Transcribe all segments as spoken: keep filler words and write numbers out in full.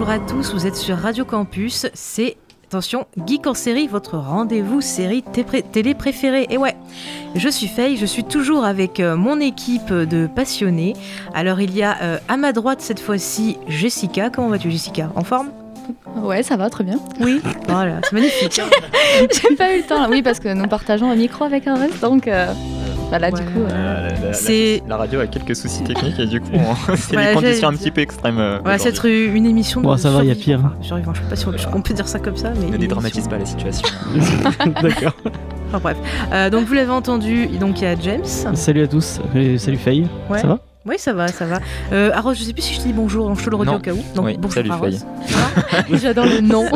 bonjour à tous, vous êtes sur Radio Campus, c'est, attention, Geek en série, votre rendez-vous série t- télé préférée. Et ouais, je suis Faye, je suis toujours avec euh, mon équipe de passionnés. Alors il y a euh, à ma droite cette fois-ci Jessica. Comment vas-tu Jessica? En forme? Ouais, ça va, très bien. Oui, voilà, c'est magnifique. J'ai pas eu le temps, oui, parce que nous partageons un micro avec un reste, donc... Euh... Bah là, ouais. du coup, euh... euh, la, la, c'est... la, la radio a quelques soucis techniques et du coup, on... c'est ouais, des conditions un petit peu extrêmes. Euh, ouais, c'est être une émission de. Bon, ça va, il y a pire. Enfin, survivant, je sais pas si on, on peut dire ça comme ça, mais. Ne dédramatise pas la situation. D'accord. Enfin bref. Euh, donc vous l'avez entendu, donc il y a James. Salut à tous, et salut Faye. Ouais. Ça va? Oui, ça va, ça va. Euh, Aros, je sais plus si je te dis bonjour, donc je te le redis non. au cas où. Donc, oui, bonjour salut Aros. Faye. J'adore le nom.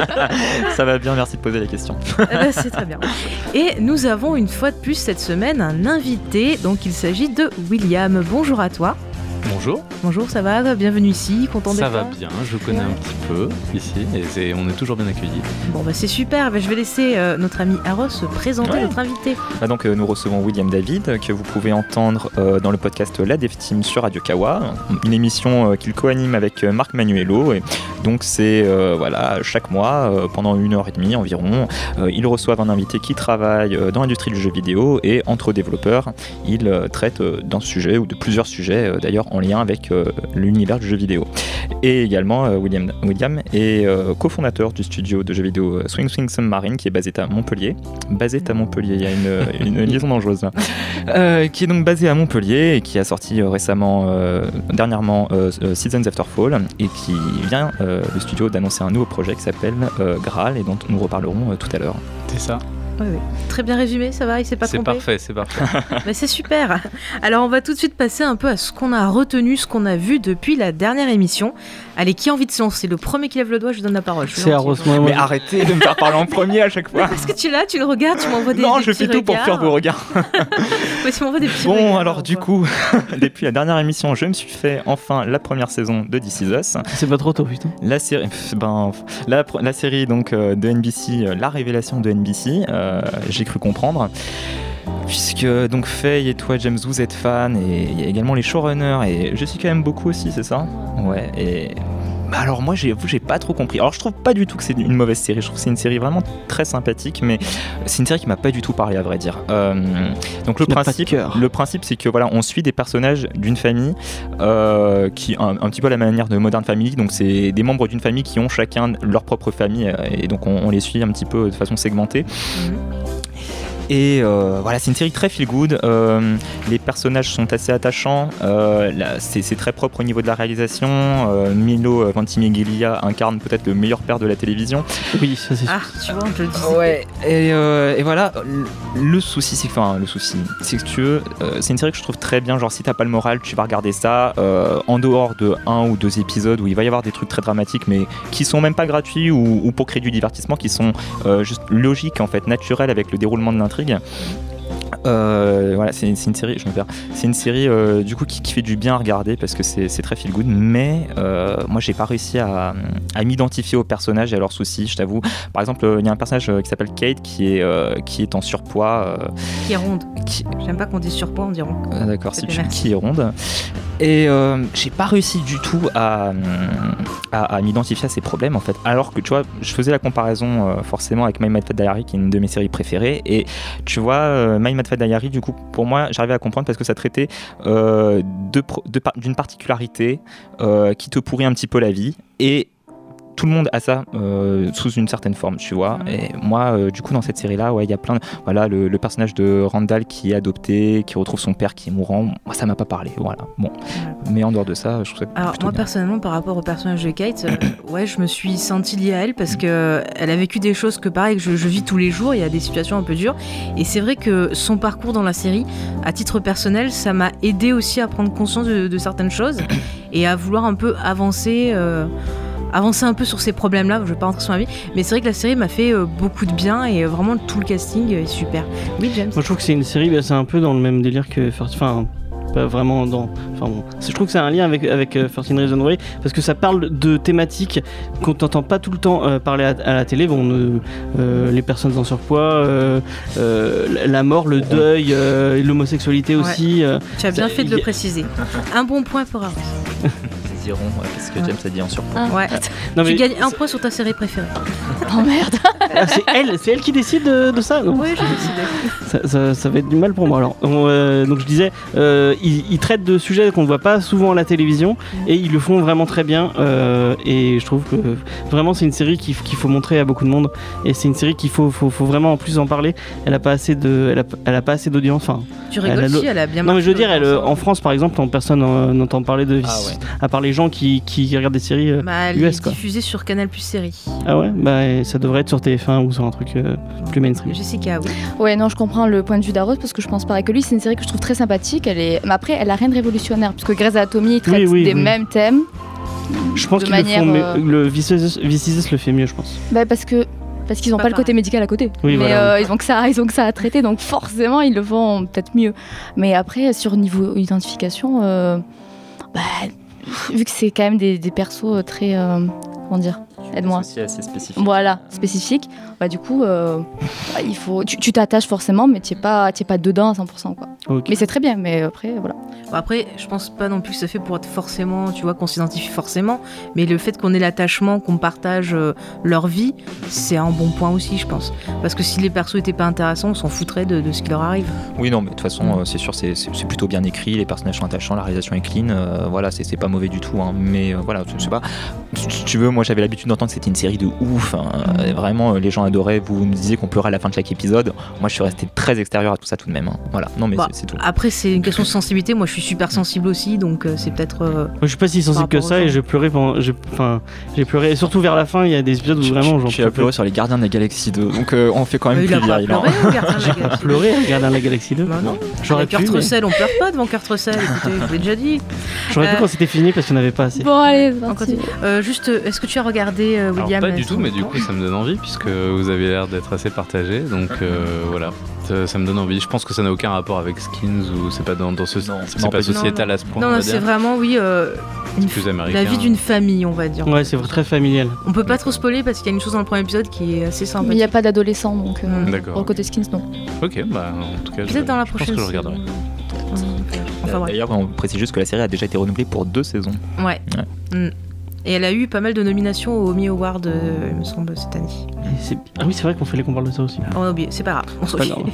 Ça va bien, merci de poser la question. Eh ben, c'est très bien. Et nous avons une fois de plus cette semaine un invité, donc il s'agit de William. Bonjour à toi. Bonjour. Bonjour, ça va? Bienvenue ici, content d'être là? Ça va bien, je connais ouais. un petit peu ici et c'est, on est toujours bien accueillis. Bon bah c'est super, bah, je vais laisser euh, notre ami Aros présenter ouais. notre invité. Bah donc euh, nous recevons William David que vous pouvez entendre euh, dans le podcast La Dev Team sur Radio Kawa, une émission euh, qu'il co-anime avec euh, Marc Manuelo et donc c'est euh, voilà chaque mois euh, pendant une heure et demie environ, euh, ils reçoivent un invité qui travaille euh, dans l'industrie du jeu vidéo et entre développeurs, ils euh, traitent euh, d'un sujet ou de plusieurs sujets euh, d'ailleurs en lien avec euh, l'univers du jeu vidéo. Et également, euh, William, William est euh, cofondateur du studio de jeux vidéo Swing Swing Submarine qui est basé à Montpellier. Basé à Montpellier, il y a une, une liaison dangereuse là. Euh, qui est donc basé à Montpellier et qui a sorti euh, récemment, euh, dernièrement, euh, Seasons After Fall et qui vient, euh, le studio, d'annoncer un nouveau projet qui s'appelle euh, Graal et dont nous reparlerons euh, tout à l'heure. C'est ça. Oui, oui. Très bien résumé, ça va, il s'est pas c'est trompé. Parfait, c'est parfait. Mais c'est super. Alors on va tout de suite passer un peu à ce qu'on a retenu, ce qu'on a vu depuis la dernière émission. Allez, qui a envie de se lancer? Le premier qui lève le doigt, je lui donne la parole. C'est Aros, moi. Mais arrêtez de me faire parler en premier à chaque fois. Parce que tu es là, tu le regardes, tu m'envoies des Non, des je fais tout regards. pour faire vos regards. Ouais, tu m'envoies des petits bon, regards. Bon, alors du quoi. coup, depuis la dernière émission, je me suis fait enfin la première saison de This Is Us. C'est pas trop tôt, putain. La série, ben, la, la série donc euh, de N B C, euh, la révélation de N B C. Euh, j'ai cru comprendre. Puisque donc Faye et toi James vous êtes fans et il y a également les showrunners et je suis quand même beaucoup aussi, c'est ça? Ouais. Et bah alors moi j'ai, j'ai pas trop compris. Alors je trouve pas du tout que c'est une mauvaise série. Je trouve que c'est une série vraiment très sympathique, mais c'est une série qui m'a pas du tout parlé à vrai dire. Euh, donc le principe, le principe c'est que voilà on suit des personnages d'une famille euh, qui un, un petit peu à la manière de Modern Family. Donc c'est des membres d'une famille qui ont chacun leur propre famille et donc on, on les suit un petit peu de façon segmentée. Mmh. Et euh, voilà, c'est une série très feel good. Euh, les personnages sont assez attachants. Euh, là, c'est, c'est très propre au niveau de la réalisation. Euh, Milo Ventimiglia incarne peut-être le meilleur père de la télévision. Oui, ça c'est. Ah, tu vois, on te le disait. Ouais. Et, euh, et voilà, le souci, c'est enfin le souci, c'est que tu veux, euh, c'est une série que je trouve très bien. Genre, si t'as pas le moral, tu vas regarder ça. Euh, en dehors de un ou deux épisodes où il va y avoir des trucs très dramatiques, mais qui sont même pas gratuits ou, ou pour créer du divertissement, qui sont euh, juste logiques en fait, naturels avec le déroulement de l'intrigue. Euh, voilà, c'est, c'est une série, je me perds. C'est une série euh, du coup qui, qui fait du bien à regarder parce que c'est, c'est très feel good. Mais euh, moi, j'ai pas réussi à, à m'identifier aux personnages et à leurs soucis. Je t'avoue. Par exemple, il euh, y a un personnage euh, qui s'appelle Kate qui est euh, qui est en surpoids. Euh, qui est ronde. Qui... J'aime pas qu'on dise surpoids, on dit rond. Ah, d'accord, c'est une qui est ronde. Et euh, j'ai pas réussi du tout à, à, à m'identifier à ces problèmes en fait. Alors que tu vois, je faisais la comparaison euh, forcément avec My Mad Fat Diary qui est une de mes séries préférées. Et tu vois, euh, My Mad Fat Diary, du coup, pour moi, j'arrivais à comprendre parce que ça traitait euh, de, de, d'une particularité euh, qui te pourrit un petit peu la vie. Et tout le monde a ça euh, sous une certaine forme, tu vois. Et moi, euh, du coup, dans cette série-là, ouais, il y a plein de... Voilà, le, le personnage de Randall qui est adopté, qui retrouve son père qui est mourant. Moi, ça m'a pas parlé, voilà. Bon. Ouais. Mais en dehors de ça, je trouve ça Alors, moi, bien. personnellement, par rapport au personnage de Kate, euh, ouais, je me suis sentie liée à elle parce que elle a vécu des choses que, pareil, que je, je vis tous les jours. Il y a des situations un peu dures. Et c'est vrai que son parcours dans la série, à titre personnel, ça m'a aidé aussi à prendre conscience de, de certaines choses et à vouloir un peu avancer... Euh, avancer un peu sur ces problèmes-là, je vais pas rentrer sur ma vie, mais c'est vrai que la série m'a fait euh, beaucoup de bien et euh, vraiment tout le casting est super. Oui, James. Moi je trouve que c'est une série, bah, c'est un peu dans le même délire que... Enfin, pas vraiment dans... Enfin bon, je trouve que c'est un lien avec, avec uh, thirteen Reasons Why, parce que ça parle de thématiques qu'on t'entend pas tout le temps euh, parler à, à la télé. Bon, euh, euh, les personnes en surpoids, euh, euh, la mort, le deuil, euh, l'homosexualité ouais. aussi. Euh, tu as bien ça, fait de le a... préciser. Un bon point pour Aros. diront euh, qu'est-ce que James a dit en surpoids. Ah. Ouais. Non, Tu mais gagnes un point sur ta série préférée. Oh merde. ah, c'est elle, c'est elle qui décide de, de ça, non? Oui, j'ai décidé. Ça, ça, ça va être du mal pour moi alors. On, euh, donc je disais, euh, ils, ils traitent de sujets qu'on ne voit pas souvent à la télévision et ils le font vraiment très bien. Euh, et je trouve que vraiment c'est une série qu'il, qu'il faut montrer à beaucoup de monde. Et c'est une série qu'il faut, faut, faut vraiment en plus en parler. Elle a pas assez de, elle a, elle a pas assez d'audience. Enfin, Tu rigoles Elle a le- si, elle a bien non mais je veux dire, marché, elle, je pense, en hein. France par exemple, en personne euh, n'entend parler de Ah Vice, ouais. à part les gens qui, qui regardent des séries. euh, Bah, elle U S, est quoi. diffusée sur Canal Plus Série. Ah ouais, bah et ça devrait être sur T F un ou sur un truc euh, plus mainstream. Jessica, oui. Ouais, non, je comprends le point de vue d'Arros parce que je pense pareil que lui. C'est une série que je trouve très sympathique. Elle est... Mais après, elle a rien de révolutionnaire puisque Grey's Anatomy traite Oui, oui, des oui. mêmes thèmes. Je pense de qu'ils le manière, font, mais euh, le This Is Us- This Is Us le fait mieux, je pense. Bah, parce que. Parce qu'ils n'ont Pas pas le côté pareil. médical à côté. Oui, mais voilà, euh, ils, ont que ça, ils ont que ça à traiter, donc forcément ils le font peut-être mieux. Mais après, sur niveau identification, euh, bah, vu que c'est quand même des, des persos très. euh, comment dire Aide-moi. C'est aussi assez spécifique. Voilà, spécifique. Bah, du coup, euh, bah, il faut, tu, tu t'attaches forcément, mais tu n'es pas, t'y es pas dedans à cent pour cent. Quoi. Ok. Mais c'est très bien, mais après, voilà. Bon, après, je pense pas non plus que c'est fait pour être forcément, tu vois, qu'on s'identifie forcément, mais le fait qu'on ait l'attachement, qu'on partage euh, leur vie, c'est un bon point aussi, je pense. Parce que si les persos étaient pas intéressants, on s'en foutrait de, de ce qui leur arrive. Oui, non, mais de toute façon, Mm. euh, c'est sûr, c'est, c'est, c'est plutôt bien écrit, les personnages sont attachants, la réalisation est clean, euh, voilà, c'est, c'est pas mauvais du tout, hein, mais euh, voilà, je sais pas, si tu veux, moi j'avais l'habitude d'entendre que c'était une série de ouf, hein, euh, vraiment, euh, les gens adoraient, vous me disiez qu'on pleurait à la fin de chaque épisode, moi je suis resté très extérieur à tout ça tout de même, hein. Voilà, non mais Bah, c'est, c'est tout. Après, c'est une question de sensibilité. Moi, je suis super sensible aussi, donc euh, c'est peut-être. euh, Moi, je suis pas si sensible Par que rapport ça aux et gens. j'ai pleuré pendant, j'ai, enfin, j'ai pleuré et surtout vers la fin, il y a des épisodes où vraiment j'en Je suis à peux plus. pleurer sur les Gardiens de la Galaxie deux, donc euh, on fait quand même il plus a pas viril, hein. pleuré, le gardien de la Galaxie. Pleurer à regarder la Galaxie deux. Bah non. J'aurais Avec pu, Kurt mais- Russell, on pleure pas devant Kurt Russell. Écoutez, je vous l'ai déjà dit. j'aurais pu Euh, quand c'était fini parce qu'il n'y en avait pas assez. Bon, allez, c'est On parti. continue. Euh, juste, euh, est-ce que tu as regardé euh, Alors, William pas euh, du tout, son- mais du coup ça me donne envie puisque vous avez l'air d'être assez partagé, donc euh, voilà, ça, ça me donne envie. Je pense que ça n'a aucun rapport avec Skins ou c'est pas dans, dans ce, Non, c'est non, pas pas du tout. sociétal à ce point. Non, on non, va c'est dire. vraiment, oui, euh, une- plus américain. la vie d'une famille, on va dire. Ouais, c'est très familial. On peut pas trop spoiler parce qu'il y a une chose dans le premier épisode qui est assez Mais il sympathique. n'y a pas d'adolescent, donc euh, D'accord. pour le côté skins, non. Ok, bah en tout cas, je, Peut-être dans la je pense prochaine que je regarderai. saison. Enfin, bref. D'ailleurs, on précise juste que la série a déjà été renouvelée pour deux saisons. Ouais. Mm. Et elle a eu pas mal de nominations aux Emmy Awards, euh, il me semble, cette année. Et c'est- Ah oui, c'est vrai qu'on fait les qu'on parle de ça aussi. On a oublié, c'est pas grave. On s'en Pas fiche. grave.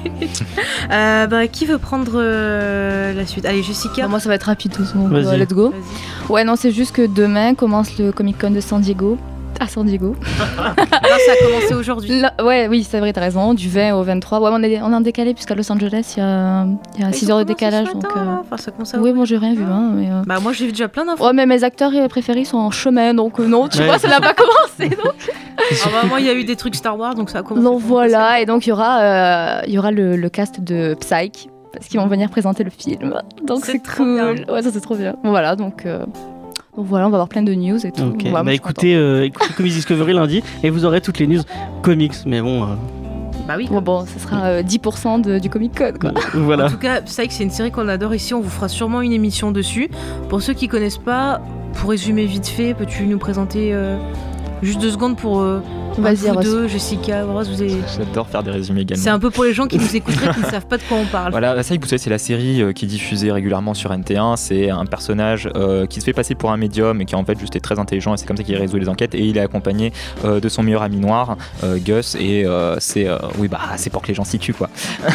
Euh, bah, qui veut prendre euh, la suite? Allez, Jessica. Bon, moi, ça va être rapide, de toute façon, donc, Vas-y. euh, let's go. Vas-y. Ouais, non, c'est juste que demain commence le Comic Con de San Diego. À San Diego. Ah, ça a commencé aujourd'hui. Là- ouais, oui, c'est vrai, t'as raison. Du vingt au vingt-trois. Ouais, on est, on est en décalé, puisqu'à Los Angeles, il y a, il y a Ils six ont heures de commencé décalage. ce Donc, matin, euh, là. Enfin, ça commence à oui, ouvrir. moi, j'ai rien vu. Hein, mais, euh, Bah, moi, j'ai vu déjà plein d'infos. Ouais, mais mes acteurs préférés sont en chemin, donc euh, non, tu Ouais, vois, ça n'a pas commencé. Donc, Ah, bah, moi, il y a eu des trucs Star Wars, donc ça a commencé. donc voilà, et donc il y aura, euh, il y aura le, le cast de Psyche, parce qu'ils vont venir présenter le film. Donc C'est c'est trop cool. bien. Ouais, ça c'est trop bien. Bon, voilà, donc, euh, donc voilà, on va avoir plein de news et tout. Ok, Ouais, moi, bah je suis écoutez, euh, écoutez Comics Discovery lundi et vous aurez toutes les news comics. Mais bon, euh, Bah oui. contente. Bon, bon, ce sera euh, dix pour cent de- du Comic Con, quoi. voilà. En tout cas, Psyche, c'est une série qu'on adore ici. On vous fera sûrement une émission dessus. Pour ceux qui connaissent pas, pour résumer vite fait, peux-tu nous présenter euh, juste deux secondes pour euh, Vas-y, vous Rose. deux, Jessica, Rose, vous avez... J'adore faire des résumés également. C'est un peu pour les gens qui nous écouteraient qui ne savent pas de quoi on parle. Voilà, ça, vous savez, c'est la série euh, qui est diffusée régulièrement sur N T un. C'est un personnage euh, qui se fait passer pour un médium et qui en fait juste est très intelligent et c'est comme ça qu'il résout les enquêtes. Et il est accompagné euh, de son meilleur ami noir, euh, Gus. Et euh, c'est euh, oui, bah c'est pour que les gens s'y tuent quoi.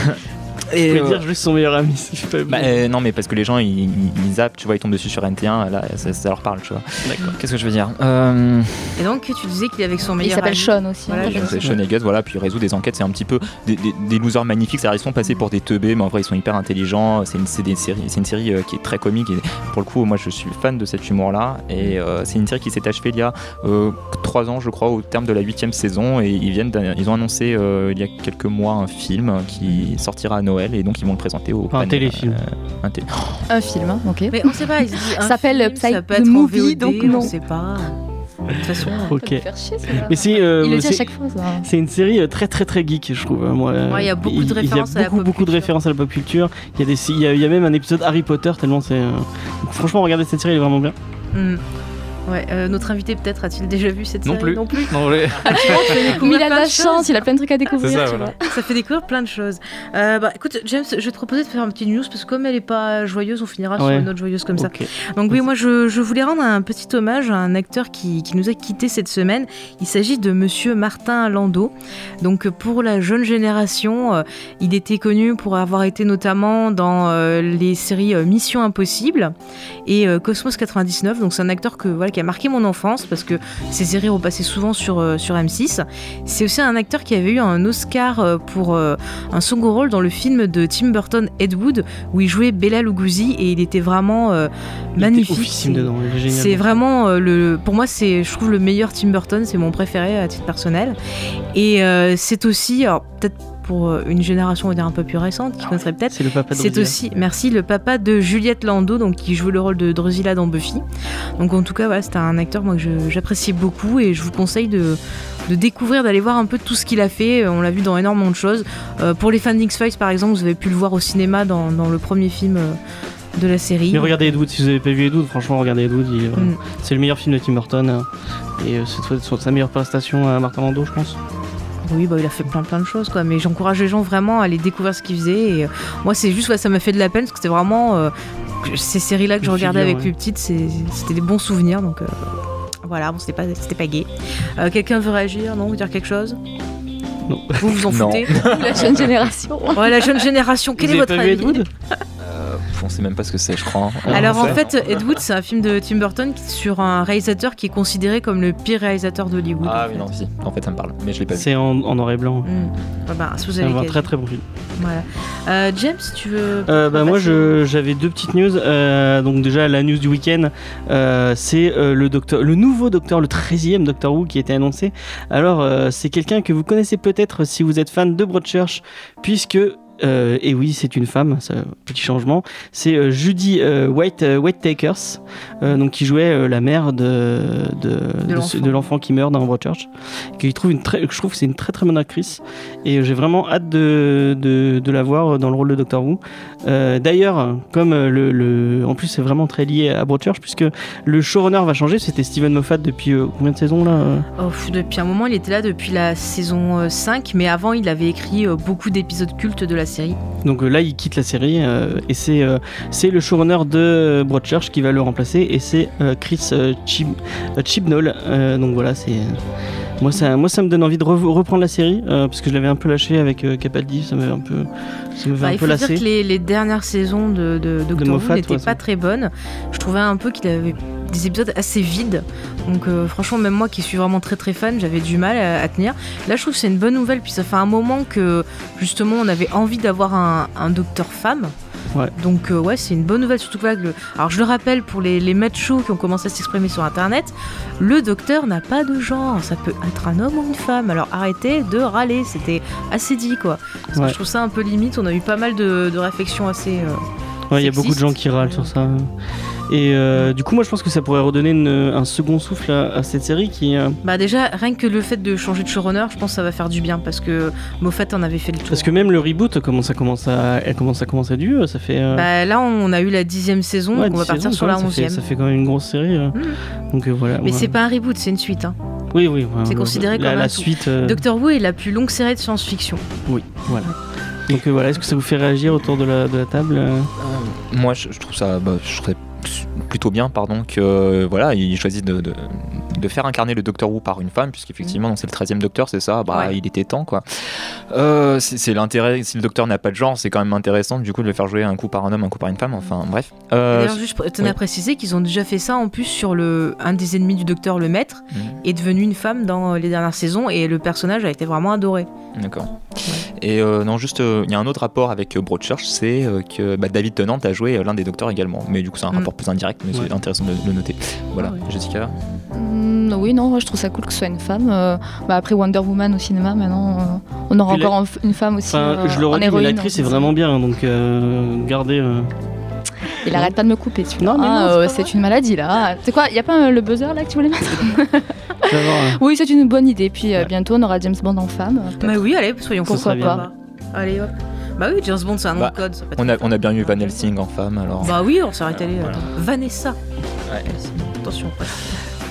Et, Je peux euh, dire juste son meilleur ami, si je peux. bah, euh, non mais parce que les gens ils, ils, ils zappent, tu vois, ils tombent dessus sur N T un, là ça, ça leur parle, tu vois. D'accord. Qu'est-ce que je veux dire euh, Et donc, tu disais qu'il est avec son Il meilleur s'appelle ami. Sean aussi. Voilà, hein, je- C'est Sean et Gus, voilà, puis il résout des enquêtes, c'est un petit peu des, des, des losers magnifiques, c'est-à-dire ils sont passés pour des teubés, mais en vrai ils sont hyper intelligents, c'est une, c'est des séries, c'est une série euh, qui est très comique, et pour le coup moi je suis fan de cet humour-là, et euh, c'est une série qui s'est achevée il y a euh, trois ans je crois, au terme de la huitième saison, et ils, viennent d'un- ils ont annoncé euh, il y a quelques mois un film qui sortira à Noël, et donc ils vont le présenter au Un panel, téléfilm. euh, un télé- Un film, hein, ok. Mais on sait pas, il se dit. un Ça s'appelle film, Psyche ça peut the être en Movie, V O D, donc on non. sait pas. De toute façon. Ok. Me faire chier, celui-là. Mais c'est, euh, Il le dit à c'est- chaque fois, ça. c'est une série euh, très très très geek, je trouve. Moi, Ouais, il y a beaucoup de il- références Il à y la a beaucoup pop beaucoup de culture. références à la pop culture. Il y a des, il y a, il y a même un épisode Harry Potter tellement c'est. euh, Franchement, regardez cette série, elle est vraiment bien. Hmm. Ouais, euh, notre invité peut-être a-t-il déjà vu cette Non série plus. Non plus. Non, ouais. Mais il a de la chance, il a plein de trucs à découvrir. C'est ça, tu voilà. vois. Ça fait découvrir plein de choses. Euh, bah, écoute, James, je vais te proposer de faire un petit news parce que comme elle est pas joyeuse, on finira sur Ouais. une note joyeuse comme ça. Ok. Donc oui, moi je, je voulais rendre un petit hommage à un acteur qui, qui nous a quittés cette semaine. Il s'agit de Monsieur Martin Landau. Donc pour la jeune génération, euh, il était connu pour avoir été notamment dans euh, les séries euh, Mission Impossible et euh, Cosmos quatre-vingt-dix-neuf. Donc c'est un acteur que, voilà, qui a marqué mon enfance parce que ces séries repassaient souvent sur, euh, sur M six. C'est aussi un acteur qui avait eu un Oscar euh, pour euh, un second rôle dans le film de Tim Burton Ed Wood où il jouait Bela Lugosi et il était vraiment euh, Il magnifique. était oufissime C'est- dedans, il est génial. C'est vraiment euh, le, pour moi c'est, je trouve le meilleur Tim Burton, c'est mon préféré à titre personnel. Et euh, c'est aussi, alors peut-être pour euh, une génération on va dire un peu plus récente qui connaîtrait peut-être. C'est le papa de C'est Drusilla. aussi, merci, le papa de Juliette Landau, donc qui joue le rôle de Drusilla dans Buffy. Donc en tout cas, voilà, c'est un acteur moi que je- j'apprécie beaucoup et je vous conseille de, de découvrir, d'aller voir un peu tout ce qu'il a fait. On l'a vu dans énormément de choses. Euh, pour les fans d'X-Files par exemple, vous avez pu le voir au cinéma dans, dans le premier film euh, de la série. Mais regardez Ed Wood, si vous avez pas vu Ed Wood, franchement regardez Ed Wood, il est vraiment- Mm. c'est le meilleur film de Tim Burton. hein. Et euh, c'est sa- sa meilleure prestation à Martin Landau, je pense. Oui, bah, il a fait plein plein de choses, quoi. Mais j'encourage les gens vraiment à aller découvrir ce qu'il faisait. Et, euh, moi, c'est juste, ouais, ça m'a fait de la peine parce que c'était vraiment euh, que ces séries-là que je Une regardais figure, avec ouais. plus petite, c'est- c'était des bons souvenirs. Donc euh, voilà, bon, c'était pas, c'était pas gay. Euh, Quelqu'un veut réagir, non, veut dire quelque chose? Non. Vous vous en Non. foutez? La jeune génération. Ouais, la jeune génération. Quel vous est avez votre pas vu avis? Ed Wood Euh, on sait même pas ce que c'est, je crois. Alors on en sait. fait, Ed Wood, c'est un film de Tim Burton qui- sur un réalisateur qui est considéré comme le pire réalisateur d'Hollywood. Ah en oui, fait. non, si. En fait, ça me parle, mais je l'ai pas vu. C'est en, en noir et blanc. Hmm. Ah bah, si vous C'est avez un l'occasion. très très bon film. Voilà. Euh, James, tu veux Euh, bah, moi passer je- j'avais deux petites news. Euh, donc déjà la news du week-end, euh, c'est euh, le docteur, le nouveau docteur, le treizième Doctor Who qui a été annoncé. Alors euh, c'est quelqu'un que vous connaissez peut-être si vous êtes fan de Broadchurch, puisque euh, et oui c'est une femme, ça, petit changement. C'est euh, Judy euh, White euh, Whittaker's, euh, donc qui jouait euh, la mère de de, de, l'enfant. ce- de l'enfant qui meurt dans Broadchurch. Qui trouve une très, je trouve que c'est une très très bonne actrice et j'ai vraiment hâte de, de, de la voir dans le rôle de Doctor Who. Euh, D'ailleurs, comme le, le, en plus c'est vraiment très lié à Broadchurch puisque le showrunner va changer. C'était Steven Moffat depuis euh, combien de saisons là euh Oh, pff, depuis un moment, il était là depuis la saison euh, cinq, mais avant, il avait écrit euh, beaucoup d'épisodes cultes de la série. Donc euh, là, il quitte la série euh, et c'est euh, c'est le showrunner de Broadchurch qui va le remplacer et c'est euh, Chris euh, Chib euh, Chibnall. Euh, donc voilà, c'est euh, moi ça moi ça me donne envie de re- reprendre la série euh, parce que je l'avais un peu lâché avec euh, Capaldi, ça m'avait un peu ça m'avait Bah, un il peu faut dire lassé. que les, les dernières saisons de, de, Doctor Who Moffat, n'étaient ouais, pas ça. très bonnes. Je trouvais un peu qu'il avait des épisodes assez vides. Donc euh, franchement, même moi qui suis vraiment très très fan, j'avais du mal à, à tenir. Là, je trouve que c'est une bonne nouvelle. Puis ça fait un moment que justement, on avait envie d'avoir un, un docteur femme. Ouais. Donc euh, ouais, c'est une bonne nouvelle, surtout que, voilà, que le... Alors je le rappelle pour les, les machos qui ont commencé à s'exprimer sur internet, le docteur n'a pas de genre, ça peut être un homme ou une femme, alors arrêtez de râler, c'était assez dit quoi. Parce que Ouais. je trouve ça un peu limite, on a eu pas mal de, de réflexions assez... euh, Ouais, il y a beaucoup de gens sexiste. qui râlent sur ça. Et euh, du coup, moi je pense que ça pourrait redonner une- un second souffle à, à cette série qui. euh, Bah déjà, rien que le fait de changer de showrunner, je pense que ça va faire du bien, parce que Moffat en avait fait le tour. Parce que même le reboot, comment ça commence à, elle commence à commencer à du vieux, ça fait. euh, Bah là, on a eu la dixième saison, ouais, donc on va dix partir saisons, sur quand la même, ça fait- onzième. Ça fait quand même une grosse série. euh. Mhm. Donc euh, voilà. Mais ouais. c'est pas un reboot, c'est une suite. Hein. Oui, oui. ouais, c'est ouais, considéré la, comme la un tout. suite. euh, Doctor Who est la plus longue série de science-fiction. Oui, voilà. Donc euh, voilà, est-ce que ça vous fait réagir autour de la, de la table euh Euh, moi, je, je trouve ça, bah, je serais plutôt bien, pardon, que euh, voilà, il choisit de, de, de faire incarner le Docteur Who par une femme, puisqu'effectivement, c'est le treizième Docteur, c'est ça, bah, Ouais. il était temps, quoi. Euh, c'est c'est l'intérêt, si le Docteur n'a pas de genre, c'est quand même intéressant, du coup, de le faire jouer un coup par un homme, un coup par une femme, enfin, bref. Euh, D'ailleurs, juste, je tenais oui. à préciser qu'ils ont déjà fait ça en plus sur le un des ennemis du Docteur, le Maître, Mhm. est devenu une femme dans les dernières saisons et le personnage a été vraiment adoré. D'accord. Et euh, non, juste, euh, il y a un autre rapport avec euh, Broadchurch, c'est euh, que bah, David Tennant a joué euh, l'un des Docteurs également. Mais du coup, c'est un Mm. rapport plus indirect, mais Ouais. c'est intéressant de le noter. Voilà, Ah ouais. Jessica. Mm, oui, non, moi, je trouve ça cool que ce soit une femme. Euh, bah, après Wonder Woman au cinéma, maintenant, euh, on aura Puis la- encore en- une femme aussi. Enfin, euh, je le en redis, mais héroïne, l'actrice en est fait. vraiment bien, donc euh, gardez. euh, Il arrête pas de me couper, tu vois. Non, mais non, Ah, c'est euh, pas c'est vrai. une maladie là. C'est quoi, y a pas euh, le buzzer là que tu voulais mettre tu vas voir, euh, Oui, c'est une bonne idée. Puis euh, Ouais. bientôt, on aura James Bond en femme. euh, peut-être. Bah oui, allez, soyons Ça fous. serait Pourquoi bien. pas. Allez hop. Bah oui, James Bond, c'est un nom Bah, de code. Ça peut être On a, fait. on a bien eu Van Helsing en femme, alors. Bah oui, on s'est arrêté. Voilà. Attends. Vanessa. Ouais. Attention. ouais.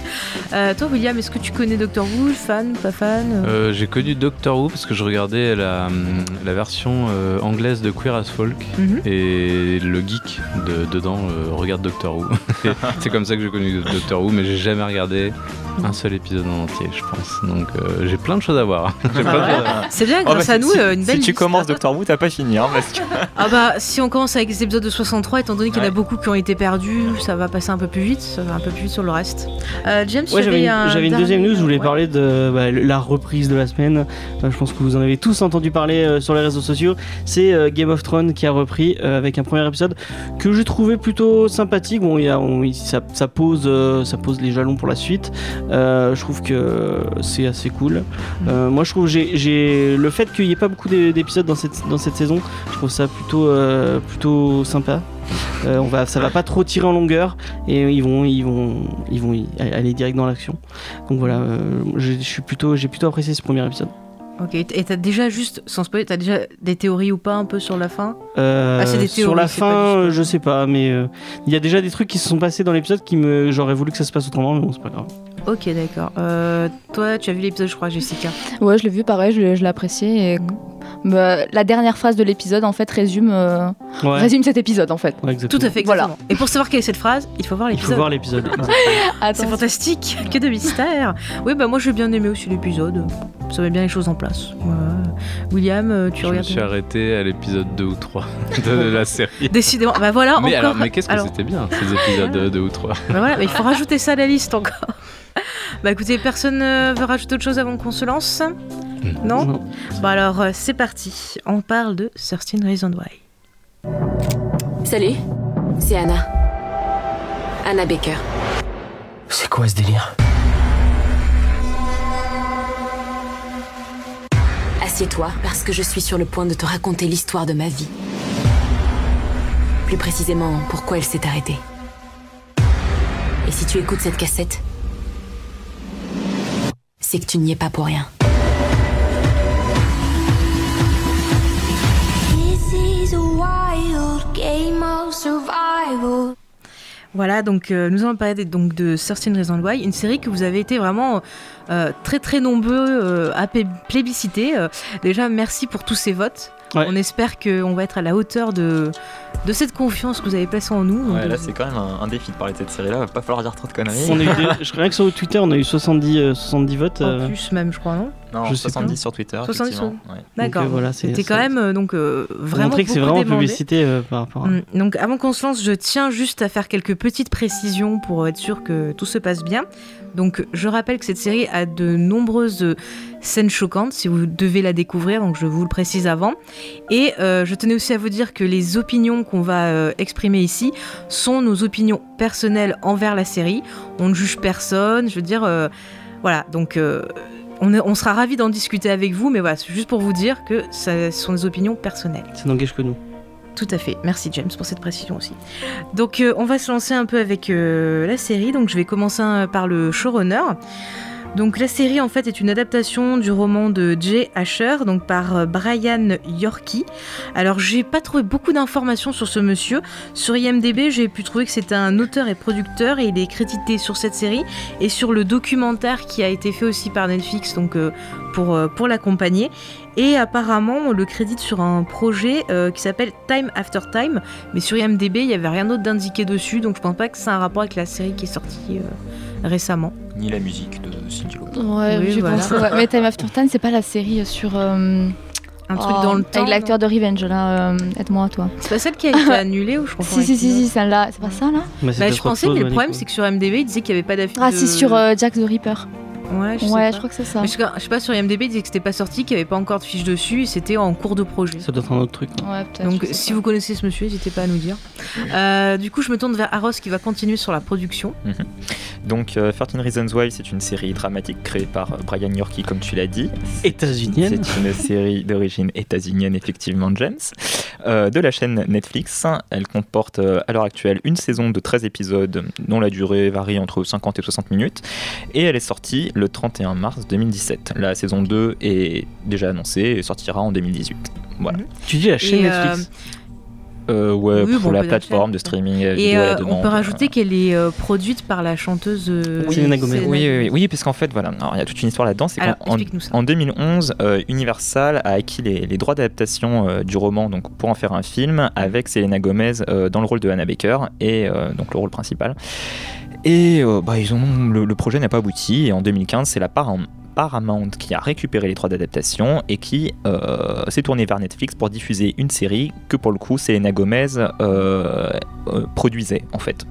Euh, toi, William, est-ce que tu connais Doctor Who? Fan, pas fan euh... Euh, J'ai connu Doctor Who parce que je regardais la, la version euh, anglaise de Queer as Folk mm-hmm. et le geek de, dedans euh, regarde Doctor Who. C'est comme ça que j'ai connu Doctor Who, mais j'ai jamais regardé un seul épisode en entier, je pense. Donc euh, j'ai plein de choses à voir. J'ai plein ah ouais. de choses à voir. C'est bien, grâce oh bah, à nous, si, une belle Si tu liste. commences Doctor Who, t'as pas fini. Hein, parce que... Ah bah, si on commence avec les épisodes de soixante-trois, étant donné qu'il y ouais. en a beaucoup qui ont été perdus, ça va passer un peu plus vite, ça va un peu plus vite sur le reste. Euh, James, ouais, j'avais une, un j'avais une deuxième news, je voulais ouais. parler de bah, la reprise de la semaine. Euh, je pense que vous en avez tous entendu parler euh, sur les réseaux sociaux. C'est euh, Game of Thrones qui a repris euh, avec un premier épisode que j'ai trouvé plutôt sympathique. Bon, y a, on, ça, ça, pose, euh, ça pose les jalons pour la suite. Euh, je trouve que c'est assez cool. Euh, moi, je trouve j'ai, j'ai le fait qu'il n'y ait pas beaucoup d'épisodes dans cette, dans cette saison, je trouve ça plutôt, euh, plutôt sympa. Euh, on va, ça va pas trop tirer en longueur et ils vont, ils vont, ils vont y aller direct dans l'action. Donc voilà, euh, je, je suis plutôt, j'ai plutôt apprécié ce premier épisode. Ok, et t'as déjà juste, sans spoiler, t'as déjà des théories ou pas un peu sur la fin euh, ah, c'est des théories, sur la fin, je sais pas, mais il euh, y a déjà des trucs qui se sont passés dans l'épisode qui me, j'aurais voulu que ça se passe autrement, mais bon, c'est pas grave. Ok, d'accord. Euh, toi, tu as vu l'épisode, je crois, Jessica? Ouais, je l'ai vu, pareil, je l'ai, je l'ai apprécié. Et... Bah, la dernière phrase de l'épisode, en fait, résume, euh, ouais. résume cet épisode, en fait. Ouais, tout à fait, exactement. Voilà. Et pour savoir quelle est cette phrase, il faut voir l'épisode. Il faut voir l'épisode. C'est fantastique, que de mystère. Oui, bah moi, j'ai bien aimé aussi l'épisode. Ça met bien les choses en place. Ouais. William, tu je regardes? Je me suis arrêté à l'épisode deux ou trois de la série. Décidément. Bah voilà, mais encore. Alors, mais qu'est-ce que alors... c'était bien, ces épisodes deux ou trois. Bah voilà, mais il faut rajouter ça à la liste encore. Bah écoutez, personne euh, veut rajouter autre chose avant qu'on se lance? mmh. Non, non. Bah alors, euh, c'est parti. On parle de thirteen Reasons Why. Salut, c'est Anna. Anna Baker. C'est quoi ce délire? Assieds-toi, parce que je suis sur le point de te raconter l'histoire de ma vie. Plus précisément, pourquoi elle s'est arrêtée. Et si tu écoutes cette cassette, c'est que tu n'y es pas pour rien. This is a wild game of survival. Voilà, donc euh, nous allons parler donc de thirteen Reasons Why, une série que vous avez été vraiment euh, très très nombreux euh, à plébisciter. Euh, déjà, merci pour tous ces votes. Ouais. On espère qu'on va être à la hauteur de, de cette confiance que vous avez placée en nous. Ouais, là, c'est quand même un, un défi de parler de cette série-là. Il va pas falloir dire trop de conneries. On a eu des, je crois que sur Twitter, on a eu soixante-dix, euh, soixante-dix votes. En euh... plus, même, je crois, non? Non, je soixante-dix sur Twitter. soixante-dix sur... Ouais. D'accord. Donc, euh, voilà, c'est, C'était c'est... quand même euh, donc, euh, vraiment. Montrer que c'est vraiment demandé. Publicité euh, par rapport à. Mmh. Donc, avant qu'on se lance, je tiens juste à faire quelques petites précisions pour être sûr que tout se passe bien. Donc, je rappelle que cette série a de nombreuses scènes choquantes, si vous devez la découvrir, donc je vous le précise avant. Et euh, je tenais aussi à vous dire que les opinions qu'on va euh, exprimer ici sont nos opinions personnelles envers la série. On ne juge personne, je veux dire, euh, voilà, donc euh, on, est, on sera ravis d'en discuter avec vous, mais voilà, c'est juste pour vous dire que ça, ce sont des opinions personnelles. Ça n'engage que nous. Tout à fait, merci James pour cette précision aussi. Donc euh, on va se lancer un peu avec euh, la série, donc je vais commencer euh, par le showrunner. Donc la série en fait est une adaptation du roman de Jay Asher, donc par euh, Brian Yorkie. Alors j'ai pas trouvé beaucoup d'informations sur ce monsieur. Sur I M D B j'ai pu trouver que c'était un auteur et producteur et il est crédité sur cette série et sur le documentaire qui a été fait aussi par Netflix donc euh, pour, euh, pour l'accompagner. Et apparemment, on le crédite sur un projet euh, qui s'appelle Time After Time. Mais sur I M D B, il n'y avait rien d'autre d'indiqué dessus. Donc je pense pas que c'est un rapport avec la série qui est sortie euh, récemment. Ni la musique de Cyndi Lauper. Ouais, oui, je voilà. pense. Ouais. Mais Time After Time, c'est pas la série sur... Euh... Un truc oh, dans le temps. Avec l'acteur de Revenge, là, euh, aide-moi, toi. C'est pas celle qui a été annulée ou je comprends? Si, si, si, si, celle-là. C'est pas ça, là? Bah, bah je pensais, mais le problème, c'est que sur I M D B, il disait qu'il n'y avait pas d'affiche. Ah, de... si, sur euh, Jack the Ripper. Ouais, je, ouais, sais je crois que c'est ça. Mais je, je sais pas, sur I M D B, il disait que c'était pas sorti, qu'il n'y avait pas encore de fiche dessus, et c'était en cours de projet. Ça doit être un autre truc. Ouais, peut-être. Donc, si vous connaissez ce monsieur, n'hésitez pas à nous dire. Euh, du coup, je me tourne vers Aros qui va continuer sur la production. Mm-hmm. Donc, euh, thirteen Reasons Why, c'est une série dramatique créée par Brian Yorkie, comme tu l'as dit. États-unienne. C'est une série d'origine états-unienne, effectivement, James. Euh, de la chaîne Netflix. Elle comporte euh, à l'heure actuelle une saison de treize épisodes, dont la durée varie entre cinquante et soixante minutes. Et elle est sortie le trente et un mars deux mille dix-sept. La saison deux est déjà annoncée et sortira en deux mille dix-huit. Voilà. Tu dis la chaîne et Netflix euh... Euh, ouais, Oui, pour bon, la on peut plateforme de l'acheter. streaming euh, Et vidéo à euh, la demande. on peut rajouter qu'elle est euh, produite par la chanteuse euh, Oui, Selena Gomez. Selena Oui, oui, oui, Gomez. oui, parce qu'en fait, voilà, alors, il y a toute une histoire là-dedans. C'est Alors, qu'en en, explique-nous ça. en deux mille onze, euh, Universal a acquis les, les droits d'adaptation euh, du roman donc, pour en faire un film avec Selena Gomez euh, dans le rôle de Hannah Baker et euh, donc le rôle principal. Et euh, bah, ils ont, le, le projet n'a pas abouti et en deux mille quinze, c'est la Param- Paramount qui a récupéré les droits d'adaptation et qui euh, s'est tourné vers Netflix pour diffuser une série que pour le coup Selena Gomez euh, euh, produisait en fait.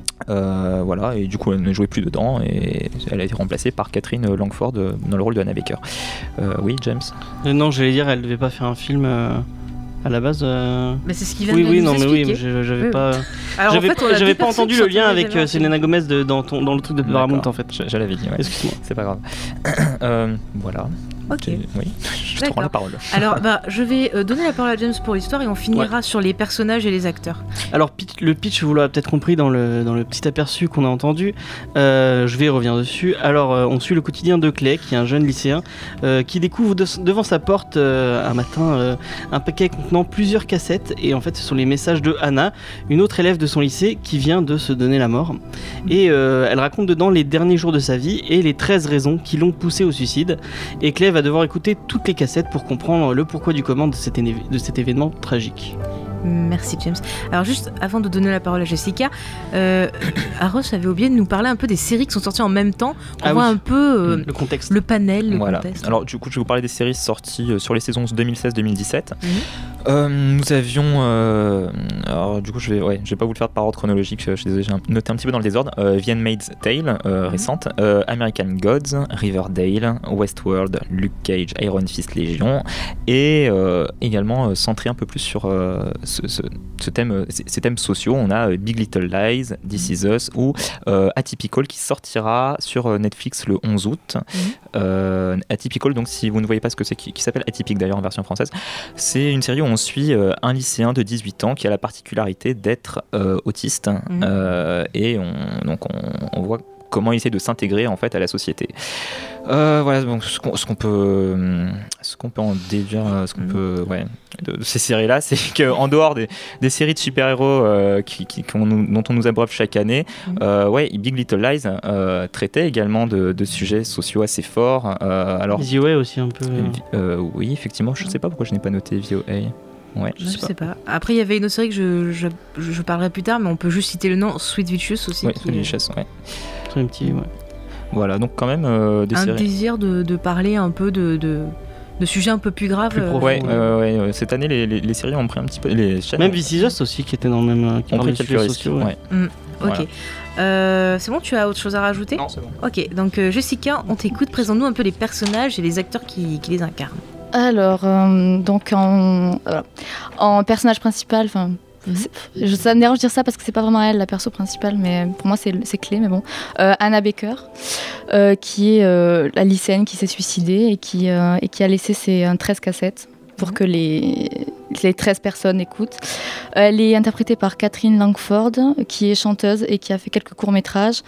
Euh, voilà, et du coup elle ne jouait plus dedans et elle a été remplacée par Catherine Langford euh, dans le rôle de Hannah Baker. Euh, oui, James. Euh, non, j'allais dire, elle devait pas faire un film euh, à la base. euh, Bah, c'est ce qu'il vient Oui, de oui, nous non, mais oui, expliquer. je- j'avais Oui, pas. Alors, en J'avais fait, on a j'avais deux pas personnes entendu qui le sont lien jamais avec euh, entendues. Selena Gomez de- dans, ton, dans le truc de Paramount D'accord. en fait. Je- J'avais dit, ouais. Excuse-moi. C'est pas grave. Euh, voilà. Ok. Tu- Oui, je te D'accord. rends la parole. Alors, bah, je vais euh, donner la parole à James pour l'histoire et on finira sur les personnages et les acteurs. Alors pitch- le pitch, vous l'avez peut-être compris dans le, dans le petit aperçu qu'on a entendu. Euh, je vais y revenir dessus. Alors euh, on suit le quotidien de Clay, qui est un jeune lycéen euh, qui découvre de- devant sa porte euh, un matin euh, un paquet contenant plusieurs cassettes. Et en fait ce sont les messages de Hannah, une autre élève de son lycée qui vient de se donner la mort. Et euh, elle raconte dedans les derniers jours de sa vie et les treize raisons qui l'ont poussée au suicide. Et Clay va devoir écouter toutes les cassettes pour comprendre le pourquoi du comment de cet, éne- de cet événement tragique. Merci James. Alors juste avant de donner la parole à Jessica, euh, Aros avait oublié de nous parler un peu des séries qui sont sorties en même temps. On Ah voit oui. un peu euh, Le contexte. le panel, le Voilà. contexte. Alors du coup, je vais vous parler des séries sorties euh, sur les saisons deux mille seize deux mille dix-sept. Mhm. Euh, nous avions, euh, alors du coup, je vais, ouais, je vais pas vous le faire par ordre chronologique. Je suis désolé, j'ai un- noté un petit peu dans le désordre. Euh, The Handmaid's Tale euh, Mhm. récente, euh, American Gods, Riverdale, Westworld, Luke Cage, Iron Fist Légion, et euh, également euh, centré un peu plus sur euh, ce, ce, ce thème, euh, ces, ces thèmes sociaux. On a euh, Big Little Lies, This Is Us ou euh, Atypical qui sortira sur euh, Netflix le onze août. Mhm. Euh, Atypical, donc si vous ne voyez pas ce que c'est, qui, qui s'appelle Atypique d'ailleurs en version française, c'est une série où on suit euh, un lycéen de dix-huit ans qui a la particularité d'être euh, autiste. Mhm. Euh, et on, donc on, on voit comment il essaie de s'intégrer en fait à la société. Euh, voilà, donc ce qu'on, ce qu'on peut, hum, ce qu'on peut en déduire, euh, ce qu'on Mhm. peut, ouais, de, de ces séries-là, c'est qu'en dehors des, des séries de super-héros euh, qui, qui- qu'on nous- dont on nous abreuve chaque année, Mhm. euh, ouais, Big Little Lies euh, traitait également de, de sujets sociaux assez forts. Euh, alors, The Way aussi un peu. euh, euh, oui, effectivement, je ne sais pas pourquoi je n'ai pas noté V O A. Ouais, Je sais pas. Après, il y avait une autre série que je, je, je parlerai plus tard, mais on peut juste citer le nom, Sweet Vicious aussi. Ouais, qui est Vicious, ouais. Très petit, ouais. Voilà, donc quand même euh, des un séries. désir de, de parler un peu de, de, de sujets un peu plus graves. Plus euh, profonds. Ouais, Ouais. euh, ouais, ouais, cette année, les, les, les séries ont pris un petit peu. Les chaînes Même This Is Us aussi qui était dans le même. euh, Qui ont parlait pris de quelques sujets risques. sociaux, ouais. Ouais. Ok. Voilà. Euh, c'est bon, tu as autre chose à rajouter? Non, c'est bon. Ok, donc euh, Jessica, on t'écoute. Présente-nous un peu les personnages et les acteurs qui, qui les incarnent. Alors, euh, donc en, voilà. En personnage principal, enfin, Mhm. c'est- je- ça me dérange de dire ça parce que c'est pas vraiment elle la perso principale, mais pour moi c'est c'est clé. Mais bon, Euh, Hannah Baker, euh, qui est euh, la lycéenne qui s'est suicidée et qui euh, et qui a laissé ses euh, treize cassettes pour Mhm. que les les treize personnes écoutent. Elle est interprétée par Catherine Langford, qui est chanteuse et qui a fait quelques courts métrages.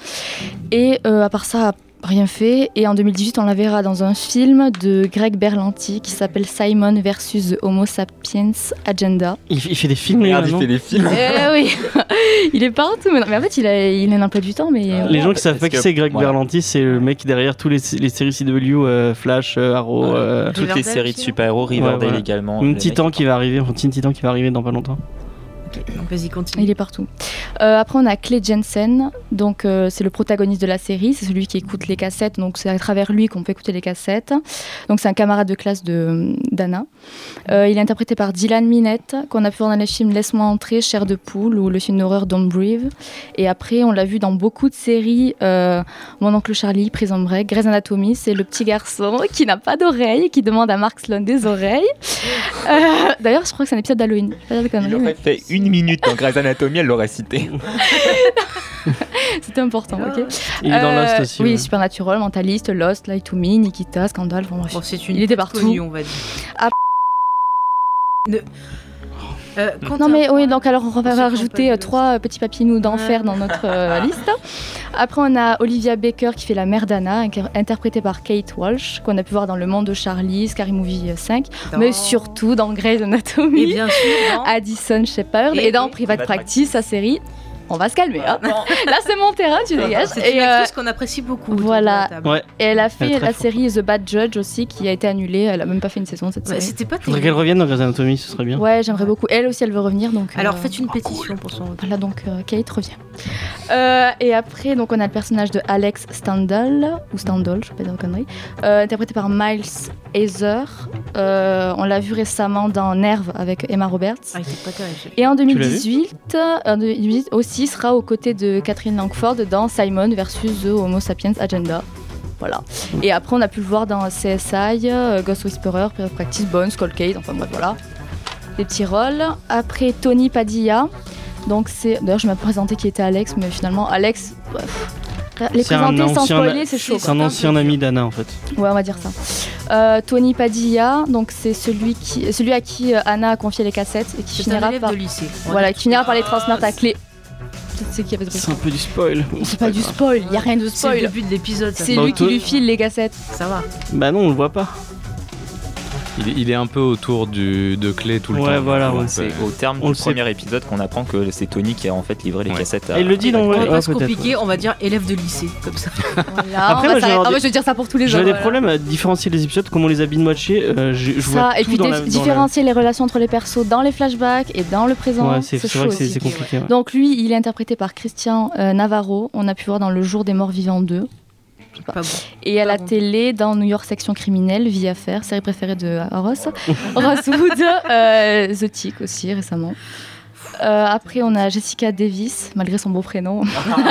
Et euh, à part ça, rien fait. Et en deux mille dix-huit, on la verra dans un film de Greg Berlanti qui s'appelle Simon versus the Homo Sapiens Agenda. Il, il fait des films, lui, Regarde, il maintenant. fait des films. Eh oui, il est partout. Mais, non, mais en fait, il a, il a un emploi du temps. Mais Ah, Les gens qui Parce savent pas qui que- c'est Greg voilà. Berlanti, c'est le mec derrière tous les, les séries C W, euh, Flash, euh, Arrow, Ouais. euh, Toutes les Riverdale séries de aussi, super-héros, Riverdale Ouais, voilà. également. Une les Titan mecs- qui va arriver, enfin Teen Titan qui va arriver dans pas longtemps. Ok, donc vas-y, continue. il est partout. Euh, après, on a Clay Jensen. Donc, euh, c'est le protagoniste de la série. C'est celui qui écoute les cassettes. Donc, c'est à travers lui qu'on peut écouter les cassettes. Donc, c'est un camarade de classe de d'Anna. Euh, il est interprété par Dylan Minette, qu'on a pu voir dans les films Laisse-moi entrer, Chair de poule ou le film d'horreur Don't Breathe. Et après, on l'a vu dans beaucoup de séries. euh, Mon oncle Charlie, Prison Break, Grey's Anatomy. C'est le petit garçon qui n'a pas d'oreilles et qui demande à Mark Sloan des oreilles. Euh, D'ailleurs, je crois que c'est un épisode d'Halloween. Je vais pas dire de Il conneries, mais aurait fait une minute dans Grey's Anatomy, elle l'aurait cité. c'était important, ok. Il est dans Euh, Lost aussi. Oui, ouais. Supernatural, Mentalist, Lost, Lie to Me, Nikita, Scandal, bon, bref. Bon, c'est une Il était tête partout. connue, on va dire. Ah. Ne- Euh, Non mais oui, donc alors on va Ceux qui ont rajouter pas euh, vu trois petits papinous d'enfer dans notre euh, liste. Après on a Olivia Baker qui fait la mère d'Anna, inc- interprétée par Kate Walsh, qu'on a pu voir dans Le Monde de Charlie, Scary Movie cinq, Dans- mais surtout dans Grey's Anatomy, Et bien sûr, dans- Addison Shepherd Et- et, dans et- Private Private Practice, sa série. On va se calmer, hein. Là c'est mon terrain, tu dégages. c'est Et, une euh, actrice qu'on apprécie beaucoup. autour voilà. de la table. Ouais. et elle a Elle est fait très la forte. série The Bad Judge aussi, qui a été annulée. Elle a même pas fait une saison cette Ouais, série. C'était pas Faudrait terrible. qu'elle revienne dans Grey's Anatomy, ce serait bien. Ouais, j'aimerais beaucoup. Elle aussi, elle veut revenir, donc. Alors euh, faites une pétition pour son retour. Voilà, donc euh, Kate revient. Euh, et après, donc on a le personnage de Alex Standall, ou Standall, je ne vais pas dire de conneries, euh, interprété par Miles Heather. Euh, on l'a vu récemment dans Nerve avec Emma Roberts. Ah, il était pas terrible. Et en l'as vu deux mille dix-huit, euh, en deux mille dix-huit aussi sera aux côtés de Catherine Langford dans Simon versus The Homo Sapiens Agenda. Voilà. Et après, on a pu le voir dans C S I, euh, Ghost Whisperer, Private Practice, Bones, Cold Case, enfin bref, voilà. Des petits rôles. Après, Tony Padilla. Donc, c'est. D'ailleurs, je m'ai présenté qui était Alex, mais finalement, Alex. bref. Les C'est un présenter sans ancien- spoiler, c'est chaud. C'est un quoi. ancien ami d'Anna en fait. Ouais, on va dire ça. Euh, Tony Padilla, donc c'est celui, qui, celui à qui euh, Anna a confié les cassettes et qui C'est un finira élève par. de lycée. Voilà, qui finira par les transmettre à clé. C'est qui avait ce C'est un peu du spoil. C'est pas du spoil, y a rien de C'est le spoil. début de l'épisode. ça. C'est Bah, lui qui toi- lui file les cassettes. Ça va. Bah non, on le voit pas. Il, est- il est un peu autour du, de Clé tout le Ouais, temps. voilà, ouais. C'est au terme On du le sait. premier épisode qu'on apprend que c'est Tony qui a en fait livré les Ouais. cassettes. Ah, à- il le dit dans On ouais, va ouais, pas se peut-être, compliquer, ouais. on va dire élève de lycée, comme ça. Voilà, Après, on moi, va je vais s'arrêter. avoir Ah, des- bah, je veux dire ça pour tous les J'avais autres. des problèmes à différencier les épisodes, comme on les a binge-watchés. Euh, je, je vois Ça, et tout puis dans dé- la- dans la- différencier les relations entre les persos dans les flashbacks et dans le présent, Ouais, c'est c'est c'est chaud vrai que c'est aussi. c'est compliqué. ouais. Donc lui, il est interprété par Christian euh, Navarro. On a pu voir dans Le Jour des Morts Vivants deux. Pas bon. Et à la Pas bon. télé, dans New York Section Criminelle, Vie à faire, série préférée de Ross. Ross Wood, euh, The Tick aussi récemment. Euh, après, on a Jessica Davis, malgré son beau prénom.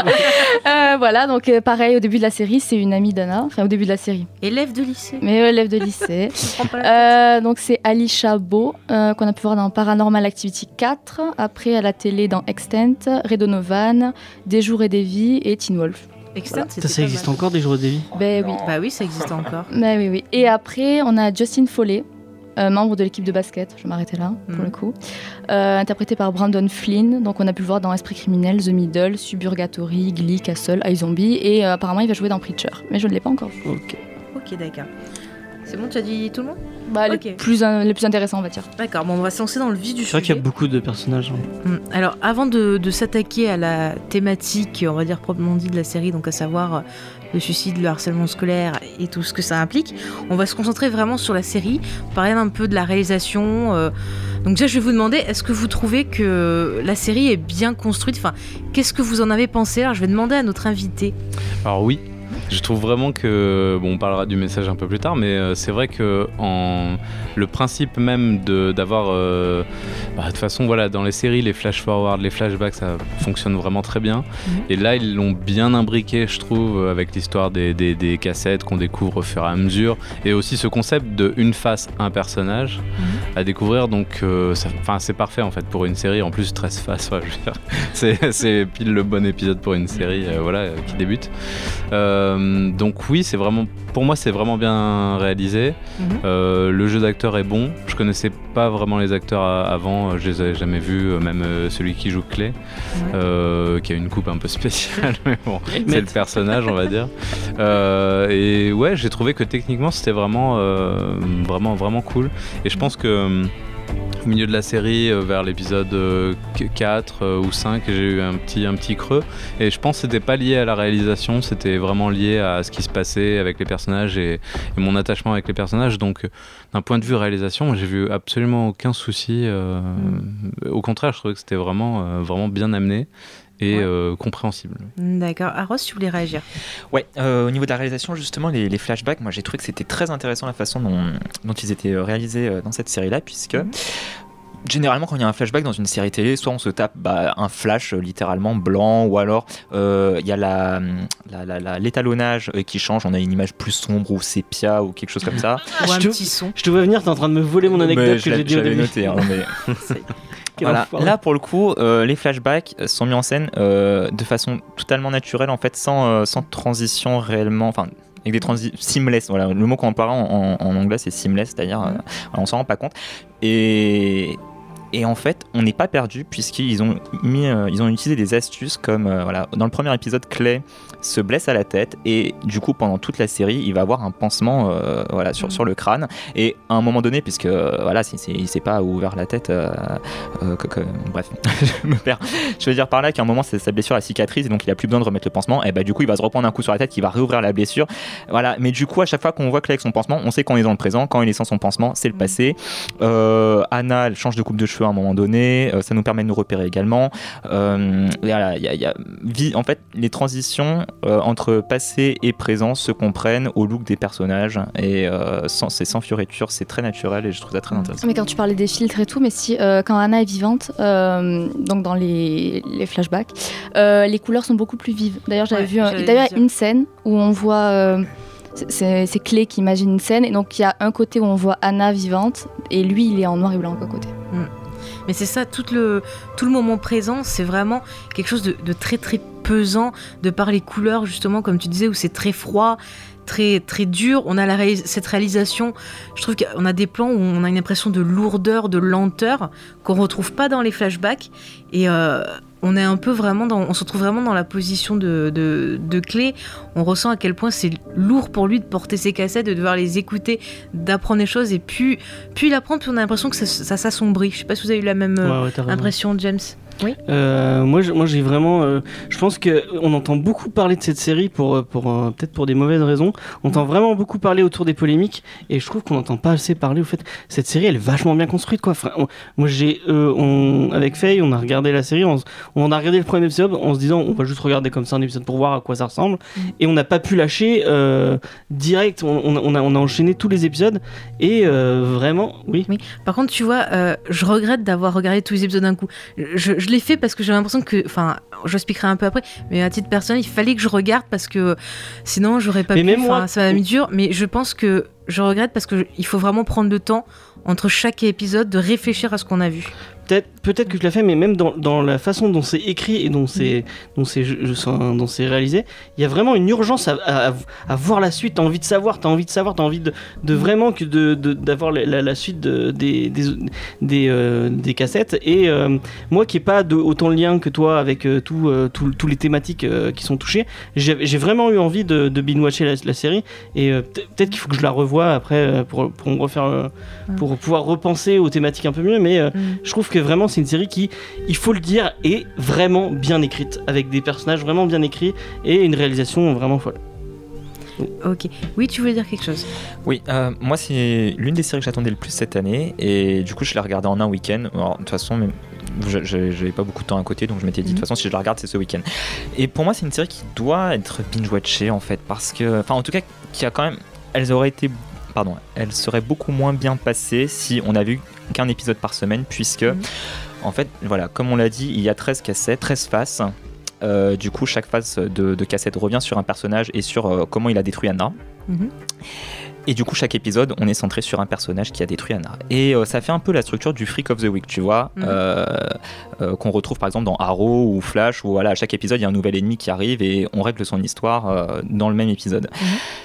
Euh, voilà, donc euh, pareil, au début de la série, c'est une amie d'Anna. Enfin, au début de la série. Élève de lycée. Mais euh, élève de lycée. Prends pas la tête. Euh, donc c'est Alicia Beau, euh, qu'on a pu voir dans Paranormal Activity quatre. Après, à la télé, dans Extent, Redonovan, Des jours et des vies et Teen Wolf. Extent, Ça, c'était ça pas existe mal. encore des jours de vie. Ben oui. Bah oui, ça existe encore. Mais oui, oui. Et après, on a Justin Foley, euh, membre de l'équipe de basket, je vais m'arrêter là pour Mhm. le coup, euh, interprété par Brandon Flynn. Donc on a pu le voir dans Esprit criminel, The Middle, Suburgatory, Glee, Castle, iZombie, et euh, apparemment il va jouer dans Preacher. Mais je ne l'ai pas encore vu. Ok. Ok, d'accord. C'est bon, tu as dit tout le monde? Bah, Ok. les, plus, euh, les plus intéressants, on va dire. D'accord, bon, on va se lancer dans le vif du C'est vrai qu'il sujet. y a beaucoup de personnages. hein. Mm. Alors, avant de, de s'attaquer à la thématique, on va dire proprement dit, de la série, donc à savoir euh, le suicide, le harcèlement scolaire et tout ce que ça implique, on va se concentrer vraiment sur la série, parler un peu de la réalisation. euh. Donc déjà, je vais vous demander, est-ce que vous trouvez que la série est bien construite? Enfin, qu'est-ce que vous en avez pensé? Alors, je vais demander à notre invité. Alors oui, je trouve vraiment que, bon, on parlera du message un peu plus tard, mais euh, c'est vrai que en, le principe même de, d'avoir, euh, bah, de toute façon, voilà, dans les séries, les flash forward, les flashbacks, ça fonctionne vraiment très bien. Mhm. Et là, ils l'ont bien imbriqué, je trouve, avec l'histoire des, des, des cassettes qu'on découvre au fur et à mesure, et aussi ce concept de une face, un personnage à découvrir. Donc, euh, ça, 'fin, c'est parfait en fait pour une série. En plus, treize faces, ouais, je veux dire, c'est, c'est pile le bon épisode pour une série, euh, voilà, euh, qui débute. Euh, donc oui, c'est vraiment, pour moi, c'est vraiment bien réalisé. Mhm. Euh, le jeu d'acteur est bon. Je connaissais pas vraiment les acteurs a- avant, je les avais jamais vus, euh, même euh, celui qui joue Clé, euh, qui a une coupe un peu spéciale, mais bon, c'est le personnage, on va dire. Euh, et ouais, j'ai trouvé que techniquement, c'était vraiment, euh, vraiment, vraiment cool. Et je pense que euh, au milieu de la série, euh, vers l'épisode euh, quatre euh, ou cinq, j'ai eu un petit, un petit creux. Et je pense que c'était pas lié à la réalisation, c'était vraiment lié à ce qui se passait avec les personnages et, et mon attachement avec les personnages. Donc, euh, d'un point de vue réalisation, j'ai vu absolument aucun souci. Euh, Au contraire, je trouvais que c'était vraiment, euh, vraiment bien amené et Ouais. euh, compréhensible. D'accord. Aros, tu voulais réagir? Ouais, euh, au niveau de la réalisation, justement, les, les flashbacks, moi j'ai trouvé que c'était très intéressant la façon dont, dont ils étaient euh, réalisés euh, dans cette série-là, puisque Mhm. généralement quand il y a un flashback dans une série télé, soit on se tape bah, un flash euh, littéralement blanc, ou alors euh, il y a la, la- la- la- l'étalonnage euh, qui change, on a une image plus sombre ou sépia ou quelque chose comme ça. Ou un je te- petit son? Je te vois venir, t'es en train de me voler mon anecdote Mais que je j'ai l'avais- dit au j'avais début. noté, hein, mais... Quel Voilà. enfoiré. Là, pour le coup, euh, les flashbacks sont mis en scène euh, de façon totalement naturelle, en fait, sans, euh, sans transition réellement. Enfin, avec des transitions seamless. Voilà, le mot qu'on parle en, en, en anglais, c'est seamless, c'est-à-dire, euh, on s'en rend pas compte. Et Et en fait, on n'est pas perdu puisqu'ils ont mis, euh, ils ont utilisé des astuces comme euh, voilà, dans le premier épisode, Clay se blesse à la tête et du coup pendant toute la série, il va avoir un pansement euh, voilà sur, mmh. sur le crâne. Et à un moment donné, puisque euh, voilà, c'est, c'est, il s'est pas ouvert la tête, euh, euh, que, que, bref, je me perds. Je veux dire par là qu'à un moment, c'est, sa blessure a cicatrise et donc il a plus besoin de remettre le pansement. Et bah du coup, il va se reprendre un coup sur la tête, qui va réouvrir la blessure. Voilà. Mais du coup, à chaque fois qu'on voit Clay avec son pansement, on sait qu'on est dans le présent. Quand il est sans son pansement, c'est le mmh. passé. Euh, Anna, elle change de coupe de cheveux à un moment donné, euh, ça nous permet de nous repérer également. Euh, voilà, y a, y a, en fait, les transitions euh, entre passé et présent se comprennent au look des personnages et euh, sans, c'est sans fioriture, c'est très naturel et je trouve ça très intéressant. Mais quand tu parlais des filtres et tout, mais si euh, quand Anna est vivante, euh, donc dans les, les flashbacks, euh, les couleurs sont beaucoup plus vives. D'ailleurs, j'avais ouais, vu un, d'ailleurs une scène où on voit. Euh, C'est, c'est Clay qui imagine une scène et donc il y a un côté où on voit Anna vivante et lui il est en noir et blanc à côté. Mmh. Mais c'est ça, tout le, tout le moment présent, c'est vraiment quelque chose de, de très très pesant de par les couleurs justement comme tu disais où c'est très froid, très très dur. On a la réalis- cette réalisation, je trouve qu'on a des plans où on a une impression de lourdeur, de lenteur qu'on retrouve pas dans les flashbacks et euh, on est un peu vraiment dans, on se retrouve vraiment dans la position de, de, de Clay. On ressent à quel point c'est lourd pour lui de porter ses cassettes, de devoir les écouter, d'apprendre des choses et puis, puis il apprend, puis on a l'impression que ça, ça s'assombrit. Je sais pas si vous avez eu la même ouais, ouais, impression, James. Oui. Euh, moi, je, moi, j'ai vraiment. Euh, je pense que on entend beaucoup parler de cette série pour, pour euh, peut-être pour des mauvaises raisons. On entend vraiment beaucoup parler autour des polémiques, et je trouve qu'on n'entend pas assez parler au fait. Cette série, elle est vachement bien construite, quoi. Enfin, on, moi, j'ai, euh, on, avec Faye, on a regardé la série, on, on a regardé le premier épisode en se disant, on va juste regarder comme ça un épisode pour voir à quoi ça ressemble, mmh. et on n'a pas pu lâcher euh, direct. On, on, on, a, on a enchaîné tous les épisodes, et euh, vraiment, oui. Oui. Par contre, tu vois, euh, je regrette d'avoir regardé tous les épisodes d'un coup. Je, je Je l'ai fait parce que j'ai l'impression que, enfin, j'expliquerai un peu après, mais à titre personnel, il fallait que je regarde parce que sinon j'aurais pas mais pu. Enfin, ça m'a mis dur, mais je pense que je regrette parce que il faut vraiment prendre le temps entre chaque épisode de réfléchir à ce qu'on a vu. Peut-être, peut-être que je l'ai fait, mais même dans, dans la façon dont c'est écrit et dont c'est, dont c'est, je, je, dont c'est réalisé, il y a vraiment une urgence à, à, à voir la suite. T'as envie de savoir, t'as envie de savoir, t'as envie de, de vraiment que de, de, d'avoir la, la, la suite de, des, des, des, euh, des cassettes. Et euh, moi qui n'ai pas de, autant de lien que toi avec euh, tous euh, tout, tout les thématiques euh, qui sont touchées, j'ai, j'ai vraiment eu envie de, de binge-watcher la, la série. Et euh, peut-être qu'il faut que je la revoie après euh, pour, pour me refaire, euh, pour pouvoir repenser aux thématiques un peu mieux. Mais euh, mm. je trouve que vraiment c'est une série qui, il faut le dire, est vraiment bien écrite, avec des personnages vraiment bien écrits et une réalisation vraiment folle. Oui. Ok. Oui, tu voulais dire quelque chose ? Oui, euh, moi c'est l'une des séries que j'attendais le plus cette année et du coup je l'ai regardée en un week-end. Alors, de toute façon, même, je, je, j'avais pas beaucoup de temps à côté, donc je m'étais dit de toute façon si je la regarde c'est ce week-end. Et pour moi c'est une série qui doit être binge-watchée en fait, parce que, enfin en tout cas qui a quand même, elles auraient été Pardon, elle serait beaucoup moins bien passée si on avait eu qu'un épisode par semaine, puisque, mmh. en fait, voilà, comme on l'a dit, il y a treize cassettes, treize faces. Euh, du coup, chaque face de, de cassette revient sur un personnage et sur euh, comment il a détruit Anna. Mmh. Et du coup, chaque épisode, on est centré sur un personnage qui a détruit Anna. Et euh, ça fait un peu la structure du Freak of the Week, tu vois, mmh. euh, euh, qu'on retrouve par exemple dans Arrow ou Flash, où voilà, à chaque épisode, il y a un nouvel ennemi qui arrive et on règle son histoire euh, dans le même épisode. Mmh.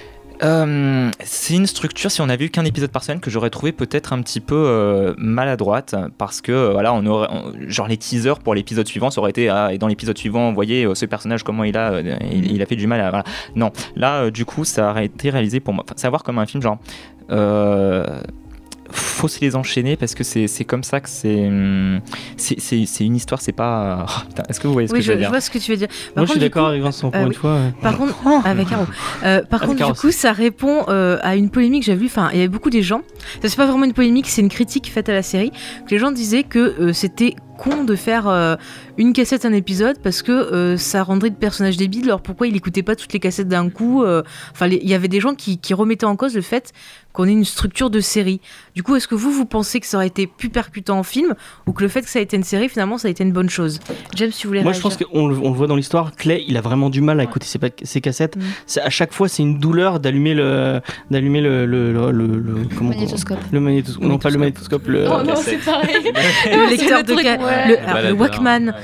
Euh, c'est une structure, si on avait eu qu'un épisode par semaine, que j'aurais trouvé peut-être un petit peu euh, maladroite, parce que euh, voilà, on aurait, on, genre les teasers pour l'épisode suivant, ça aurait été ah, et dans l'épisode suivant, vous voyez euh, ce personnage comment il a, euh, il, il a fait du mal à, voilà. Non, là euh, du coup ça aurait été réalisé pour moi, savoir comme un film genre. Euh, faut se les enchaîner parce que c'est, c'est comme ça que c'est, c'est, c'est, c'est une histoire, c'est pas. Oh, putain, est-ce que vous voyez ce oui, que je veux je dire ? Je vois ce que tu veux dire. Par Moi contre, je suis d'accord coup, avec Vincent pour euh, une oui. fois. Ouais. Par contre, oh, avec Caro. Euh, par avec contre, Caro du coup, ça répond euh, à une polémique que j'ai vue. Enfin, il y avait beaucoup des gens. Ça, c'est pas vraiment une polémique, c'est une critique faite à la série. Que les gens disaient que euh, c'était con de faire euh, une cassette un épisode parce que euh, ça rendrait le personnage débile. Alors pourquoi il écoutait pas toutes les cassettes d'un coup euh, Enfin, il y avait des gens qui, qui remettaient en cause le fait qu'on ait une structure de série. Du coup, est-ce que vous, vous pensez que ça aurait été plus percutant en film ou que le fait que ça ait été une série, finalement, ça a été une bonne chose ? James, tu voulais Moi, réagir ? je pense qu'on le, on le voit dans l'histoire. Clay, il a vraiment du mal à écouter ses, ses cassettes. Mmh. C'est, à chaque fois, c'est une douleur d'allumer le, d'allumer le, le, le, le, le comment, magnétoscope. Le magnétoscope. Non, pas le magnétoscope. Le, oh non, c'est pareil. Le lecteur de ca... ouais. le, alors, le Walkman.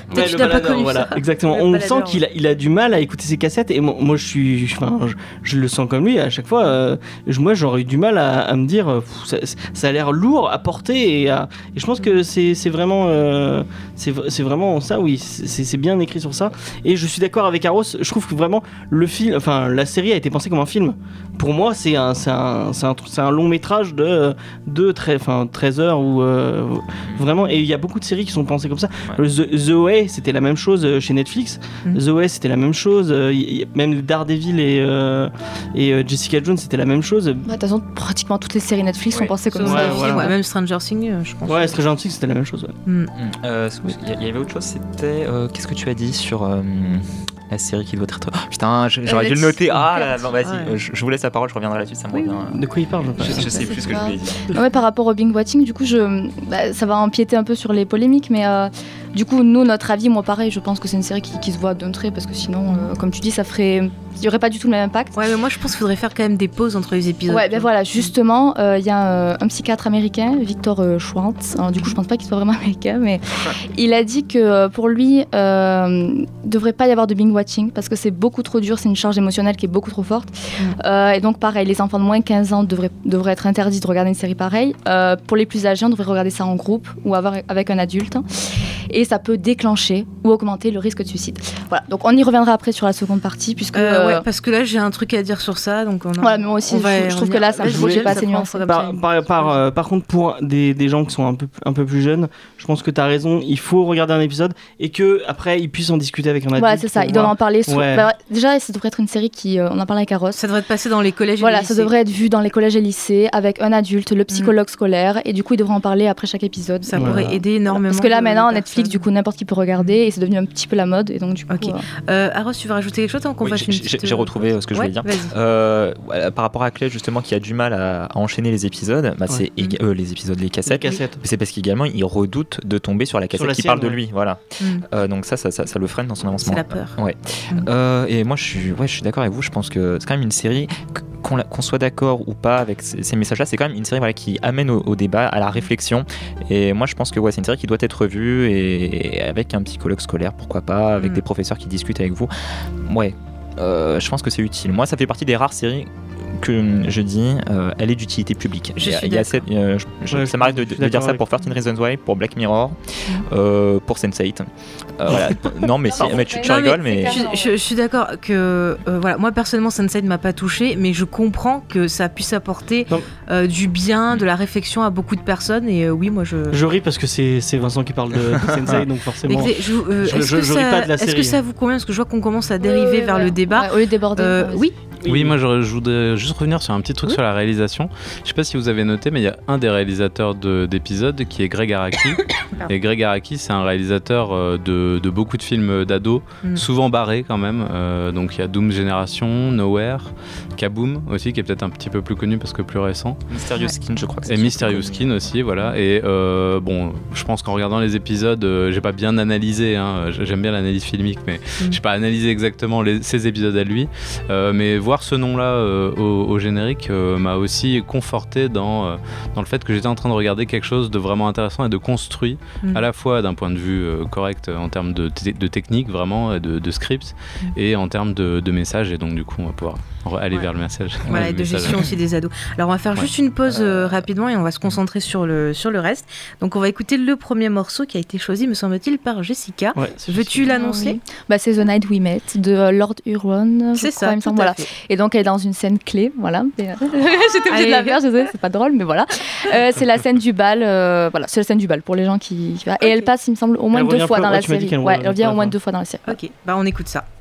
Peut-être Ouais, tu le n'as pas baladeur, connu voilà, ça. exactement. Le On baladeur, sent qu'il a, il a du mal à écouter ses cassettes et moi, moi je suis, enfin, je, je le sens comme lui à chaque fois. Euh, je- moi j'aurais eu du mal à, à me dire, euh, pff, ça, ça a l'air lourd à porter et, à- et je pense que c'est, c'est vraiment, euh, c'est, v- c'est vraiment ça. Oui, c'est, c'est bien écrit sur ça. Et je suis d'accord avec Aros. Je trouve que vraiment le film, enfin la série a été pensée comme un film. Pour moi, c'est un, c'est un, c'est un, tr- c'est un long métrage de, de très, enfin, treize heures ou euh, vraiment. Et il y a beaucoup de séries qui sont pensées comme ça. Ouais. The, The Way, c'était la même chose euh, chez Netflix. Mhm. The Way, c'était la même chose. euh, y- y- même Daredevil et, euh, et euh, Jessica Jones, c'était la même chose. Ouais, De toute façon, pratiquement toutes les séries Netflix Ouais. sont pensées comme Sauf ça. Ouais, les voilà. films, ouais, même Stranger Things, euh, je pense. Ouais, Stranger Things, c'était la même chose. Ouais. Mm. Euh, Il y, y avait autre chose, c'était. euh, Qu'est-ce que tu as dit sur euh, la série qui doit être. Oh, putain, je- j'aurais dû le noter. Ah là là, non, vas-y, Ouais. euh, je, je vous laisse la parole, je reviendrai là-dessus, ça me Oui, revient. De quoi il parle, je Je, pense. je sais plus ce que je voulais dire. Ouais, par rapport au binge watching, du coup, je, bah, ça va empiéter un peu sur les polémiques, mais euh, du coup, nous, notre avis, moi, pareil, je pense que c'est une série qui, qui se voit d'un trait, parce que sinon, euh, comme tu dis, ça ferait, il y aurait pas du tout le même impact. Ouais, mais moi je pense qu'il faudrait faire quand même des pauses entre les épisodes. Ouais, ben voilà, justement, euh, il y a euh, un psychiatre américain, Victor euh, Schwartz. Alors, du coup, je pense pas qu'il soit vraiment américain, mais il a dit que euh, pour lui, euh, il devrait pas y avoir de binge watching parce que c'est beaucoup trop dur, c'est une charge émotionnelle qui est beaucoup trop forte. Mm. Euh, et donc, pareil, les enfants de moins de quinze ans devraient, devraient être interdits de regarder une série pareille. Euh, pour les plus âgés, on devrait regarder ça en groupe ou avoir, avec un adulte. Et ça peut déclencher ou augmenter le risque de suicide. Voilà, donc on y reviendra après sur la seconde partie, puisque. Euh, euh, ouais, parce que là j'ai un truc à dire sur ça, donc on en- Voilà, mais moi aussi, on va je- y je trouve que revenir. là, c'est un peu- Je voulais- j'ai pas ça assez prend- nuancé. ça Par, prend- par, par, euh, par contre, pour des, des gens qui sont un peu, un peu plus jeunes, je pense que tu as raison, il faut regarder un épisode et que après ils puissent en discuter avec un adulte. Voilà, c'est ça, pour ils doivent voir. en parler. Sur... Ouais. bah, déjà, ça devrait être une série qui. euh, on en parle avec Aros. Ça devrait être passé dans les collèges et Voilà, les ça lycées. devrait être vu dans les collèges et lycées avec un adulte, le psychologue scolaire, et du coup, ils devraient en parler après chaque épisode. Ça Et, pourrait Voilà. aider énormément. Parce que là, de- maintenant, de Netflix, personnes. du coup, n'importe qui peut regarder, et c'est devenu un petit peu la mode, et donc, du coup. Ok. euh, Euh, Aros, tu veux rajouter quelque chose avant qu'on Oui, fasse une j'ai- petite... j'ai j'ai retrouvé euh, ce que je Ouais, voulais dire. vas-y. Euh, voilà, par rapport à Clay justement qui a du mal à, à enchaîner les épisodes, bah, c'est Mhm. éga- euh, les épisodes, les Les cassettes. cassettes. C'est parce qu'également il redoute de tomber sur la cassette la qui sienne, parle de ouais. lui, voilà. Mm. Euh, donc ça, ça, ça, ça le freine dans son avancement. C'est la peur. Ouais. Mm. Euh, et moi, je suis, ouais, je suis d'accord avec vous. Je pense que c'est quand même une série, qu- qu'on, la- qu'on soit d'accord ou pas avec ces, ces messages-là, c'est quand même une série voilà, qui amène au, au débat, à la réflexion. Et moi, je pense que ouais, c'est une série qui doit être revue et, et avec un psychologue scolaire, pourquoi pas, avec Mm. des professeurs qui discutent avec vous. Ouais. Euh, je pense que c'est utile. Moi, ça fait partie des rares séries que je dis, euh, elle est d'utilité publique. Je Il y a- suis il y a d'accord. cette- euh, je- je- Ouais, ça m'arrive de, je suis de dire d'accord ça avec pour toi. thirteen Reasons Why, pour Black Mirror, euh, pour sense eight. Euh, voilà. Non, mais, si, mais tu, tu Non, mais rigoles, mais. Je, je- je suis d'accord que euh, voilà, moi personnellement sense eight m'a pas touché, mais je comprends que ça puisse apporter Non. euh, du bien, de la réflexion à beaucoup de personnes et euh, oui moi je. Je ris parce que c'est c'est Vincent qui parle de, de Sensei, donc forcément. Écoutez, je, euh, Je- est-ce je- que, je ris ça, pas de la est-ce que série. ça vous convient parce que je vois qu'on commence à dériver ouais, vers ouais, le débat. ouais, au lieu de déborder. Euh, ouais, oui. Oui, moi je, je voudrais juste revenir sur un petit truc Oui. sur la réalisation. Je sais pas si vous avez noté, mais il y a un des réalisateurs de- d'épisodes qui est Greg Araki. Et Greg Araki, c'est un réalisateur euh, de, de beaucoup de films d'ados, Mm. souvent barrés quand même. Euh, donc il y a Doom Generation, Nowhere, Kaboom aussi, qui est peut-être un petit peu plus connu parce que plus récent. Mysterious Skin, je crois que c'est Et celui Mysterious que- Skin aussi, voilà. Et euh, bon, je pense qu'en regardant les épisodes, euh, j'ai pas bien analysé, hein, j'aime bien l'analyse filmique, mais Mm. j'ai pas analysé exactement les, ces épisodes à lui. Euh, mais voir ce nom-là euh, au, au générique euh, m'a aussi conforté dans, euh, dans le fait que j'étais en train de regarder quelque chose de vraiment intéressant et de construit, Mm. à la fois d'un point de vue euh, correct euh, en termes de, te- de technique, vraiment, et de, de script, Mm. et en termes de, de message. Et donc, du coup, on va pouvoir re- aller Ouais. vers le message. Voilà, le et de message. gestion aussi des ados. Alors on va faire Ouais. juste une pause euh, rapidement et on va se concentrer sur le, sur le reste. Donc on va écouter le premier morceau qui a été choisi, me semble-t-il, par Jessica. Ouais, c'est Veux-tu l'annoncer? Oui. Bah, c'est The Night We Met de euh, Lord Huron. je C'est crois, ça, il me tout semble. à Voilà. fait. Et donc, elle est dans une scène clé. Voilà. Et, euh, J'étais obligée de la Allez. faire, je sais, c'est pas drôle, mais voilà. Euh, c'est la scène du bal. euh, voilà, c'est la scène du bal pour les gens qui. qui- Et elle passe, il me semble, au moins Elle deux revient fois plus- dans ouais, la tu m'as dit série. qu'elle Ouais, revient elle revient plus à au la moins fin. deux fois dans la série. Ok, bah on écoute ça.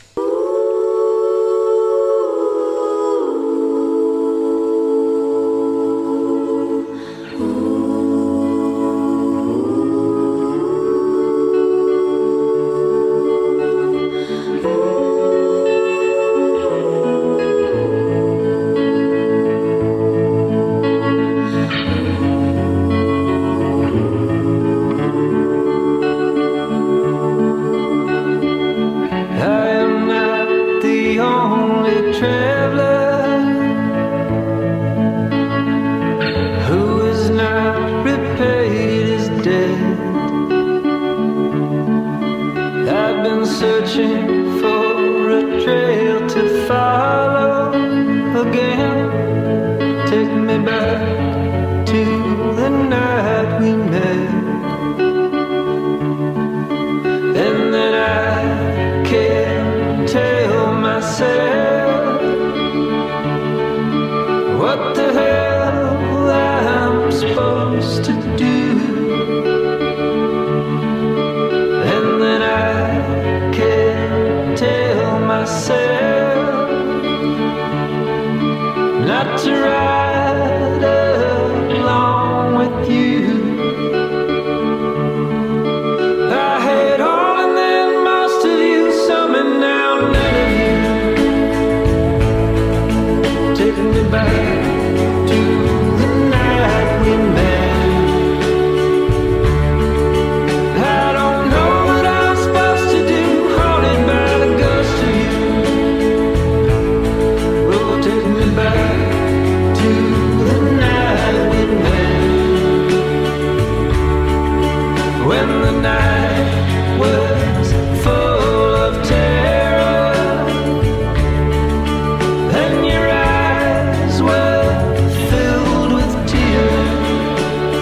I am not the only traveler who is not repaid his debt. myself not to ride along with you. I had all and then most of you, some and now none of you. Taking me back to the night we met. When the night was full of terror and your eyes were filled with tears,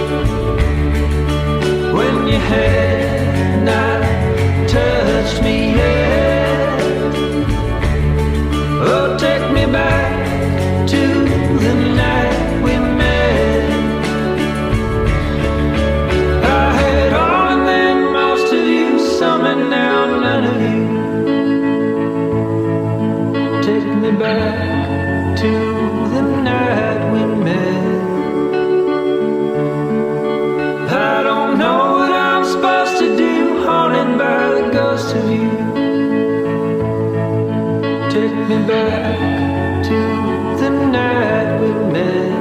when your hand not touched me yet, oh, take me back to the night we met. Some and now none of you. Take me back to the night we met. I don't know what I'm supposed to do, haunted by the ghost of you. Take me back to the night we met.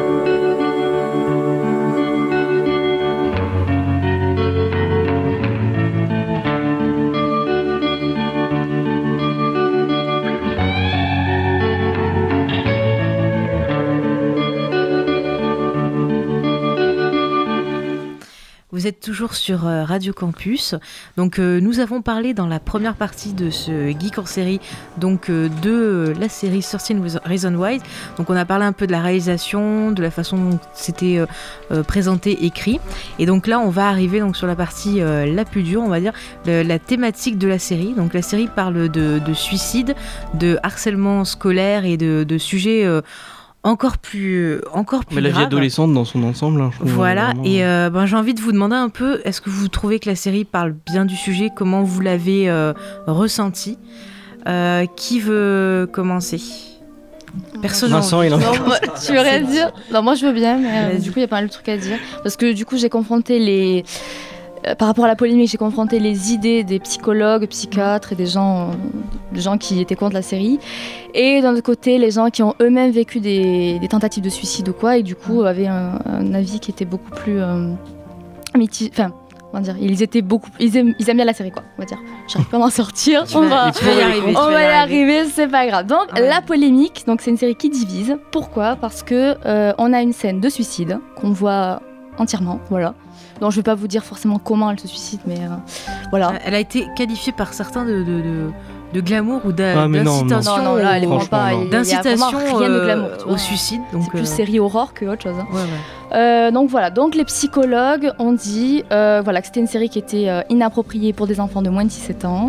Vous êtes toujours sur Radio Campus. Donc euh, nous avons parlé dans la première partie de ce Geek en série donc euh, de la série thirteen Reasons Why. Donc on a parlé un peu de la réalisation, de la façon dont c'était euh, euh, présenté, écrit. Et donc là on va arriver donc sur la partie euh, la plus dure, on va dire, de, la thématique de la série. Donc la série parle de, de suicide, de harcèlement scolaire et de, de sujets euh, encore plus encore plus mais la vie grave. adolescente dans son ensemble hein, je trouve voilà vraiment... et euh, ben, j'ai envie de vous demander un peu, est-ce que vous trouvez que la série parle bien du sujet, comment vous l'avez euh, ressenti, euh, qui veut commencer? Personne. Vincent il en non, moi, tu veux rien dire? Non, moi je veux bien, mais euh, du coup il y a pas mal de trucs à dire parce que du coup j'ai confronté les euh, par rapport à la polémique, j'ai confronté les idées des psychologues, psychiatres et des gens, des gens qui étaient contre la série. Et d'un autre côté, les gens qui ont eux-mêmes vécu des, des tentatives de suicide ou quoi, et du coup avaient un, un avis qui était beaucoup plus euh, mitigé. Enfin, comment dire, ils étaient beaucoup, ils aiment, ils aiment bien la série, quoi. On va dire. J'arrive pas à m'en sortir. Tu on vas, va, tu vas y arriver. On tu va y arriver, arriver, c'est pas grave. Donc ah ouais. la polémique, donc c'est une série qui divise. Pourquoi ? Parce que euh, on a une scène de suicide qu'on voit entièrement, voilà. Donc je vais pas vous dire forcément comment elle se suicide, mais euh, voilà. Elle a été qualifiée par certains de, de, de, de glamour ou d'a, ah, d'incitation, non, non, non, là, elle est vraiment pas, non. d'incitation il y a rien de glamour, euh, tu au vois. suicide. C'est Donc, plus euh... série horreur que autre chose. Hein. Ouais, ouais. Euh, donc voilà, donc les psychologues ont dit euh, voilà, que c'était une série qui était euh, inappropriée pour des enfants de moins de dix-sept ans.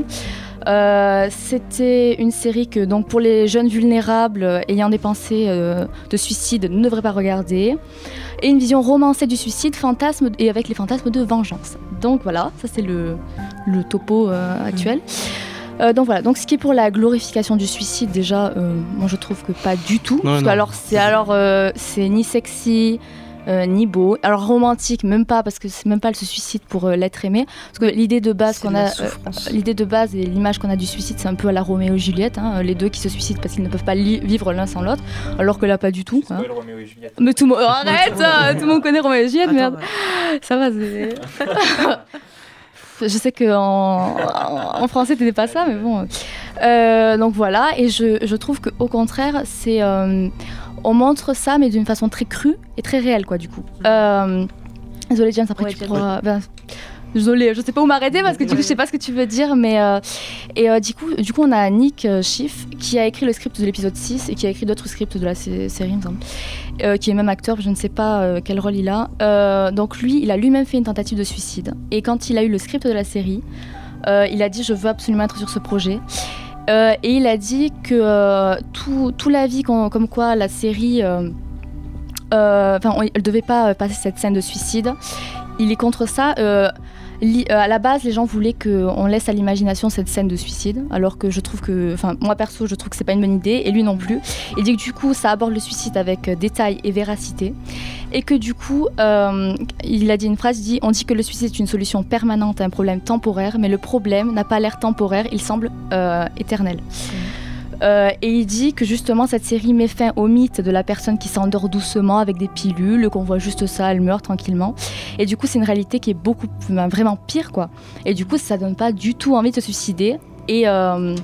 Euh, c'était une série que donc pour les jeunes vulnérables euh, ayant des pensées euh, de suicide ne devraient pas regarder, et une vision romancée du suicide, fantasme et avec les fantasmes de vengeance. Donc voilà, ça c'est le, le topo euh, actuel. Mmh. Euh, donc voilà, donc ce qui est pour la glorification du suicide, déjà, euh, moi je trouve que pas du tout. Non, parce non. que alors c'est alors euh, c'est ni sexy. Euh, ni beau, alors romantique même pas, parce que c'est même pas le suicide pour euh, l'être aimé, parce que l'idée de base C'est qu'on de a, la euh, souffrance. l'idée de base et l'image qu'on a du suicide, c'est un peu à la Roméo et Juliette, hein, les deux qui se suicident parce qu'ils ne peuvent pas li- vivre l'un sans l'autre, alors que là pas du tout. Hein. Roméo et Juliette. Mais tout le monde, oh, arrête, ça, tout le monde connaît Roméo et Juliette, Attends, merde, ouais. ça va. C'est... Je sais qu'en en, en français t'étais pas ça, mais bon. Euh, donc voilà, et je, je trouve qu'au contraire, c'est euh, on montre ça, mais d'une façon très crue et très réelle, quoi, du coup. Euh, désolée, James, après Ouais, tu James. pourras. Ben, désolée, je sais pas où m'arrêter parce que du coup, je sais pas ce que tu veux dire, mais. Euh, et euh, du, coup, du coup, on a Nick euh, Schiff qui a écrit le script de l'épisode six et qui a écrit d'autres scripts de la sé- série, il me semble. Euh, qui est même acteur, je ne sais pas euh, quel rôle il a. Euh, donc lui, il a lui-même fait une tentative de suicide. Et quand il a eu le script de la série, euh, il a dit « je veux absolument être sur ce projet ». Euh, et il a dit que euh, tout, tout l'avis com- comme quoi la série, euh, euh, enfin, on- elle devait pas passer cette scène de suicide. Il est contre ça. Euh, Li- euh, à la base, les gens voulaient qu'on laisse à l'imagination cette scène de suicide, alors que je trouve que, enfin, moi perso, je trouve que c'est pas une bonne idée, et lui non plus. Il dit que du coup, ça aborde le suicide avec euh, détail et véracité, et que du coup, euh, il a dit une phrase, il dit, on dit que le suicide est une solution permanente à un problème temporaire, mais le problème n'a pas l'air temporaire, il semble euh, éternel. Mmh. Euh, et il dit que justement cette série met fin au mythe de la personne qui s'endort doucement avec des pilules, qu'on voit juste ça, elle meurt tranquillement. Et du coup, c'est une réalité qui est beaucoup, ben, vraiment pire, quoi. Et du coup, ça donne pas du tout envie de se suicider. Et euh,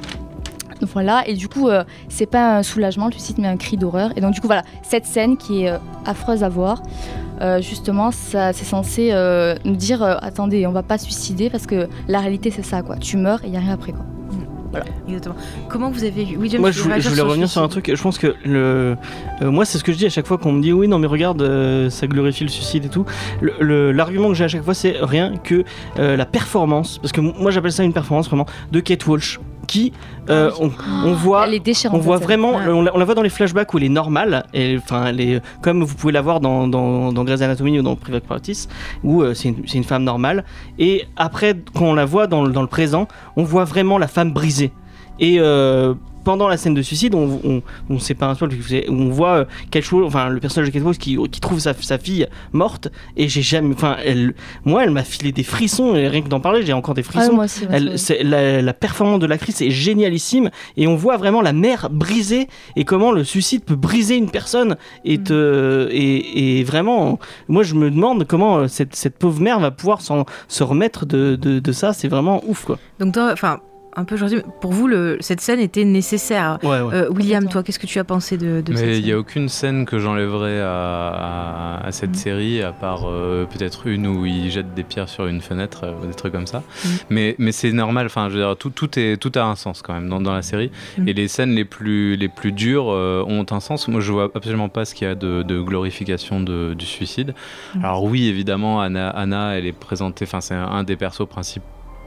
voilà. Et du coup, euh, c'est pas un soulagement le suicide, mais un cri d'horreur. Et donc du coup, voilà, cette scène qui est euh, affreuse à voir. Euh, justement, ça, c'est censé euh, nous dire euh, attendez, on va pas se suicider parce que la réalité c'est ça, quoi. Tu meurs et il y a rien après, quoi. Voilà. Exactement. Comment vous avez vu oui, Moi, je voulais, je voulais revenir sur un truc. Je pense que le, euh, moi, c'est ce que je dis à chaque fois qu'on me dit oui, non, mais regarde, euh, ça glorifie le suicide et tout. Le, le, l'argument que j'ai à chaque fois, c'est rien que euh, la performance, parce que moi, j'appelle ça une performance vraiment de Kate Walsh, qui euh, on, on voit, elle est déchirante, on voit vraiment, ouais. on, la, on la voit dans les flashbacks où elle est normale, et enfin, elle est comme vous pouvez la voir dans dans, dans Grey's Anatomy ou dans Private Practice, où euh, c'est une c'est une femme normale. Et après, quand on la voit dans dans le présent, on voit vraiment la femme brisée. Et euh, pendant la scène de suicide, on, on, on sait pas un spoil, on voit quelque chose, enfin le personnage de Kate Walsh qui, qui trouve sa, sa fille morte, et j'ai jamais, enfin elle, moi elle m'a filé des frissons, et rien que d'en parler, j'ai encore des frissons. Ah, moi aussi, moi elle, aussi. c'est, la, la performance de l'actrice est génialissime, et on voit vraiment la mère brisée, et comment le suicide peut briser une personne, et, te, et, et vraiment, moi je me demande comment cette, cette pauvre mère va pouvoir s'en, se remettre de, de, de ça, c'est vraiment ouf, quoi. Donc toi, enfin. Un peu gentil, pour vous, le, cette scène était nécessaire. Ouais, ouais. Euh, William, toi, qu'est-ce que tu as pensé de, de Mais cette scène ? il n'y a aucune scène que j'enlèverais à, à, à cette mmh. série, à part euh, peut-être une où il jette des pierres sur une fenêtre, euh, des trucs comme ça. Mmh. Mais, mais c'est normal, enfin, je veux dire, tout, tout, est, tout a un sens quand même dans, dans la série. Mmh. Et les scènes les plus, les plus dures euh, ont un sens. Moi, je vois absolument pas ce qu'il y a de, de glorification de, du suicide. Mmh. Alors oui, évidemment, Anna, Anna, elle est présentée, enfin, c'est un, un des persos principaux,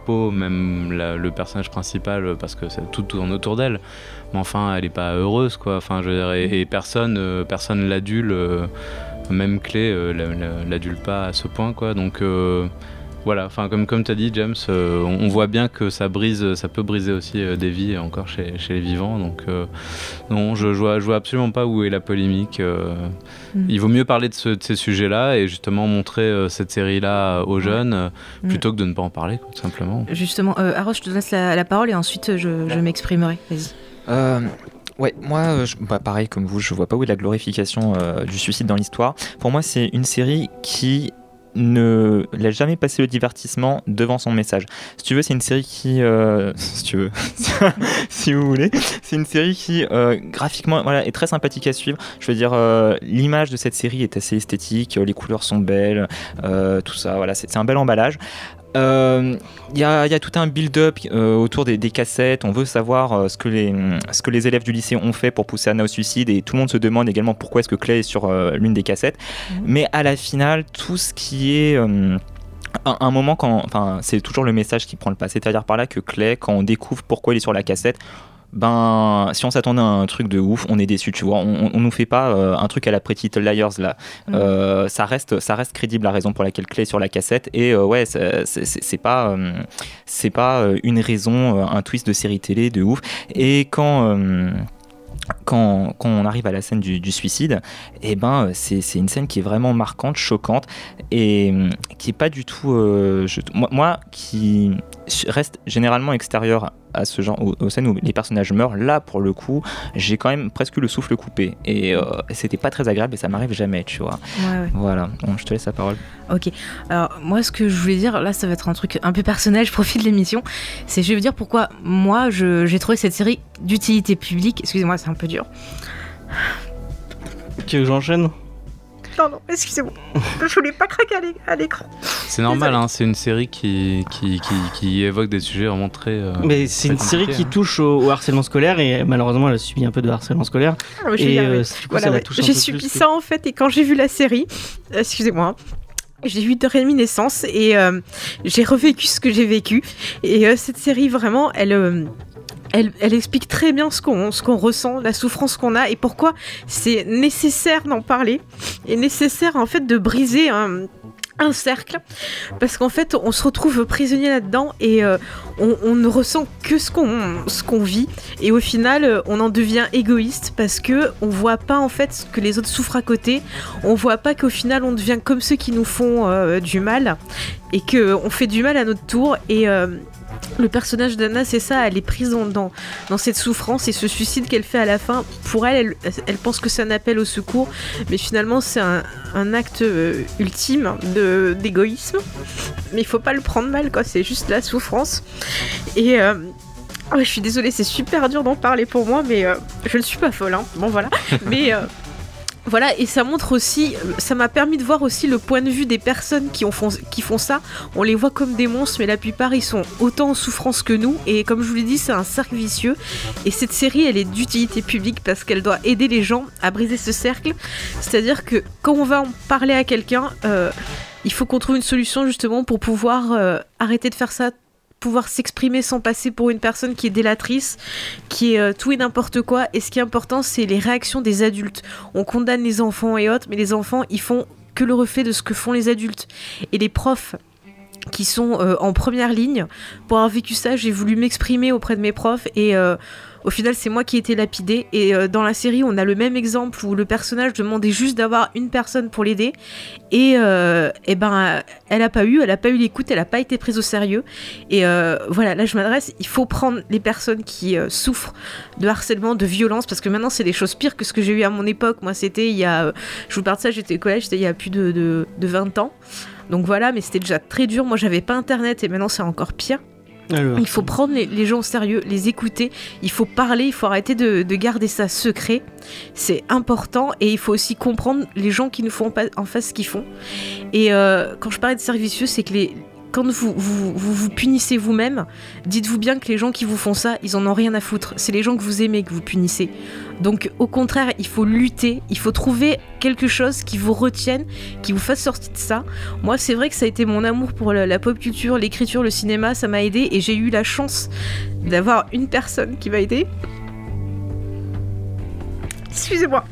même la, le personnage principal, parce que c'est, tout tourne autour d'elle, mais enfin elle est pas heureuse, quoi. Enfin je veux dire, et, et personne euh, personne l'adule, euh, même Clay euh, l'adule pas à ce point, quoi. Donc euh, voilà, enfin comme comme t'as dit, James, euh, on, on voit bien que ça brise, ça peut briser aussi euh, des vies encore chez, chez les vivants. Donc euh, non, je, je vois je vois absolument pas où est la polémique. Euh, mm. Il vaut mieux parler de, ce, de ces sujets-là et justement montrer euh, cette série-là aux jeunes euh, mm. plutôt que de ne pas en parler, quoi, tout simplement. Justement, euh, Aros, je te laisse la, la parole et ensuite je, je m'exprimerai. Vas-y. Euh... Ouais, moi, je, bah pareil comme vous, je vois pas où est la glorification euh, du suicide dans l'histoire. Pour moi, c'est une série qui ne laisse jamais passer le divertissement devant son message. Si tu veux, c'est une série qui, euh, si tu veux, si vous voulez, c'est une série qui euh, graphiquement, voilà, est très sympathique à suivre. Je veux dire, euh, l'image de cette série est assez esthétique, les couleurs sont belles, euh, tout ça, voilà, c'est, c'est un bel emballage. Il euh, y, a, y a tout un build-up euh, autour des, des cassettes. On veut savoir euh, ce, que les, ce que les élèves du lycée ont fait pour pousser Anna au suicide, et tout le monde se demande également pourquoi est-ce que Clay est sur euh, l'une des cassettes. Mmh. Mais à la finale, tout ce qui est... Euh, un, un moment quand... Enfin, c'est toujours le message qui prend le pas. C'est-à-dire par là que Clay, quand on découvre pourquoi il est sur la cassette, ben, si on s'attendait à un truc de ouf, on est déçu, tu vois. On, on nous fait pas euh, un truc à la Pretty Little Liars là. Mmh. Euh, ça reste, ça reste crédible, la raison pour laquelle Clay est sur la cassette. Et euh, ouais, c'est, c'est, c'est pas, euh, c'est pas une raison, un twist de série télé de ouf. Et quand euh, Quand, quand on arrive à la scène du, du suicide, eh ben, c'est, c'est une scène qui est vraiment marquante, choquante, et qui est pas du tout... Euh, je, moi, moi, qui reste généralement extérieur à ce genre, aux, aux scènes où les personnages meurent, là, pour le coup, j'ai quand même presque le souffle coupé. Et euh, c'était pas très agréable, et ça m'arrive jamais, tu vois. Ouais, ouais. Voilà, bon, je te laisse la parole. Ok, alors moi, ce que je voulais dire, là, ça va être un truc un peu personnel, je profite de l'émission, c'est je vais vous dire pourquoi moi, je, j'ai trouvé cette série d'utilité publique. Excusez-moi, c'est un peu dur. Tu veux que j'enchaîne ? Non, non, excusez-moi. Je voulais pas craquer à l'écran. C'est normal, hein, c'est une série qui, qui, qui, qui évoque des sujets vraiment très. Euh, mais c'est une série qui hein. touche au, au harcèlement scolaire, et malheureusement elle a subi un peu de harcèlement scolaire. Ah, et euh, du coup, voilà, ça ouais. la touche un J'ai peu subi plus, ça en fait, et quand j'ai vu la série, euh, excusez-moi. J'ai eu de réminiscence et euh, j'ai revécu ce que j'ai vécu. Et euh, cette série, vraiment, elle. Euh, Elle, elle explique très bien ce qu'on, ce qu'on ressent, la souffrance qu'on a, et pourquoi c'est nécessaire d'en parler, et nécessaire en fait de briser un, un cercle, parce qu'en fait on se retrouve prisonnier là-dedans et euh, on, on ne ressent que ce qu'on, ce qu'on vit, et au final on en devient égoïste parce que on voit pas en fait ce que les autres souffrent à côté, on voit pas qu'au final on devient comme ceux qui nous font euh, du mal, et qu'on fait du mal à notre tour. Et euh, le personnage d'Anna, c'est ça, elle est prise dans, dans, dans cette souffrance, et ce suicide qu'elle fait à la fin, pour elle, elle, elle pense que c'est un appel au secours, mais finalement c'est un, un acte euh, ultime de, d'égoïsme. Mais il faut pas le prendre mal, quoi, c'est juste la souffrance. Et euh, oh, je suis désolée, c'est super dur d'en parler pour moi, mais euh, je ne suis pas folle, hein. Bon voilà, mais... Euh, Voilà, et ça montre aussi, ça m'a permis de voir aussi le point de vue des personnes qui, ont font, qui font ça. On les voit comme des monstres, mais la plupart ils sont autant en souffrance que nous. Et comme je vous l'ai dit, c'est un cercle vicieux. Et cette série, elle est d'utilité publique parce qu'elle doit aider les gens à briser ce cercle. C'est-à-dire que quand on va en parler à quelqu'un, euh, il faut qu'on trouve une solution justement pour pouvoir euh, arrêter de faire ça, pouvoir s'exprimer sans passer pour une personne qui est délatrice, qui est euh, tout et n'importe quoi. Et ce qui est important, c'est les réactions des adultes. On condamne les enfants et autres, mais les enfants, ils font que le reflet de ce que font les adultes. Et les profs qui sont euh, en première ligne, pour avoir vécu ça, j'ai voulu m'exprimer auprès de mes profs, et euh, au final, c'est moi qui ai été lapidée. Et euh, dans la série, on a le même exemple où le personnage demandait juste d'avoir une personne pour l'aider. Et, euh, et ben, elle a pas eu, elle a pas eu l'écoute, elle a pas été prise au sérieux. Et euh, voilà, là je m'adresse, il faut prendre les personnes qui euh, souffrent de harcèlement, de violence, parce que maintenant c'est des choses pires que ce que j'ai eu à mon époque. Moi, c'était il y a, euh, je vous parle de ça, j'étais au collège, c'était il y a plus de, de, de vingt ans. Donc voilà, mais c'était déjà très dur. Moi, j'avais pas internet, et maintenant c'est encore pire. Alors. Il faut prendre les, les gens au sérieux, les écouter, il faut parler, il faut arrêter de, de garder ça secret, c'est important. Et il faut aussi comprendre les gens qui nous font en face ce qu'ils font. Et euh, quand je parlais de cercle vicieux, c'est que les, quand vous vous, vous vous punissez vous-même, dites-vous bien que les gens qui vous font ça, ils en ont rien à foutre, c'est les gens que vous aimez que vous punissez. Donc au contraire, il faut lutter, il faut trouver quelque chose qui vous retienne, qui vous fasse sortir de ça. Moi, c'est vrai que ça a été mon amour pour la, la pop culture, l'écriture, le cinéma, ça m'a aidé, et j'ai eu la chance d'avoir une personne qui m'a aidé. Excusez-moi.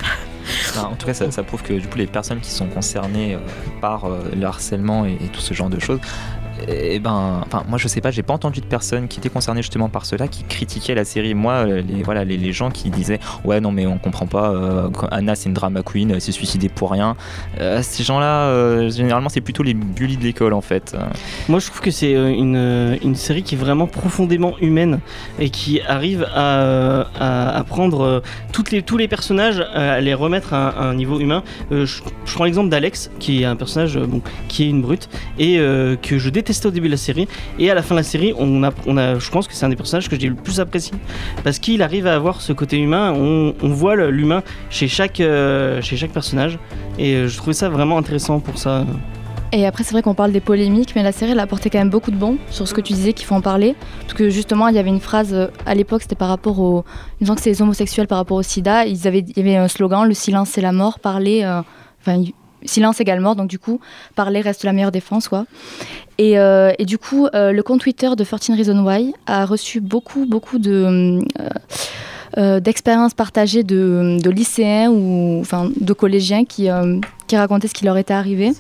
Enfin, en tout cas, ça, ça prouve que du coup, les personnes qui sont concernées euh, par euh, le harcèlement et, et tout ce genre de choses, et ben, enfin, moi je sais pas, j'ai pas entendu de personnes qui étaient concernées justement par cela, qui critiquaient la série. Moi, les, voilà, les, les gens qui disaient ouais, non, mais on comprend pas, euh, Anna c'est une drama queen, elle s'est suicidée pour rien. Euh, ces gens-là, euh, généralement, c'est plutôt les bullies de l'école en fait. Moi je trouve que c'est une, une série qui est vraiment profondément humaine et qui arrive à, à, à prendre toutes les, tous les personnages, à les remettre à, à un niveau humain. Euh, je, je prends l'exemple d'Alex, qui est un personnage bon, qui est une brute et euh, que je déteste au début de la série, et à la fin de la série on a, on a, je pense que c'est un des personnages que j'ai le plus apprécié parce qu'il arrive à avoir ce côté humain. On, on voit l'humain chez chaque, euh, chez chaque personnage, et je trouvais ça vraiment intéressant pour ça. Et après, c'est vrai qu'on parle des polémiques, mais la série elle a apporté quand même beaucoup de bons sur ce que tu disais qu'il faut en parler, parce que justement il y avait une phrase à l'époque, c'était par rapport au, il me semble que c'est les homosexuels par rapport au sida, ils avaient, il y avait un slogan, le silence c'est la mort, parler, euh, enfin silence égale mort, donc du coup parler reste la meilleure défense, quoi. Et, euh, et du coup euh, le compte Twitter de thirteen Reasons Why a reçu beaucoup beaucoup de euh, euh, d'expériences partagées de, de lycéens ou enfin de collégiens qui, euh, qui racontaient ce qui leur était arrivé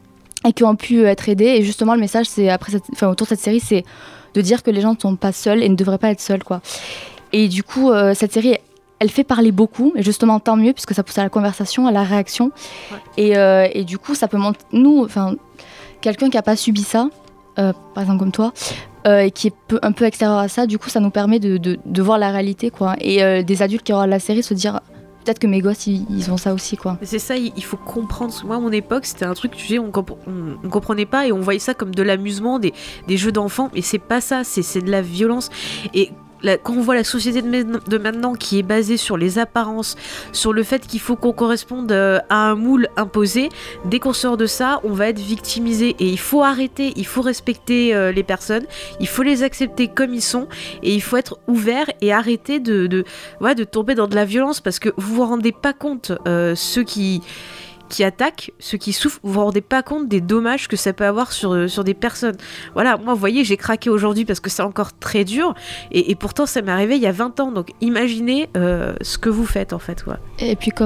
et qui ont pu être aidés. Et justement le message c'est après cette, enfin, autour de cette série, c'est de dire que les gens ne sont pas seuls et ne devraient pas être seuls, quoi. Et du coup euh, cette série elle fait parler beaucoup, et justement tant mieux, puisque ça pousse à la conversation, à la réaction. Ouais. Et, euh, et du coup, ça peut montrer, nous, enfin, quelqu'un qui n'a pas subi ça, euh, par exemple comme toi, euh, et qui est peu, un peu extérieur à ça, du coup, ça nous permet de, de, de voir la réalité, quoi. Et euh, des adultes qui regardent la série se dire, peut-être que mes gosses, ils, ils ont ça aussi, quoi. C'est ça, il faut comprendre. Moi, à mon époque, c'était un truc, tu sais, on, comp- on, on comprenait pas, et on voyait ça comme de l'amusement, des, des jeux d'enfants, mais c'est pas ça, c'est, c'est de la violence. Et La, quand on voit la société de, me- de maintenant qui est basée sur les apparences, sur le fait qu'il faut qu'on corresponde euh, à un moule imposé, dès qu'on sort de ça, on va être victimisé. Et il faut arrêter, il faut respecter euh, les personnes, il faut les accepter comme ils sont, et il faut être ouvert et arrêter de, de, ouais, de tomber dans de la violence, parce que vous vous rendez pas compte, euh, ceux qui... qui attaquent, ceux qui souffrent, vous vous rendez pas compte des dommages que ça peut avoir sur, sur des personnes. Voilà, moi, vous voyez, j'ai craqué aujourd'hui parce que c'est encore très dur, et, et pourtant, ça m'est arrivé il y a vingt ans, donc imaginez euh, ce que vous faites, en fait. Ouais. Et puis, comme An-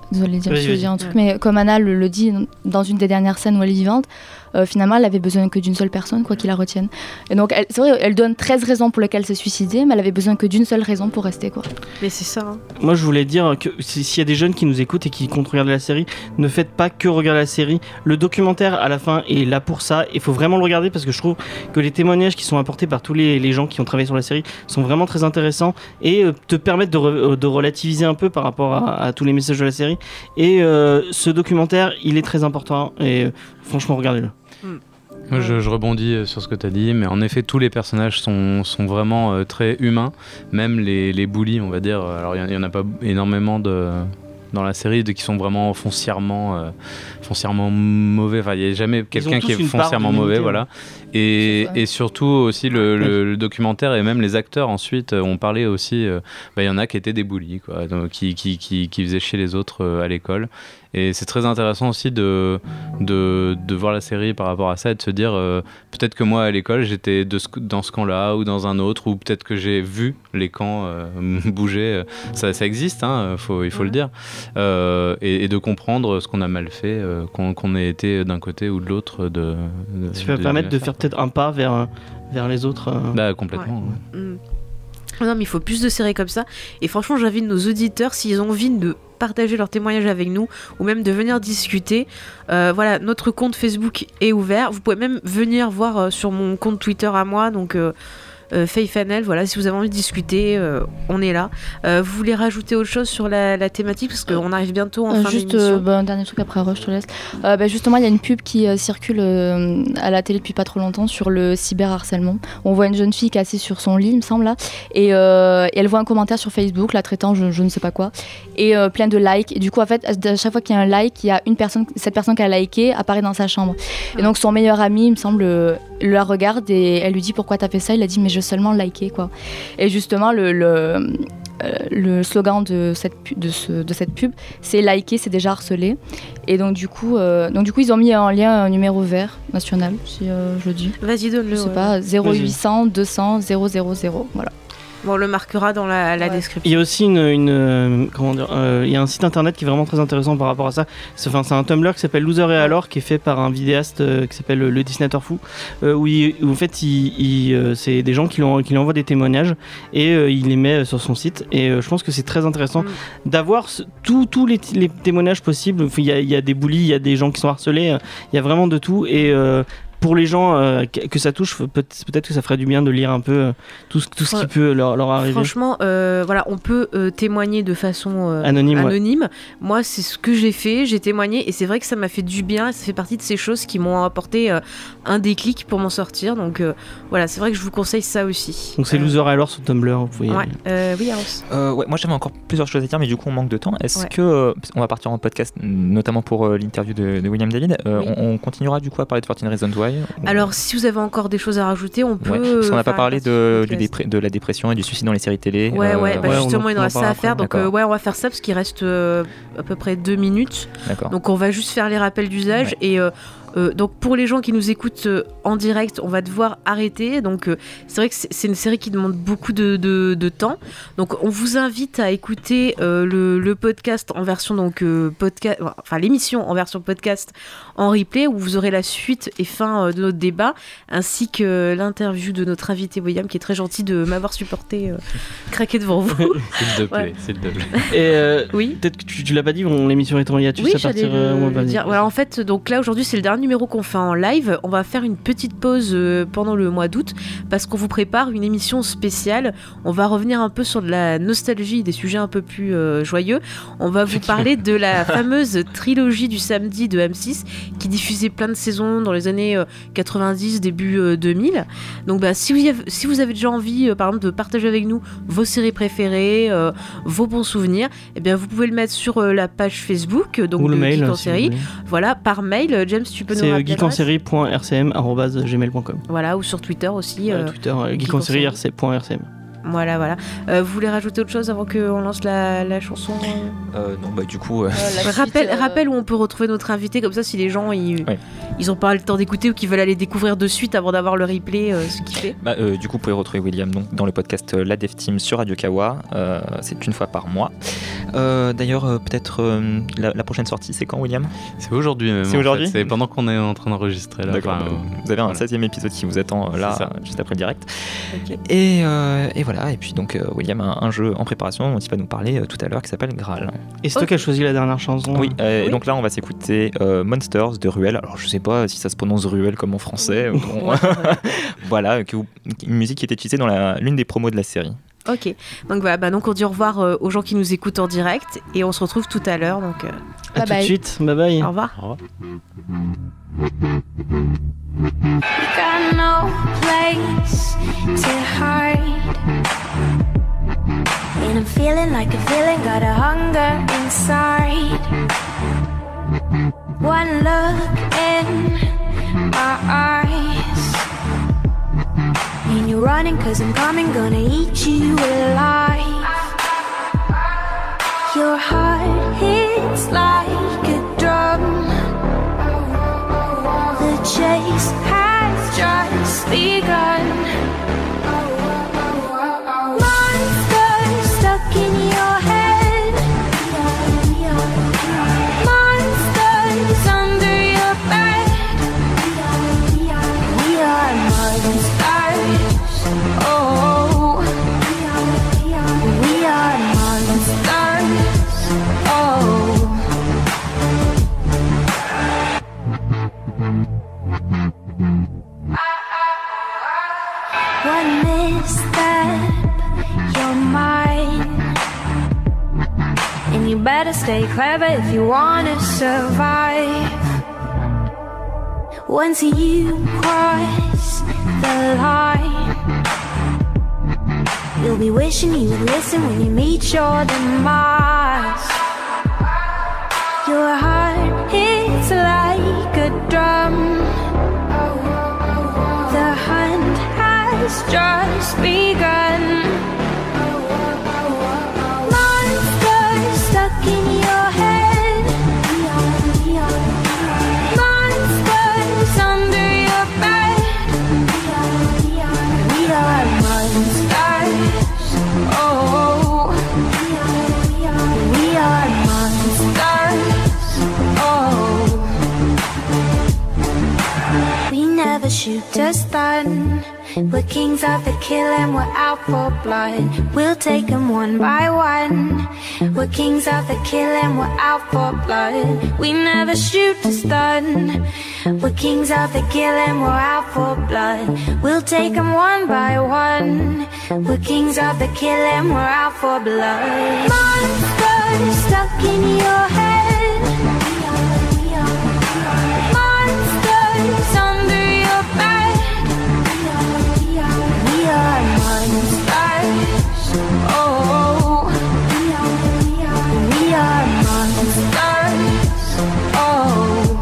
désolée James, Oui, je veux oui. dire un truc, mais comme Anna le, le dit dans une des dernières scènes où elle est vivante, euh, finalement elle avait besoin que d'une seule personne quoi qui la retienne. Et donc elle, c'est vrai, elle donne treize raisons pour lesquelles elle s'est suicidée, mais elle avait besoin que d'une seule raison pour rester quoi. Mais c'est ça. Hein. Moi, je voulais dire que si- s'il y a des jeunes qui nous écoutent et qui comptent regarder la série, ne faites pas que regarder la série. Le documentaire à la fin est là pour ça. Il faut vraiment le regarder parce que je trouve que les témoignages qui sont apportés par tous les, les gens qui ont travaillé sur la série sont vraiment très intéressants et euh, te permettent de, re- de relativiser un peu par rapport à, à tous les messages de la série. Et euh, ce documentaire, il est très important et euh, franchement, regardez-le. Moi, je, je rebondis euh, sur ce que tu as dit, mais en effet, tous les personnages sont, sont vraiment euh, très humains, même les, les bullies, on va dire. Alors, il n'y en a pas énormément de, dans la série de, qui sont vraiment foncièrement, euh, foncièrement mauvais. Enfin, il n'y a jamais quelqu'un tous qui est une part foncièrement d'humanité, mauvais, ouais. voilà. Et, C'est ça. et surtout aussi le, le, le documentaire et même les acteurs ensuite euh, ont parlé aussi. Il euh, bah, y en a qui étaient des bullies, quoi, donc, qui, qui, qui, qui faisaient chier les autres euh, à l'école. Et c'est très intéressant aussi de, de, de voir la série par rapport à ça et de se dire euh, peut-être que moi à l'école j'étais de ce, dans ce camp-là ou dans un autre, ou peut-être que j'ai vu les camps euh, bouger. Ça, ça existe, hein, faut, il faut le dire. Euh, et, et de comprendre ce qu'on a mal fait, euh, qu'on, qu'on ait été d'un côté ou de l'autre. De, de, Ça va de- permettre de de- faire peut-être un pas vers, euh, vers les autres. euh. Bah, complètement. ouais. Mm. Non, mais il faut plus de séries comme ça. Et franchement, j'invite nos auditeurs, s'ils ont envie de partager leurs témoignages avec nous, ou même de venir discuter. Euh, voilà, notre compte Facebook est ouvert. Vous pouvez même venir voir euh, sur mon compte Twitter à moi, donc euh, euh, Faye Fanel. Voilà, si vous avez envie de discuter, euh, on est là. Euh, vous voulez rajouter autre chose sur la, la thématique, parce qu'on arrive bientôt en Euh, fin juste d'émission. euh, bah, un dernier truc après Rush, je te laisse. Euh, bah, justement, il y a une pub qui euh, circule euh, à la télé depuis pas trop longtemps sur le cyberharcèlement. On voit une jeune fille qui est assise sur son lit, il me semble, là, et, euh, et elle voit un commentaire sur Facebook, la traitant je, je ne sais pas quoi, et euh, plein de likes. Et du coup, en fait, à chaque fois qu'il y a un like, il y a une personne, cette personne qui a liké apparaît dans sa chambre. Et donc son meilleur ami, il me semble, euh, la regarde et elle lui dit pourquoi t'as fait ça. Il a dit mais je seulement liké quoi. Et justement le, le euh, le slogan de cette, pu- de, ce, de cette pub, c'est liker, c'est déjà harcelé. Et donc du coup, euh, donc du coup, ils ont mis en lien un numéro vert national, si euh, je le dis. Vas-y, donne-le. Je sais ouais. pas, zéro huit cents deux cents zéro zéro zéro. Voilà. Bon, on le marquera dans la, la Ouais. description. Il y a aussi une, une, euh, comment dire, euh, il y a un site internet qui est vraiment très intéressant par rapport à ça. C'est, enfin, c'est un Tumblr qui s'appelle Loser et alors, qui est fait par un vidéaste euh, qui s'appelle Le Dessinateur Fou, euh, où, il- où en fait il, il, euh, c'est des gens qui, l'ont- qui lui envoient des témoignages et euh, il les met sur son site. Et euh, je pense que c'est très intéressant Mm. d'avoir ce- tous tous les, les témoignages possibles. Enfin, il y, a, il y a des bullies, il y a des gens qui sont harcelés, euh, il y a vraiment de tout. Et euh, pour les gens euh, que, que ça touche, peut- peut-être que ça ferait du bien de lire un peu euh, tout, ce- tout ce qui Fran- peut leur, leur arriver. Franchement, euh, voilà, on peut euh, témoigner de façon euh, Anonyme, ouais. anonyme. Moi, c'est ce que j'ai fait, j'ai témoigné et c'est vrai que ça m'a fait du bien. Ça fait partie de ces choses qui m'ont apporté euh, un déclic pour m'en sortir. Donc euh, voilà, c'est vrai que je vous conseille ça aussi. Donc c'est Euh, Loser et alors sur Tumblr, vous pouvez y Ouais, aller. euh, oui, House. Euh, ouais, moi j'avais encore plusieurs choses à dire, mais du coup on manque de temps. Est-ce Ouais. que euh, on va partir en podcast, notamment pour euh, l'interview de, de William David. euh, Oui. on, on continuera du coup à parler de fourteen Reasons Why. ou- Alors, si vous avez encore des choses à rajouter, on peut. Ouais, parce qu'on n'a pas faire parlé une partie de, du du podcast. dépré- de la dépression et du suicide dans les séries télé. Ouais, euh, ouais, bah ouais, on justement, en- il nous on en reste ça parlera à faire. après. Donc, euh, D'accord. ouais, on va faire ça parce qu'il reste euh, à peu près deux minutes. D'accord. Donc, on va juste faire les rappels d'usage. Ouais. Et euh, euh, donc, pour les gens qui nous écoutent euh, en direct, on va devoir arrêter. Donc, euh, c'est vrai que c'est c'est une série qui demande beaucoup de, de, de temps. Donc, on vous invite à écouter euh, le, le podcast en version donc euh, podcast, enfin l'émission en version podcast en replay où vous aurez la suite et fin euh, de notre débat, ainsi que l'interview de notre invité William, qui est très gentil de m'avoir supporté euh, craquer devant vous. S'il te plaît, Ouais. s'il te plaît. Et euh, Oui. peut-être que tu, tu l'as pas dit, on- l'émission est en hiatus Oui, à j'allais partir. euh, le, ouais, le vas-y. dire. Voilà, en fait, donc là aujourd'hui c'est le dernier numéro qu'on fait en live. On va faire une petite pause euh, pendant le mois d'août parce qu'on vous prépare une émission spéciale. On va revenir un peu sur de la nostalgie, des sujets un peu plus euh, joyeux. On va vous parler de la fameuse trilogie du samedi de M six qui diffusait plein de saisons dans les années euh, quatre-vingt-dix, début euh, deux mille. Donc bah, si, vous avez, si vous avez déjà envie, euh, par exemple, de partager avec nous vos séries préférées, euh, vos bons souvenirs, eh bien vous pouvez le mettre sur euh, la page Facebook, donc Ou le de mail. Geek en si vous série. voulez. Voilà, par mail. Euh, James, tu peux nous C'est rappeler geek en l'adresse série point r c m arobase gmail point com. Voilà, ou sur Twitter aussi. Euh, euh, Twitter, euh, Geek geek en en série série. point r c m. Voilà, voilà. Euh, vous voulez rajouter autre chose avant qu'on lance la, la chanson euh Euh, non, bah du coup. euh, rappel, rappel où on peut retrouver notre invité, comme ça si les gens ils, Ouais. ils ont pas le temps d'écouter ou qu'ils veulent aller découvrir de suite avant d'avoir le replay, euh, ce qu'il fait. Bah, euh, du coup, vous pouvez retrouver William donc, dans le podcast euh, La Dev Team sur Radio Kawa. Euh, c'est une fois par mois. Euh, d'ailleurs, euh, peut-être euh, la, la prochaine sortie, c'est quand, William ? C'est aujourd'hui même. C'est en aujourd'hui ? fait. C'est pendant qu'on est en train d'enregistrer. Là. D'accord. Enfin, euh, vous avez un voilà. seizième épisode qui vous attend euh, là, C'est ça. juste après le direct. Ok. Et, euh, et voilà. Et puis donc, euh, William a un jeu en préparation dont il va nous parler euh, tout à l'heure qui s'appelle Graal. Et c'est toi qui as choisi la dernière chanson. Oui, euh, Oui. et donc là, on va s'écouter euh, Monsters de Ruel. Alors, je sais pas si ça se prononce Ruel comme en français. Bon, voilà, que vous- une musique qui était utilisée dans la- l'une des promos de la série. Ok, donc voilà, bah donc on dit au revoir euh, aux gens qui nous écoutent en direct et on se retrouve tout à l'heure. Donc euh, À Bye tout de bye. suite. Bye bye. au revoir. Au revoir. Got no place to hide. And I'm feeling like a villain, got a hunger inside. One look in my eyes, and you're running cause I'm coming, gonna eat you alive. Your heart hits like a drum. The chase has just begun. Monsters stuck in your head. Monsters under your bed. We are monsters. Oh, we are monsters. Oh. One misstep, you're mine. And you better stay clever if you wanna survive. Once you cross the line, you'll be wishing you would listen when you meet your demise. Your heart hits like a drum. The hunt has just begun. Monsters stuck in your head. Monsters under your bed. We are monsters. Oh, we are monsters. Oh. We never shoot to stun. We're kings of the kill and we're out for blood. We'll take them one by one. We're kings of the kill and we're out for blood. We never shoot to stun. We're kings of the kill and we're out for blood. We'll take them one by one. We're kings of the kill and we're out for blood. Monsters stuck in your head. Monsters under your bed. We are monsters. Oh, we are monsters. Oh.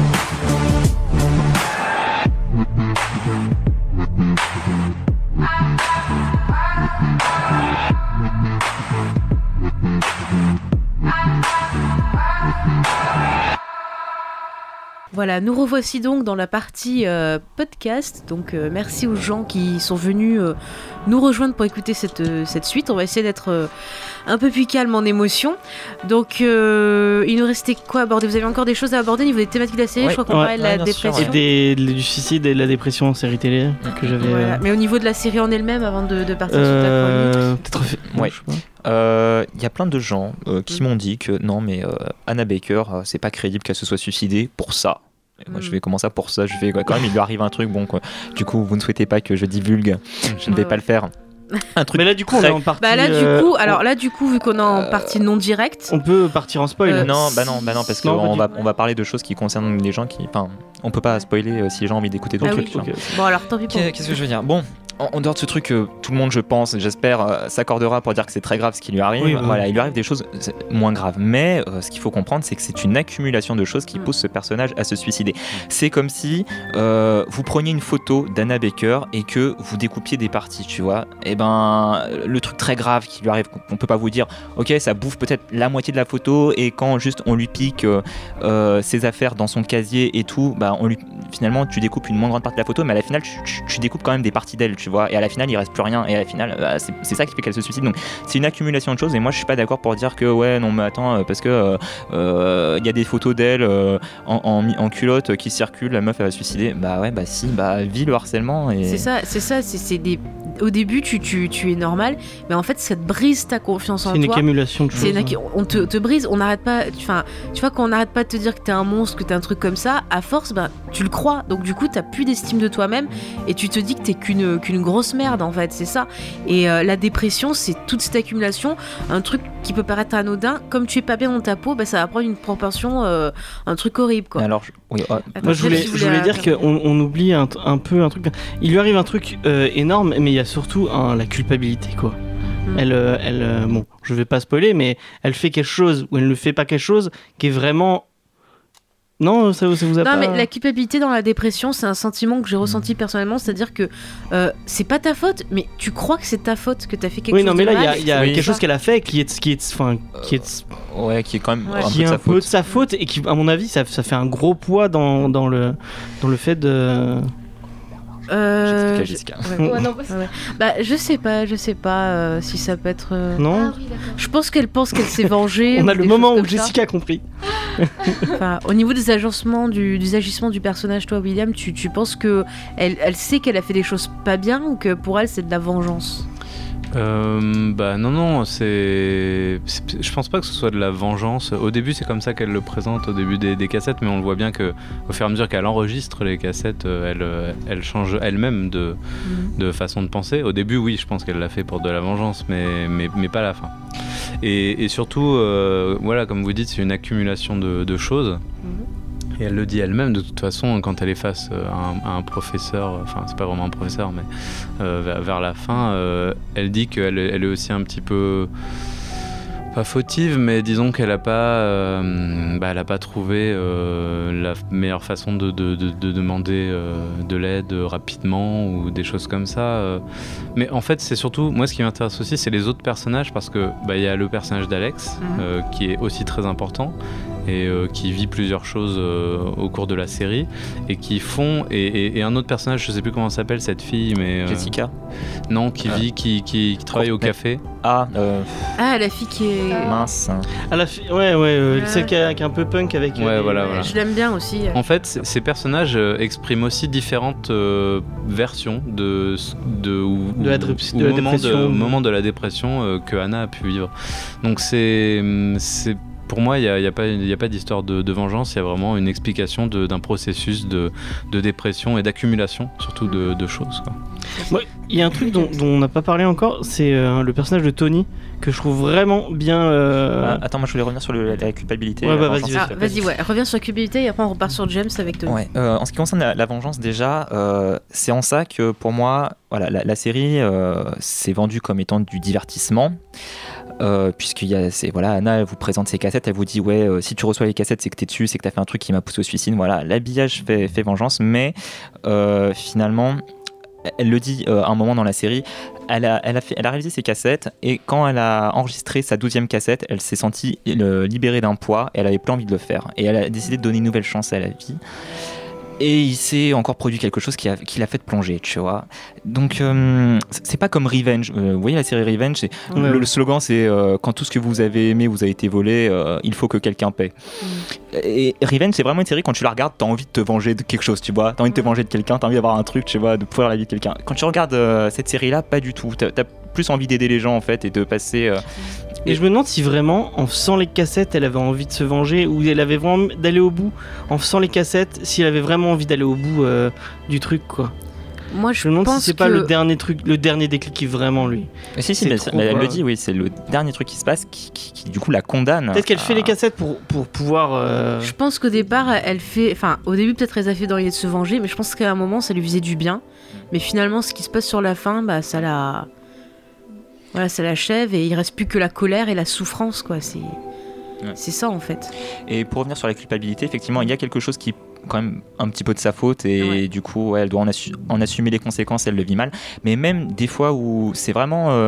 Voilà, nous revoici donc dans la partie euh, podcast. Donc euh, merci aux gens qui sont venus euh, nous rejoindre pour écouter cette, euh, cette suite. On va essayer d'être euh, un peu plus calme en émotion. Donc euh, il nous restait quoi à aborder ? Vous avez encore des choses à aborder au niveau des thématiques de la série ? Ouais. Je crois qu'on Ouais. parlait de la Ouais, bien sûr, dépression. Et des, du suicide et de la dépression en série télé que j'avais. Voilà. euh, Mais au niveau de la série en elle-même, avant de, de partir sur ta chronique. euh, Peut-être fait. Ouais. je sais pas. Il euh, y a plein de gens euh, qui m'ont dit que non, mais euh, Anna Baker, euh, c'est pas crédible qu'elle se soit suicidée pour ça. Et moi, Mm. je vais commencer pour ça. Je vais quand même, il lui arrive un truc. Bon, quoi. Du coup, vous ne souhaitez pas que je divulgue. Je ne vais Ouais, pas ouais. le faire. Un truc. Mais là, du coup, on très- est en partie. Bah là du euh, coup, on- alors là du coup vu qu'on est en Euh, partie non directe, On peut partir en spoil. Euh, Non, bah non, bah non, parce Non, qu'on pas va, on va parler de choses qui concernent les gens qui. Enfin, on peut pas spoiler euh, si les gens ont envie d'écouter d'autres Ah oui. trucs. tu vois. Ok. bon alors tant pis pour vous. Qu'est-ce que je veux dire ? Bon, en, en dehors de ce truc, euh, tout le monde, je pense, j'espère, euh, s'accordera pour dire que c'est très grave ce qui lui arrive. Oui, bah oui. Voilà, il lui arrive des choses euh, moins graves. Mais euh, ce qu'il faut comprendre, c'est que c'est une accumulation de choses qui Mm. poussent ce personnage à se suicider. C'est comme si euh, vous preniez une photo d'Anna Baker et que vous découpiez des parties, tu vois. Et ben, le truc très grave qui lui arrive, on peut pas vous dire, ok, ça bouffe peut-être la moitié de la photo et quand juste on lui pique euh, euh, ses affaires dans son casier et tout, bah on lui, finalement, tu découpes une moins grande partie de la photo, mais à la finale, tu, tu- tu découpes quand même des parties d'elle, tu tu vois, et à la finale il reste plus rien, et à la finale bah, c'est, c'est ça qui fait qu'elle se suicide. Donc c'est une accumulation de choses, et moi je suis pas d'accord pour dire que ouais non mais attends parce que il euh, euh, y a des photos d'elle euh, en, en, en culotte qui circulent, la meuf elle va se suicider. Bah ouais bah si, bah vis le harcèlement. Et... c'est ça, c'est ça, c'est, c'est des... au début tu, tu, tu es normal, mais en fait ça te brise ta confiance en toi. C'est une accumulation de choses. Une accu... on te, te brise, on n'arrête pas, enfin tu vois, quand on n'arrête pas de te dire que t'es un monstre, que t'es un truc comme ça, à force bah tu le crois, donc du coup t'as plus d'estime de toi-même et tu te dis que t'es qu'une, qu'une grosse merde en fait, c'est ça. Et euh, la dépression c'est toute cette accumulation, un truc qui peut paraître anodin, comme tu es pas bien dans ta peau, bah ça va prendre une proportion, euh, un truc horrible quoi. Alors, je... oui, ouais. Attends, moi je voulais, je voulais dire qu'on on oublie un, un peu un truc, il lui arrive un truc euh, énorme, mais il y a surtout un, la culpabilité quoi. Mm. Elle, euh, elle euh, bon, je vais pas spoiler, mais elle fait quelque chose ou elle ne fait pas quelque chose qui est vraiment... Non, ça, ça vous a non, pas... mais la culpabilité dans la dépression, c'est un sentiment que j'ai ressenti personnellement, c'est-à-dire que euh, c'est pas ta faute, mais tu crois que c'est ta faute, que t'as fait quelque oui, chose non, mais de là, mal. il y a, y a oui, quelque ça. chose qu'elle a fait qui est, qui est, enfin, qui est, euh, ouais, qui est quand même ouais. un qui peu, est de, un sa peu de sa faute et qui, à mon avis, ça, ça fait un gros poids dans, dans le, dans le fait de. Euh, je... Jessica. Ouais. Ouais, non, ouais, ouais. Bah, je sais pas, je sais pas euh, si ça peut être. Euh... Non. Ah, oui, je pense qu'elle pense qu'elle s'est vengée. On a le moment où Jessica Jessica a compris. Enfin, au niveau des agencements du, des agissements du personnage, toi, William, tu, tu penses que elle, elle sait qu'elle a fait des choses pas bien ou que pour elle c'est de la vengeance? Euh, bah non non c'est... c'est je pense pas que ce soit de la vengeance. Au début c'est comme ça qu'elle le présente au début des, des cassettes, mais on le voit bien que au fur et à mesure qu'elle enregistre les cassettes, elle, elle change elle-même de, mmh. de façon de penser. Au début oui, je pense qu'elle l'a fait pour de la vengeance, mais, mais, mais pas à la fin. Et, et surtout euh, voilà, comme vous dites, c'est une accumulation de, de choses. Mmh. Et elle le dit elle-même de toute façon quand elle est face à un, à un professeur, enfin c'est pas vraiment un professeur mais euh, vers, vers la fin euh, elle dit qu'elle elle est aussi un petit peu pas fautive, mais disons qu'elle a pas euh, bah, elle a pas trouvé euh, la meilleure façon de, de, de, de demander euh, de l'aide rapidement ou des choses comme ça euh. Mais en fait c'est surtout, moi ce qui m'intéresse aussi c'est les autres personnages, parce que bah, y a le personnage d'Alex mmh. euh, qui est aussi très important et euh, qui vit plusieurs choses euh, au cours de la série et qui font et, et, et un autre personnage, je sais plus comment s'appelle cette fille, mais euh, Jessica non qui euh. vit qui, qui, qui travaille au café. Ah euh... ah la fille qui est mince. Ah la fille, ouais ouais euh, ouais. Celle qui est, qui est un peu punk avec. Ouais euh, voilà, ouais, voilà. Je l'aime bien aussi. En fait c- ces personnages euh, expriment aussi différentes euh, versions de de ou, de la, ou, de la moment dépression. de, au moment de la dépression euh, que Anna a pu vivre. Donc c'est c'est pour moi, il n'y a, y a, a, a pas d'histoire de, de vengeance, il y a vraiment une explication de, d'un processus de, de dépression et d'accumulation, surtout de, de choses. Il ouais, y a un truc dont, dont on n'a pas parlé encore, c'est euh, le personnage de Tony, que je trouve vraiment bien... Euh... Ah, attends, moi je voulais revenir sur le, la, la culpabilité. Ouais, la bah, vas-y, ah, vas-y, ouais, reviens sur la culpabilité et après on repart sur James avec Tony. Ouais, euh, en ce qui concerne la, la vengeance, déjà, euh, c'est en ça que pour moi, voilà, la, la série euh, s'est vendue comme étant du divertissement. Euh, puisqu'il y a, c'est, voilà, Anna elle vous présente ses cassettes, elle vous dit ouais euh, si tu reçois les cassettes c'est que t'es dessus, c'est que t'as fait un truc qui m'a poussé au suicide, voilà, l'habillage fait, fait vengeance, mais euh, finalement elle le dit euh, à un moment dans la série, elle a, elle, a fait, elle a réalisé ses cassettes et quand elle a enregistré sa douzième cassette, elle s'est sentie euh, libérée d'un poids et elle avait plus envie de le faire et elle a décidé de donner une nouvelle chance à la vie. Et il s'est encore produit quelque chose qui, a, qui l'a fait plonger, tu vois. Donc, euh, c'est pas comme Revenge. Euh, vous voyez la série Revenge, c'est, ouais, le, ouais. le slogan c'est euh, quand tout ce que vous avez aimé vous a été volé, euh, il faut que quelqu'un paie. Mm. Et Revenge, c'est vraiment une série, quand tu la regardes, t'as envie de te venger de quelque chose, tu vois. T'as envie de te venger de quelqu'un, t'as envie d'avoir un truc, tu vois, de pouvoir la vie de quelqu'un. Quand tu regardes euh, cette série-là, pas du tout. T'as, t'as plus envie d'aider les gens en fait et de passer. Euh, Et je me demande si vraiment, en faisant les cassettes, elle avait envie de se venger ou elle avait vraiment d'aller au bout. En faisant les cassettes, si elle avait vraiment envie d'aller au bout euh, du truc, quoi. Moi, je, je me demande pense si c'est que... pas le dernier truc, le dernier déclic qui vraiment lui. Mais si, si, mais, trop, mais elle le dit, oui, c'est le dernier truc qui se passe qui, qui, qui du coup la condamne. Peut-être qu'elle à... fait les cassettes pour, pour pouvoir. Euh... Je pense qu'au départ, elle fait. Enfin, au début, peut-être elle a fait d'envie de se venger, mais je pense qu'à un moment, ça lui faisait du bien. Mais finalement, ce qui se passe sur la fin, bah, ça la. Voilà, ça l'achève et il reste plus que la colère et la souffrance, quoi. C'est, ouais. c'est ça en fait. Et pour revenir sur la culpabilité, effectivement, il y a quelque chose qui est quand même un petit peu de sa faute et ouais. du coup, ouais, elle doit en, assu- en assumer les conséquences, elle le vit mal. Mais même des fois où c'est vraiment, euh,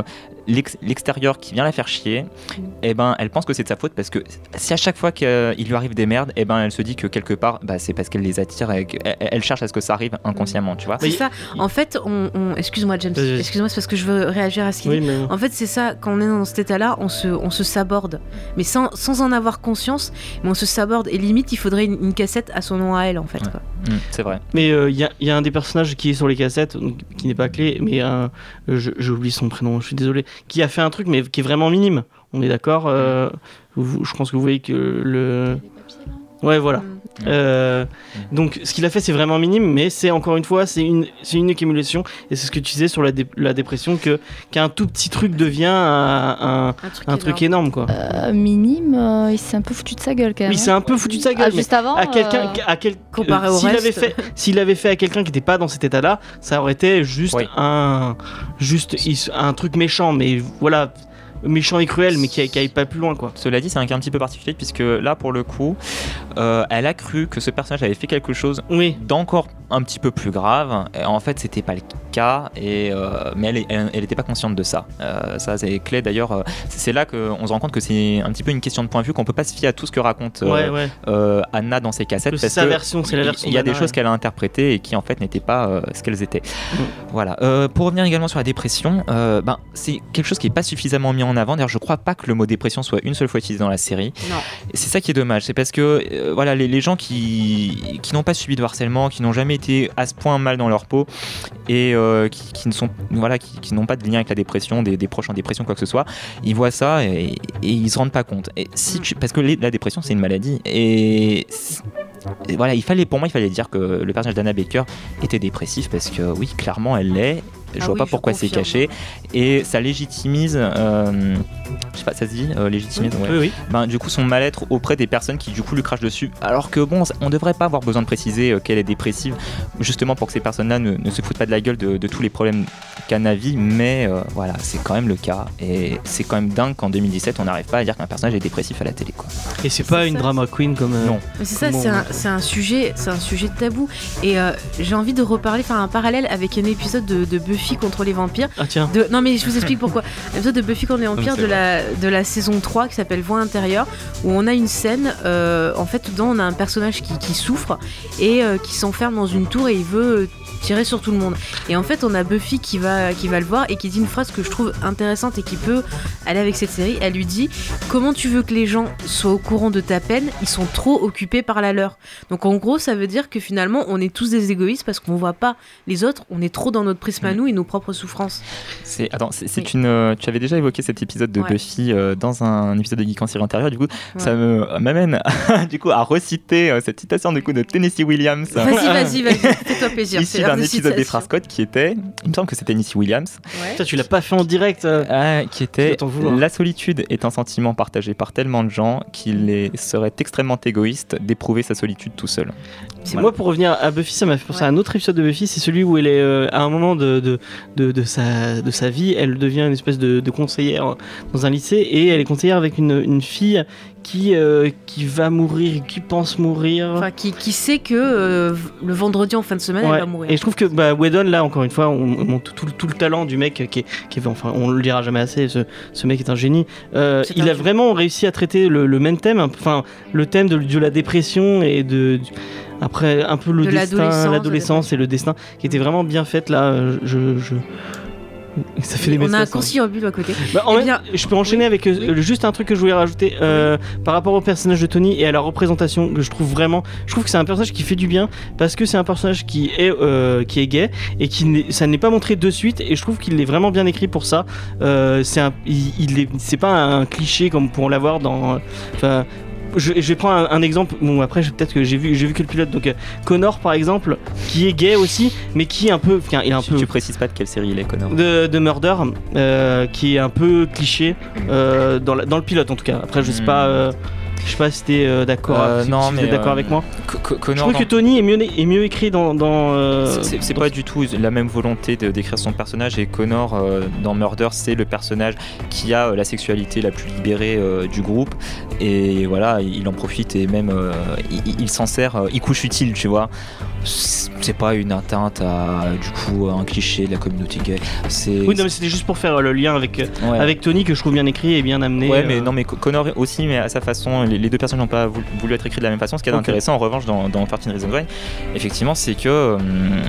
l'ex- l'extérieur qui vient la faire chier, et ben elle pense que c'est de sa faute parce que si à chaque fois qu'il lui arrive des merdes, et ben elle se dit que quelque part bah, c'est parce qu'elle les attire et qu'elle elle cherche à ce que ça arrive inconsciemment, tu vois. C'est ça. En fait, on, on... excuse-moi James, Vas-y. excuse-moi, c'est parce que je veux réagir à ce qu'il Oui, dit. mais... En fait, c'est ça, quand on est dans cet état-là, on se, on se saborde, mais sans, sans en avoir conscience, mais on se saborde et limite, il faudrait une, une cassette à son nom à elle en fait. Ouais. Quoi. Mmh, c'est vrai. Mais il euh, y, y a un des personnages qui est sur les cassettes, donc, qui n'est pas clé, mais un, je- j'ai oublié son prénom, je suis désolé, qui a fait un truc mais qui est vraiment minime. On est d'accord euh, vous- Je pense que vous voyez que le... Ouais, voilà. Mm. Euh, donc ce qu'il a fait c'est vraiment minime, mais c'est encore une fois c'est une, c'est une accumulation, et c'est ce que tu disais sur la, dé- la dépression, que, qu'un tout petit truc devient un, un, Un truc, un truc énorme quoi. Euh, minime, euh, il s'est un peu foutu de sa gueule quand même. Oui, c'est un peu foutu de sa Ah, gueule, mais juste avant. à quelqu'un, euh, à quel, Comparé euh, au s'il reste. avait fait, s'il l'avait fait à quelqu'un qui n'était pas dans cet état-là, ça aurait été juste Oui. un, juste il- un truc méchant, mais voilà, méchant et cruel, mais qui, qui aille pas plus loin quoi. Cela dit, c'est un cas un petit peu particulier puisque là, pour le coup, euh, elle a cru que ce personnage avait fait quelque chose Oui. d'encore un petit peu plus grave. Et en fait, c'était pas le cas, et, euh, mais elle, elle, elle était pas consciente de ça. Euh, ça, c'est clé d'ailleurs. euh, C'est là qu'on se rend compte que c'est un petit peu une question de point de vue, qu'on peut pas se fier à tout ce que raconte euh, Ouais, ouais. euh, Anna dans ses cassettes. C'est parce sa que version, c'est la version Il y a des d'Anna, choses ouais. qu'elle a interprétées et qui en fait n'étaient pas euh, ce qu'elles étaient. Voilà. Euh, pour revenir également sur la dépression, euh, ben, c'est quelque chose qui est pas suffisamment mis en avant. D'ailleurs, je crois pas que le mot dépression soit une seule fois utilisé dans la série. Non. Et c'est ça qui est dommage, c'est parce que euh, voilà, les, les gens qui, qui n'ont pas subi de harcèlement, qui n'ont jamais été à ce point mal dans leur peau et euh, qui, qui ne sont voilà, qui, qui n'ont pas de lien avec la dépression, des, des proches en dépression, quoi que ce soit, ils voient ça et, et ils se rendent pas compte. Et si tu, parce que les- la dépression c'est une maladie, et, et voilà, il fallait, pour moi il fallait dire que le personnage d'Anna Baker était dépressif, parce que oui, clairement elle l'est. Je Ah vois oui, pas je pourquoi c'est confirme. caché, et ça légitimise euh, je sais pas, ça se dit euh, légitimise, ouais. Oui, oui. Ben, du coup son mal-être auprès des personnes qui du coup lui crachent dessus, alors que bon, on devrait pas avoir besoin de préciser euh, qu'elle est dépressive, justement pour que ces personnes-là ne, ne se foutent pas de la gueule de, de tous les problèmes qu'Anna vit, mais euh, voilà, c'est quand même le cas, et c'est quand même dingue qu'en deux mille dix-sept on n'arrive pas à dire qu'un personnage est dépressif à la télé, quoi. Et c'est pas C'est une ça. drama queen comme. euh, Non. Mais c'est ça, Comment c'est on- un, c'est un sujet, c'est un sujet tabou. Et euh, j'ai envie de reparler, faire un parallèle avec un épisode de, de Buffy contre les vampires. Ah tiens. De, non mais je vous explique pourquoi. L'épisode de Buffy contre les vampires c'est de la, de la saison trois qui s'appelle Voix intérieure, où on a une scène, euh, en fait, dedans on a un personnage qui, qui souffre et euh, qui s'enferme dans une tour et il veut euh, tirer sur tout le monde. Et en fait on a Buffy qui va, qui va le voir et qui dit une phrase que je trouve intéressante et qui peut aller avec cette série. Elle lui dit: comment tu veux que les gens soient au courant de ta peine? Ils sont trop occupés par la leur. Donc en gros ça veut dire que finalement on est tous des égoïstes parce qu'on voit pas les autres, on est trop dans notre prisme à nous et nos propres souffrances. C'est, attends, c'est, c'est Oui. une, euh, tu avais déjà évoqué cet épisode de Ouais. Buffy euh, dans un épisode de Geek en série intérieure, du coup ça Ouais. me, m'amène du coup à reciter euh, cette citation du coup de Tennessee Williams. Vas-y, vas-y, vas-y, fais-toi plaisir. Issu c'est l'heure d'un des épisode des citations. Phrases Code qui était, il me semble que c'était Tennessee Williams, Ouais. Putain, tu l'as pas fait en direct. euh. ah, qui Tu était dois t'en vouloir. la solitude est un sentiment partagé par tellement de gens qu'il est- serait extrêmement égoïste d'éprouver sa solitude tout seul. C'est moi, pour revenir à Buffy, ça m'a fait penser à un autre épisode de Buffy. C'est celui où elle est euh, à un moment de, de, de, de sa, de sa vie, elle devient une espèce de, de conseillère dans un lycée, et elle est conseillère avec une, une fille qui, euh, qui va mourir, qui pense mourir. Enfin, qui, qui sait que euh, le vendredi en fin de semaine, Ouais. elle va mourir. Et je trouve que bah, Whedon, là, encore une fois, on, on montre tout, le- tout le talent du mec qui est, qui est- enfin, on le dira jamais assez, ce, ce mec est un génie. Euh, C'est il un a génie. vraiment réussi à traiter le, le même thème, un peu- enfin, le thème de, de la dépression et de, du- après un peu le De destin, l'adolescence, l'adolescence et le destin, qui était vraiment bien faite là. euh, Je, je... Ça fait des on a un messages. conciliabule à côté. Bah, en Eh même- bien, je peux enchaîner avec euh, Oui. juste un truc que je voulais rajouter euh, par rapport au personnage de Tony et à la représentation que je trouve vraiment. Je trouve que c'est un personnage qui fait du bien parce que c'est un personnage qui est euh, qui est gay et qui n'est- ça n'est pas montré de suite, et je trouve qu'il est vraiment bien écrit pour ça. Euh, c'est un, il, il est, c'est pas un cliché comme pour l'avoir dans. euh, Enfin. Je, je vais prendre un, un exemple. Bon, après, je- peut-être que j'ai vu, j'ai vu que le pilote. Donc, euh, Connor, par exemple, qui est gay aussi, mais qui est un peu, enfin, il est un Tu, peu tu précises pas de quelle série il est, Connor. de, de Murder, euh, qui est un peu cliché euh, dans, la- dans le pilote en tout cas. Après, je sais Hmm. pas. euh, Je sais pas si t'es euh, d'accord, Euh, si, non, si vous mais, êtes d'accord euh, avec moi. Co- Co- Je Connor trouve que dans- Tony est mieux, est mieux écrit dans. dans euh, C'est- C'est c'est dans- pas du tout la même volonté de- d'écrire son personnage, et Connor euh, dans Murder, c'est le personnage qui a euh, la sexualité la plus libérée euh, du groupe, et voilà, il en profite et même euh, il, il s'en sert, euh, il couche utile, tu vois. C'est pas une atteinte à du coup à un cliché de la communauté gay. C'est Oui, non, mais c'était juste pour faire euh, le lien avec, euh, ouais. avec Tony que je trouve bien écrit et bien amené. Ouais, euh. mais non, mais Co- Connor aussi, mais à sa façon. Les, les deux personnes n'ont pas voulu, voulu être écrites de la même façon. Ce qui est Ok. intéressant, en revanche, dans, dans thirteen Reasons Why, effectivement, c'est que euh,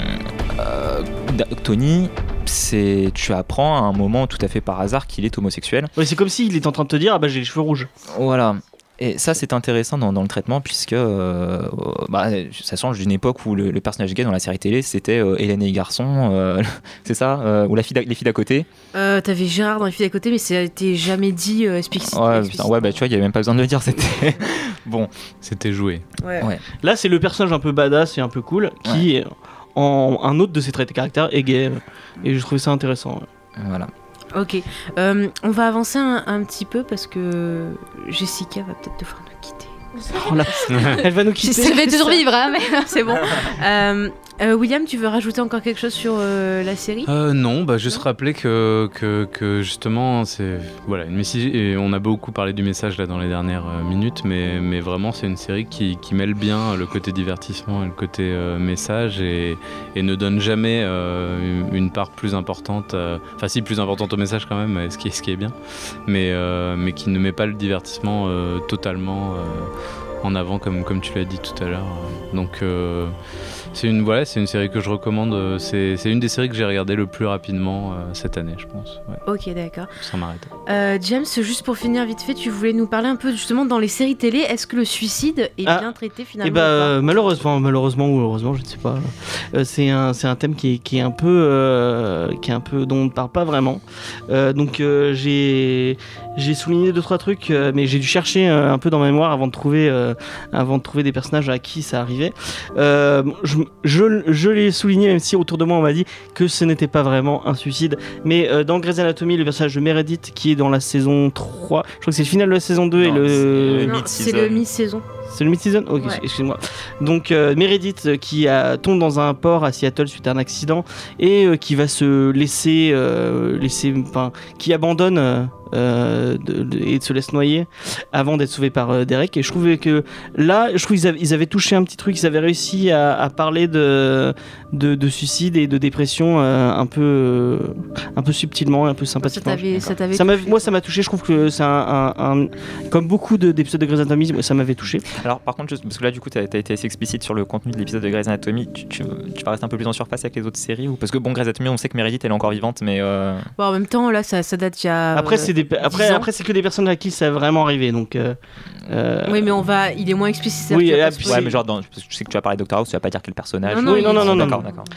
euh, Tony, c'est, tu apprends à un moment tout à fait par hasard qu'il est homosexuel. Ouais, c'est comme s'il est en train de te dire ah bah j'ai les cheveux rouges. Voilà. Et ça, c'est intéressant dans, dans le traitement, puisque euh, bah, ça change d'une époque où le, le personnage gay dans la série télé, c'était euh, Hélène et les garçons, euh, c'est ça, euh, ou la fille d'à- les filles d'à côté. Euh, T'avais Gérard dans les filles d'à côté, mais ça a été jamais dit euh, explicite. Ouais, explicite. putain, ouais, bah tu vois, il n'y avait même pas besoin de le dire, c'était bon. C'était joué. Ouais. Ouais. Là, c'est le personnage un peu badass et un peu cool qui, est en un autre de ses traits de caractère, est gay. Et je trouvais ça intéressant. Ouais. Voilà. Ok, euh, on va avancer un, un petit peu parce que Jessica va peut-être devoir nous quitter. Oh là, elle va nous quitter. Je vais toujours vivre, hein, mais C'est bon. euh, euh, William, tu veux rajouter encore quelque chose sur euh, la série? Euh, non, bah juste rappeler que, que, que justement, c'est voilà, une message, et on a beaucoup parlé du message là dans les dernières euh, minutes, mais, mais vraiment c'est une série qui, qui mêle bien le côté divertissement et le côté euh, message, et, et ne donne jamais euh, une, une part plus importante, euh, enfin si plus importante au message quand même, ce qui est, ce qui est bien, mais, euh, mais qui ne met pas le divertissement euh, totalement euh, en avant comme, comme tu l'as dit tout à l'heure. Donc euh, c'est une, voilà, c'est une série que je recommande. C'est, c'est une des séries que j'ai regardées le plus rapidement euh, cette année, je pense. Ouais, Ok, d'accord. sans m'arrêter. Euh, James, juste pour finir vite fait, tu voulais nous parler un peu justement dans les séries télé. Est-ce que le suicide est Ah, bien traité finalement Et bah ou pas euh, malheureusement, malheureusement ou heureusement, je ne sais pas. Euh, c'est un, c'est un thème qui est, qui est un peu, euh, qui est un peu, dont on ne parle pas vraiment. Euh, donc euh, j'ai, j'ai souligné deux trois trucs, euh, mais j'ai dû chercher euh, un peu dans ma mémoire avant de trouver, euh, avant de trouver des personnages à qui ça arrivait. Euh, bon, je, je, je l'ai souligné, même si autour de moi on m'a dit que ce n'était pas vraiment un suicide. Mais euh, dans Grey's Anatomy, le personnage de Meredith qui est dans la saison trois, je crois que c'est le final de la saison deux et Non, le. c'est le Non, c'est le mi-saison. C'est le mid-season. Ok, Ouais. excuse-moi. Donc euh, Meredith euh, qui a, tombe dans un port à Seattle suite à un accident et euh, qui va se laisser, euh, laisser, enfin, qui abandonne euh, euh, de, de- et se laisse noyer avant d'être sauvé par euh, Derek. Et je trouvais que là, je trouve qu'ils avaient, ils avaient touché un petit truc, ils avaient réussi à, à parler de, de, de suicide et de dépression euh, un peu, euh, un peu subtilement, un peu Ça sympathiquement. t'avait, ça t'avait Ça m'a- touché. moi, ça m'a touché. Je trouve que c'est un, un- un- comme beaucoup de- d'épisodes de Grey's Anatomy, moi, ça m'avait touché. Alors, par contre, juste, parce que là, du coup, tu as été assez explicite sur le contenu de l'épisode de Grey's Anatomy. Tu, tu, tu vas rester un peu plus en surface avec les autres séries ou... Parce que bon, Grey's Anatomy, on sait que Meredith, elle est encore vivante, mais. Euh... Bon, en même temps, là, ça, ça date il y a. Après, euh, c'est des, après, dix ans. après, c'est que des personnes à qui ça a vraiment arrivé. Donc, euh, euh, Oui, mais on va. Il est moins explicite. Oui, tu vas et pas puis- spoiler. Ouais, mais genre, dans... parce que je sais que tu vas parler de Doctor House, tu vas pas dire quel personnage. Non, non, Oui, non, non, non, non, D'accord, non. d'accord.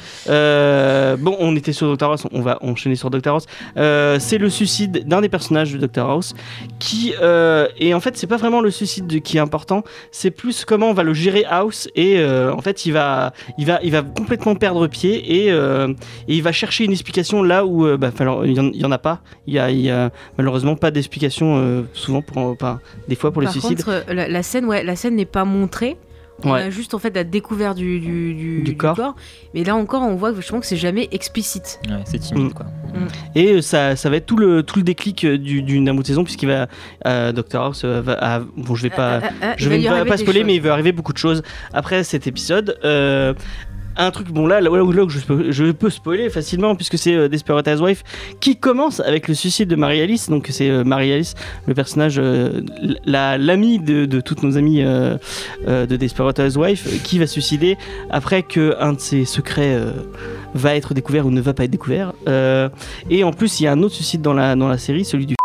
euh, bon, on était sur Doctor House, on va enchaîner sur Doctor House. Euh, c'est le suicide d'un des personnages de Doctor House qui, euh, et en fait, c'est pas vraiment le suicide de- qui est important, c'est plus comment on va le gérer House et euh, en fait, il va, il va, il va complètement perdre pied et, euh, et il va chercher une explication là où, euh, bah, enfin, alors, il y, en- il y en a pas. Il y a, il y a malheureusement pas d'explication euh, souvent pour, enfin, des fois pour les Par suicides. contre, euh, la, la scène, ouais, la scène n'est pas montrée. On Ouais. a juste en fait la découverte du, du, du, Du corps. Mais là encore, on voit vachement que c'est jamais explicite. Ouais, c'est timide, Mm. quoi. Et euh, ça, ça va être tout le, tout le déclic euh, du, d'une d'un bout de saison puisqu'il va, euh, Doctor House euh, va, à- bon, je vais pas. Ah, ah, ah, Je il vais va lui pas, arriver pas des spoiler, choses. mais il va arriver beaucoup de choses après cet épisode. Euh, un truc, bon là, là, là où là où je, peux- je peux spoiler facilement, puisque c'est euh, Desperate Housewives qui commence avec le suicide de Marie-Alice. Donc c'est euh, Marie-Alice, le personnage, euh, la, l'amie de, de toutes nos amies euh, euh, de Desperate Housewives, euh, qui va se suicider après qu'un de ses secrets euh, va être découvert ou ne va pas être découvert. Euh, et en plus, il y a un autre suicide dans la, dans la série, celui du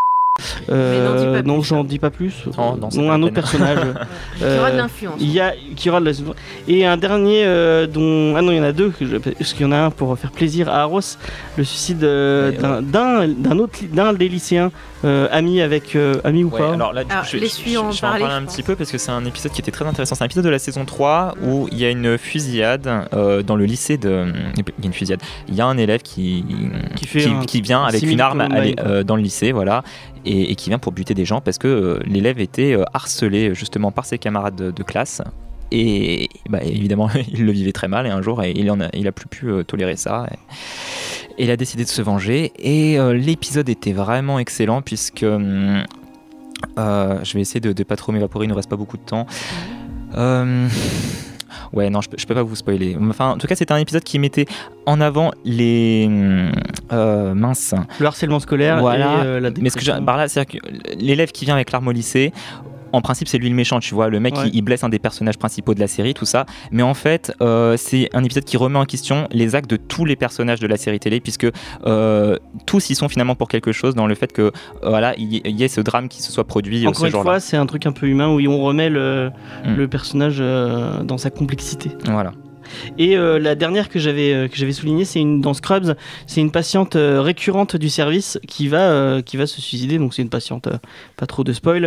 Mais n'en dis pas Euh, non, plus. j'en dis pas plus. Non, non, c'est pas un la autre peine. personnage. Qui aura de Euh, l'influence. il y a qui aura de la et un dernier euh, dont ah non il y en a deux que je... parce qu'il y en a un pour faire plaisir à Arros, le suicide euh, Ouais, d'un, d'un d'un autre li- d'un des lycéens euh, ami avec euh, ami ou Ouais, pas. alors là, du Alors, coup, je, les je- suis je- en je vais en parler, parler je un pense. petit peu parce que c'est un épisode qui était très intéressant. C'est un épisode de la saison trois où il y a une fusillade euh, dans le lycée de. Il y a une fusillade. Il y a un élève qui, Qui fait un- qui vient un avec simili une arme Columbine, aller- quoi. euh, dans le lycée, voilà. et, et qui vient pour buter des gens parce que euh, l'élève était euh, harcelé justement par ses camarades de, de classe. Et bah, évidemment, il le vivait très mal et un jour, il en a, il a plus pu euh, tolérer ça. Et, et il a décidé de se venger. Et euh, l'épisode était vraiment excellent puisque euh, je vais essayer de ne pas trop m'évaporer, il ne reste pas beaucoup de temps. Euh, ouais, non, je peux, je peux pas vous spoiler. Enfin, en tout cas, c'était un épisode qui mettait en avant les euh, minces. Le harcèlement scolaire voilà. et euh, la dépression. Mais ce que j'ai par là, c'est que l'élève qui vient avec l'arme au lycée, en principe, c'est lui le méchant, tu vois. Le mec, ouais. il, il blesse un des personnages principaux de la série, tout ça. Mais en fait, euh, c'est un épisode qui remet en question les actes de tous les personnages de la série télé, puisque euh, tous y sont finalement pour quelque chose, dans le fait que euh, voilà, il y, y ait ce drame qui se soit produit. Encore ce une jour-là. fois, c'est un truc un peu humain où on remet le, mm. le personnage euh, dans sa complexité. Voilà. Et euh, la dernière que j'avais euh, que j'avais soulignée, c'est une dans Scrubs, c'est une patiente euh, récurrente du service qui va euh, qui va se suicider. Donc c'est une patiente, euh, pas trop de spoil.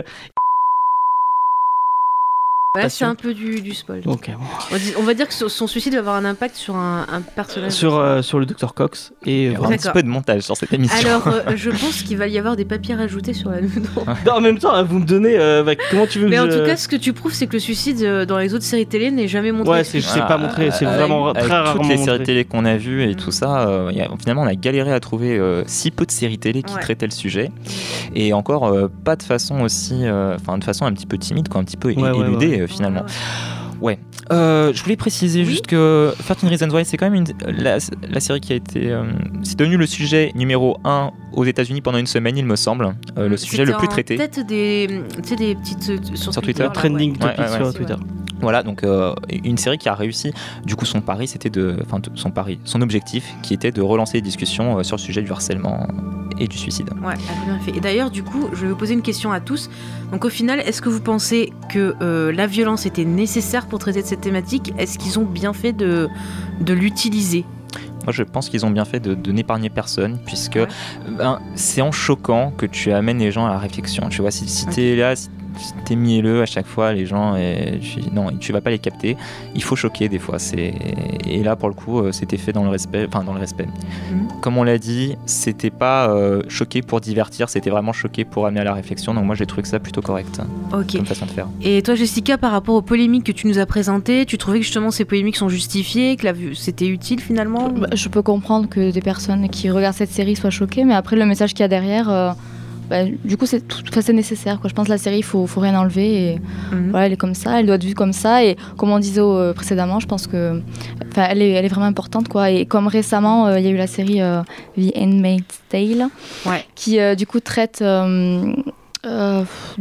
Ouais, c'est un peu du, du spoil. Okay, bon. on, dit, on va dire que son suicide va avoir un impact sur un, un personnage. Sur, euh, sur le docteur Cox. Et il y aura un petit peu de montage sur cette émission. Alors, euh, je pense qu'il va y avoir des papiers rajoutés sur la nouvelle. Non, en même temps, vous me donnez. Euh, bah, comment tu veux Mais que en je... tout cas, ce que tu prouves, c'est que le suicide euh, dans les autres séries télé n'est jamais montré. Ouais, c'est, c'est pas montré. C'est euh, vraiment avec, très avec rarement toutes les montré. séries télé qu'on a vues et tout ça, euh, y a, finalement, on a galéré à trouver euh, si peu de séries télé qui ouais. traitaient le sujet. Et encore, euh, pas de façon aussi. Enfin, euh, de façon un petit peu timide, quoi, un petit peu ouais, éludée, ouais, ouais. euh, finalement. Ouais. Ouais, euh, je voulais préciser oui. juste que thirteen Reasons Why, c'est quand même une, la, la série qui a été. Euh, c'est devenu le sujet numéro un aux États-Unis pendant une semaine, il me semble. Euh, le sujet C'était le plus traité. Peut-être des, des petites. Euh, sur, sur Twitter, Twitter trending ouais. topics ouais, ouais, sur ouais, Twitter. Ouais. Voilà, donc euh, une série qui a réussi. Du coup, son pari, c'était de. Enfin, son pari, son objectif, qui était de relancer les discussions euh, sur le sujet du harcèlement et du suicide. Ouais, elle a bien fait. Et d'ailleurs, du coup, je vais vous poser une question à tous. Donc, au final, est-ce que vous pensez que euh, la violence était nécessaire pour traiter de cette thématique ? Est-ce qu'ils ont bien fait de, de l'utiliser ? Moi, je pense qu'ils ont bien fait de, de n'épargner personne, puisque ouais. ben, c'est en choquant que tu amènes les gens à la réflexion. Tu vois, si, si okay. t'es là, si t'es mielleux à chaque fois, les gens, et tu, non, tu vas pas les capter. Il faut choquer des fois. C'est, et là, pour le coup, c'était fait dans le respect. Enfin, dans le respect. Mm-hmm. Comme on l'a dit, c'était pas euh, choqué pour divertir, c'était vraiment choqué pour amener à la réflexion. Donc moi, j'ai trouvé que ça plutôt correct okay. comme façon de faire. Et toi, Jessica, par rapport aux polémiques que tu nous as présentées, tu trouvais que justement ces polémiques sont justifiées, que la vue, c'était utile finalement ? Bah, je peux comprendre que des personnes qui regardent cette série soient choquées, mais après le message qu'il y a derrière. Euh... Bah, du coup, c'est, tout, c'est nécessaire, quoi. Je pense que la série, il faut, faut rien enlever. Et mm-hmm. voilà, elle est comme ça, elle doit être vue comme ça. Et comme on disait euh, précédemment, je pense que, elle est, elle est vraiment importante, quoi. Et comme récemment, il euh, y a eu la série euh, The Handmaid's Tale, ouais. qui euh, du coup traite. Euh, euh,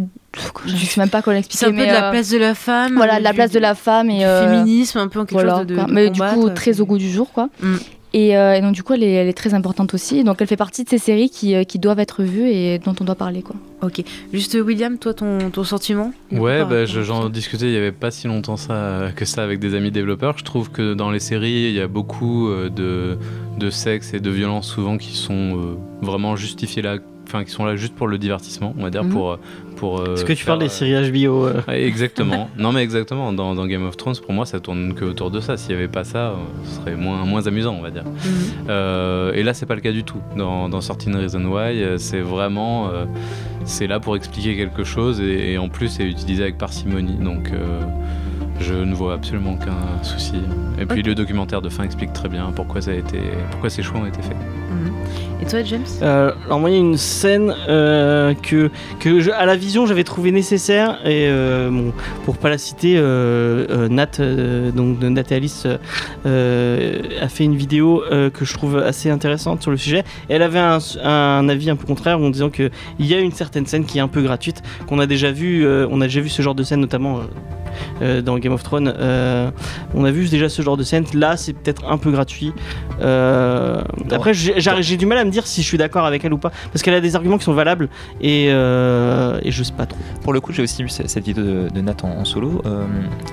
je ne sais même pas comment l'expliquer. C'est un peu mais, de la euh, place de la femme. Voilà, de la du, place de la femme et du euh, féminisme, un peu en quelque voilà, chose de, de, de mais combattre, du coup, euh, très au goût du jour, quoi. Mm. Et, euh, et donc du coup elle est, elle est très importante aussi, donc elle fait partie de ces séries qui, euh, qui doivent être vues et dont on doit parler, quoi. Ok, juste William, toi ton, ton sentiment ? Ouais, bah, je, j'en discutais il n'y avait pas si longtemps ça, que ça avec des amis développeurs. Je trouve que dans les séries il y a beaucoup euh, de, de sexe et de violence souvent qui sont euh, vraiment justifiées là, enfin qui sont là juste pour le divertissement, on va dire, mm-hmm. pour... pour euh, Est-ce que tu faire, parles des séries H B O euh... Exactement. Non mais exactement, dans, dans Game of Thrones, pour moi ça tourne que autour de ça. S'il n'y avait pas ça, ce serait moins, moins amusant, on va dire. Mm-hmm. Euh, et là c'est pas le cas du tout. Dans, dans thirteen Reasons Why, c'est vraiment... Euh, c'est là pour expliquer quelque chose et, et en plus c'est utilisé avec parcimonie. Donc euh, je ne vois absolument aucun souci. Et puis okay. le documentaire de fin explique très bien pourquoi, ça a été, pourquoi ces choix ont été faits. Mm-hmm. Et toi James ? euh, Alors moi il y a une scène euh, que, que je, à la vision j'avais trouvé nécessaire et euh, bon, pour pas la citer, euh, euh, Nat, euh, donc de Nat et Alice euh, a fait une vidéo euh, que je trouve assez intéressante sur le sujet. Et elle avait un, un avis un peu contraire en disant qu'il y a une certaine scène qui est un peu gratuite, qu'on a déjà vu, euh, on a déjà vu ce genre de scène notamment... Euh, Euh, dans Game of Thrones, euh, on a vu déjà ce genre de scène. Là, c'est peut-être un peu gratuit. Euh, après, j'ai, j'ai du mal à me dire si je suis d'accord avec elle ou pas, parce qu'elle a des arguments qui sont valables et, euh, et je sais pas trop. Pour le coup, j'ai aussi vu cette vidéo de, de Nat en, en solo euh,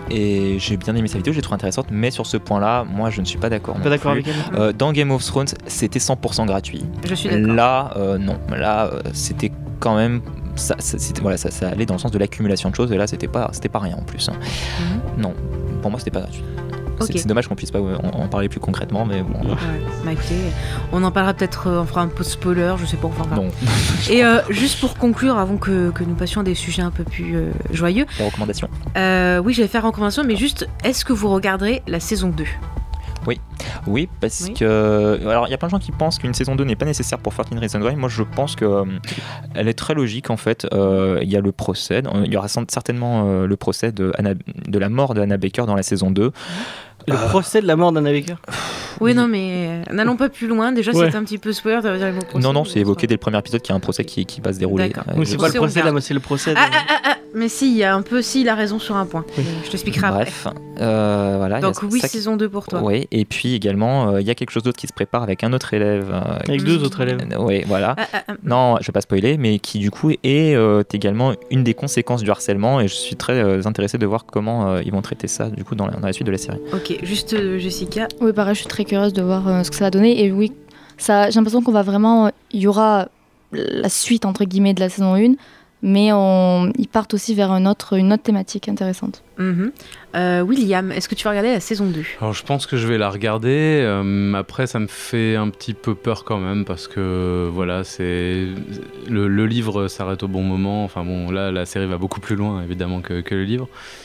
et j'ai bien aimé sa vidéo, j'ai trouvé intéressante. Mais sur ce point-là, moi, je ne suis pas d'accord. Pas d'accord avec elle. Euh, dans Game of Thrones, c'était cent pour cent gratuit. Je suis d'accord. Là, euh, non. Là, euh, c'était quand même. Ça, ça, c'était, voilà, ça, ça allait dans le sens de l'accumulation de choses et là c'était pas, c'était pas rien en plus hein. Mm-hmm. Non, pour moi c'était pas gratuit. c'est, c'est dommage qu'on puisse pas en, en parler plus concrètement, mais bon. Ouais. Bah écoutez, on en parlera peut-être, euh, on fera un peu de spoiler, je sais pas, enfin. Non. Et euh, juste pour conclure, avant que, que nous passions à des sujets un peu plus euh, joyeux. Les recommandations. Euh, oui, j'allais faire recommandation, mais juste, est-ce que vous regarderez la saison deux ? Oui, oui, parce oui. que alors il y a plein de gens qui pensent qu'une saison deux n'est pas nécessaire pour fourteen Reasons Why. Moi, je pense que euh, elle est très logique en fait. Il euh, y a le procès, il y aura certainement euh, le procès de, Anna, de la mort de Hannah Baker dans la saison deux. Le euh... procès de la mort d'Hannah Baker. Oui, non, mais euh, n'allons pas plus loin. Déjà, ouais. c'est un petit peu spoiler. Tu vas dire les mots procès. Non, non, c'est évoqué dès le premier épisode qu'il y a un procès qui, qui va se dérouler. Euh, oui, c'est pas le procès là, c'est le procès. De... Ah, ah, ah, ah, mais si, il y a un peu, si, il a raison sur un point. Oui. Je t'expliquerai après. Bref, euh, voilà. Donc oui, ça... saison deux pour toi. Oui, et puis également, il euh, y a quelque chose d'autre qui se prépare avec un autre élève. Euh, avec deux autres élèves. Oui, voilà. Ah, ah, ah. Non, je vais pas spoiler, mais qui du coup est euh, également une des conséquences du harcèlement, et je suis très euh, intéressé de voir comment euh, ils vont traiter ça du coup dans la, dans la suite de la série. Ok, juste euh, Jessica. Oui, pareil, je suis très curieuse de voir euh, ce que ça va donner, et oui, ça, j'ai l'impression qu'on va vraiment, il y aura la suite entre guillemets de la saison un, mais on, ils partent aussi vers un autre, une autre thématique intéressante. Mm-hmm. Euh, William, est-ce que tu vas regarder la saison deux ? Alors je pense que je vais la regarder, euh, après ça me fait un petit peu peur quand même, parce que voilà, c'est le, le livre s'arrête au bon moment, enfin bon là la série va beaucoup plus loin évidemment que, que le livre,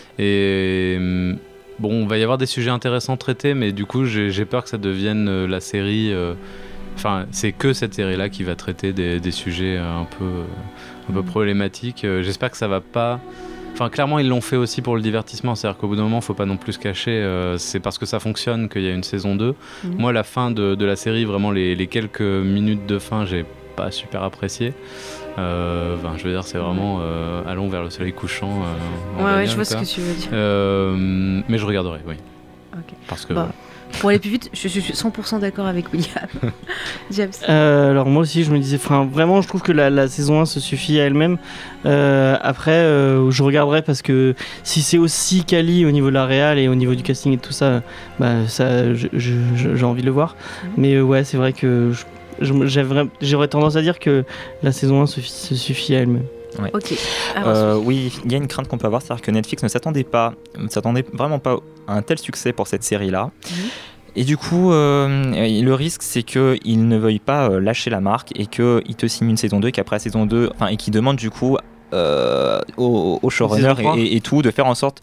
et bon il va y avoir des sujets intéressants traités, mais du coup j'ai, j'ai peur que ça devienne euh, la série... Euh, Enfin, c'est que cette série-là qui va traiter des, des sujets un peu, un peu problématiques. J'espère que ça va pas... Enfin, clairement, ils l'ont fait aussi pour le divertissement. C'est-à-dire qu'au bout d'un moment, il ne faut pas non plus se cacher. Euh, c'est parce que ça fonctionne qu'il y a une saison deux. Mmh. Moi, la fin de, de la série, vraiment, les, les quelques minutes de fin, j'ai pas super apprécié. Euh, enfin, je veux dire, c'est vraiment euh, allons vers le soleil couchant. Euh, ouais, ouais, je vois ce que tu veux dire. Euh, mais je regarderai, oui. Okay. Parce que... Bah. Pour aller plus vite, je suis cent pour cent d'accord avec William. James. Euh, alors moi aussi, je me disais, vraiment, je trouve que la, la saison un se suffit à elle-même. Euh, après, euh, je regarderai parce que si c'est aussi quali au niveau de la réal et au niveau du casting et tout ça, bah, ça je, je, je, j'ai envie de le voir. Mm-hmm. Mais euh, ouais, c'est vrai que je, je, j'aurais, j'aurais tendance à dire que la saison un se, se suffit à elle-même. Ouais. Ok. Euh, oui, il y a une crainte qu'on peut avoir, c'est-à-dire que Netflix ne s'attendait pas, ne s'attendait vraiment pas à un tel succès pour cette série-là. Mmh. Et du coup, euh, le risque, c'est qu'ils ne veuillent pas euh, lâcher la marque et qu'ils te signent une saison deux, et qu'après la saison deux, enfin, et qu'ils demandent du coup euh, au, au showrunner et, et, et tout de faire en sorte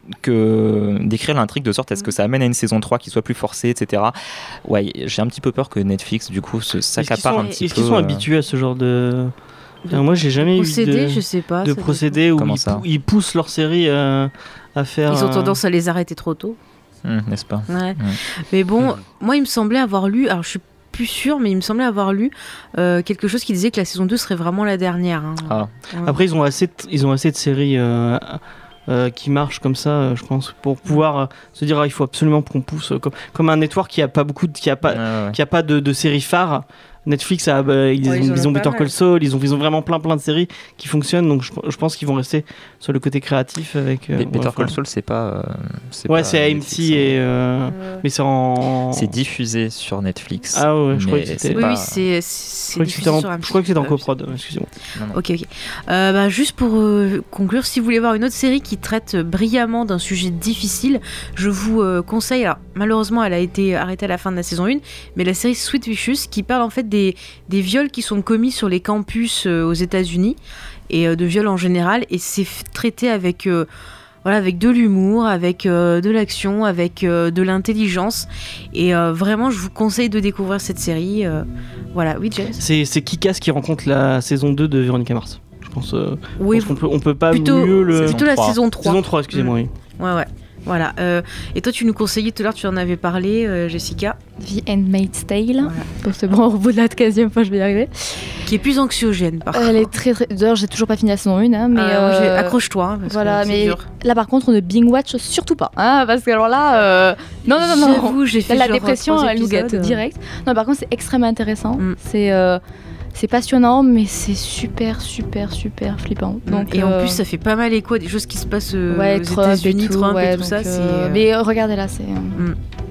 que d'écrire l'intrigue de sorte à ce que ça amène à une saison trois qui soit plus forcée, et cetera. Ouais, j'ai un petit peu peur que Netflix, du coup, se s'accapare un petit est-ce peu. Est-ce qu'ils sont euh... habitués à ce genre de... Enfin, moi, j'ai jamais procédé, eu de, je sais pas, de procédé où ils, pou- ils poussent leur série à, à faire. Ils ont tendance à les arrêter trop tôt. Mmh, n'est-ce pas ? Ouais. Mmh. Mais bon, mmh. moi, il me semblait avoir lu, alors je suis plus sûre, mais il me semblait avoir lu euh, quelque chose qui disait que la saison deux serait vraiment la dernière. Hein. Ah. Ouais. Après, ils ont assez de, ils ont assez de séries euh, euh, qui marchent comme ça, euh, je pense, pour pouvoir euh, se dire ah, il faut absolument qu'on pousse euh, comme, comme un network qui a pas beaucoup, de, qui a pas, ouais, ouais. qui a pas de, de séries phares. Netflix, a, bah, ils, ouais, ils, ont, ils ont Better Call Saul, ils ont, ils ont vraiment plein plein de séries qui fonctionnent, donc je, je pense qu'ils vont rester sur le côté créatif avec. Euh, Better Call Saul, c'est pas. Euh, c'est ouais, pas c'est A M C et. Euh, ouais. Mais c'est en. C'est diffusé sur Netflix. Ah ouais, je crois que c'était. Oui, pas... oui, c'est. c'est je, crois en... je crois que c'est en coprod, excusez-moi. Non, non. Ok, ok. Euh, bah, juste pour euh, conclure, si vous voulez voir une autre série qui traite brillamment d'un sujet difficile, je vous euh, conseille. Alors, malheureusement, elle a été arrêtée à la fin de la saison un, mais la série Sweet Vicious qui parle en fait des, des viols qui sont commis sur les campus euh, aux États-Unis et euh, de viols en général, et c'est f- traité avec euh, voilà, avec de l'humour, avec euh, de l'action, avec euh, de l'intelligence, et euh, vraiment je vous conseille de découvrir cette série. Euh, voilà, oui James. C'est c'est Kick-Ass qui rencontre la saison deux de Véronica Mars. Je pense, euh, oui, je pense qu'on peut on peut pas plutôt, mieux le. C'est plutôt la saison trois. Saison trois, excusez-moi. Mmh. Oui. Ouais ouais. Voilà. Euh, et toi, tu nous conseillais tout à l'heure, tu en avais parlé, euh, Jessica. The Handmaid's Tale. Voilà. Donc c'est bon, au bout de la quinzième fois, je vais y arriver. Qui est plus anxiogène, par contre. Elle est très, très... D'ailleurs, j'ai toujours pas fini la saison un, hein, mais euh, euh... accroche-toi. Hein, parce voilà, que mais dur. Là, par contre, on ne binge watch surtout pas, hein, parce que alors là, euh... non, non, non, non. J'avoue, j'ai fait là, la dépression, elle nous guette direct. Non, par contre, c'est extrêmement intéressant. Mm. C'est euh... C'est passionnant, mais c'est super, super, super flippant. Donc, et euh... en plus, ça fait pas mal écho à des choses qui se passent euh, ouais, aux Trump États-Unis, et tout, Trump ouais, et tout ça. Euh... C'est... Mais regardez là, c'est. Mm.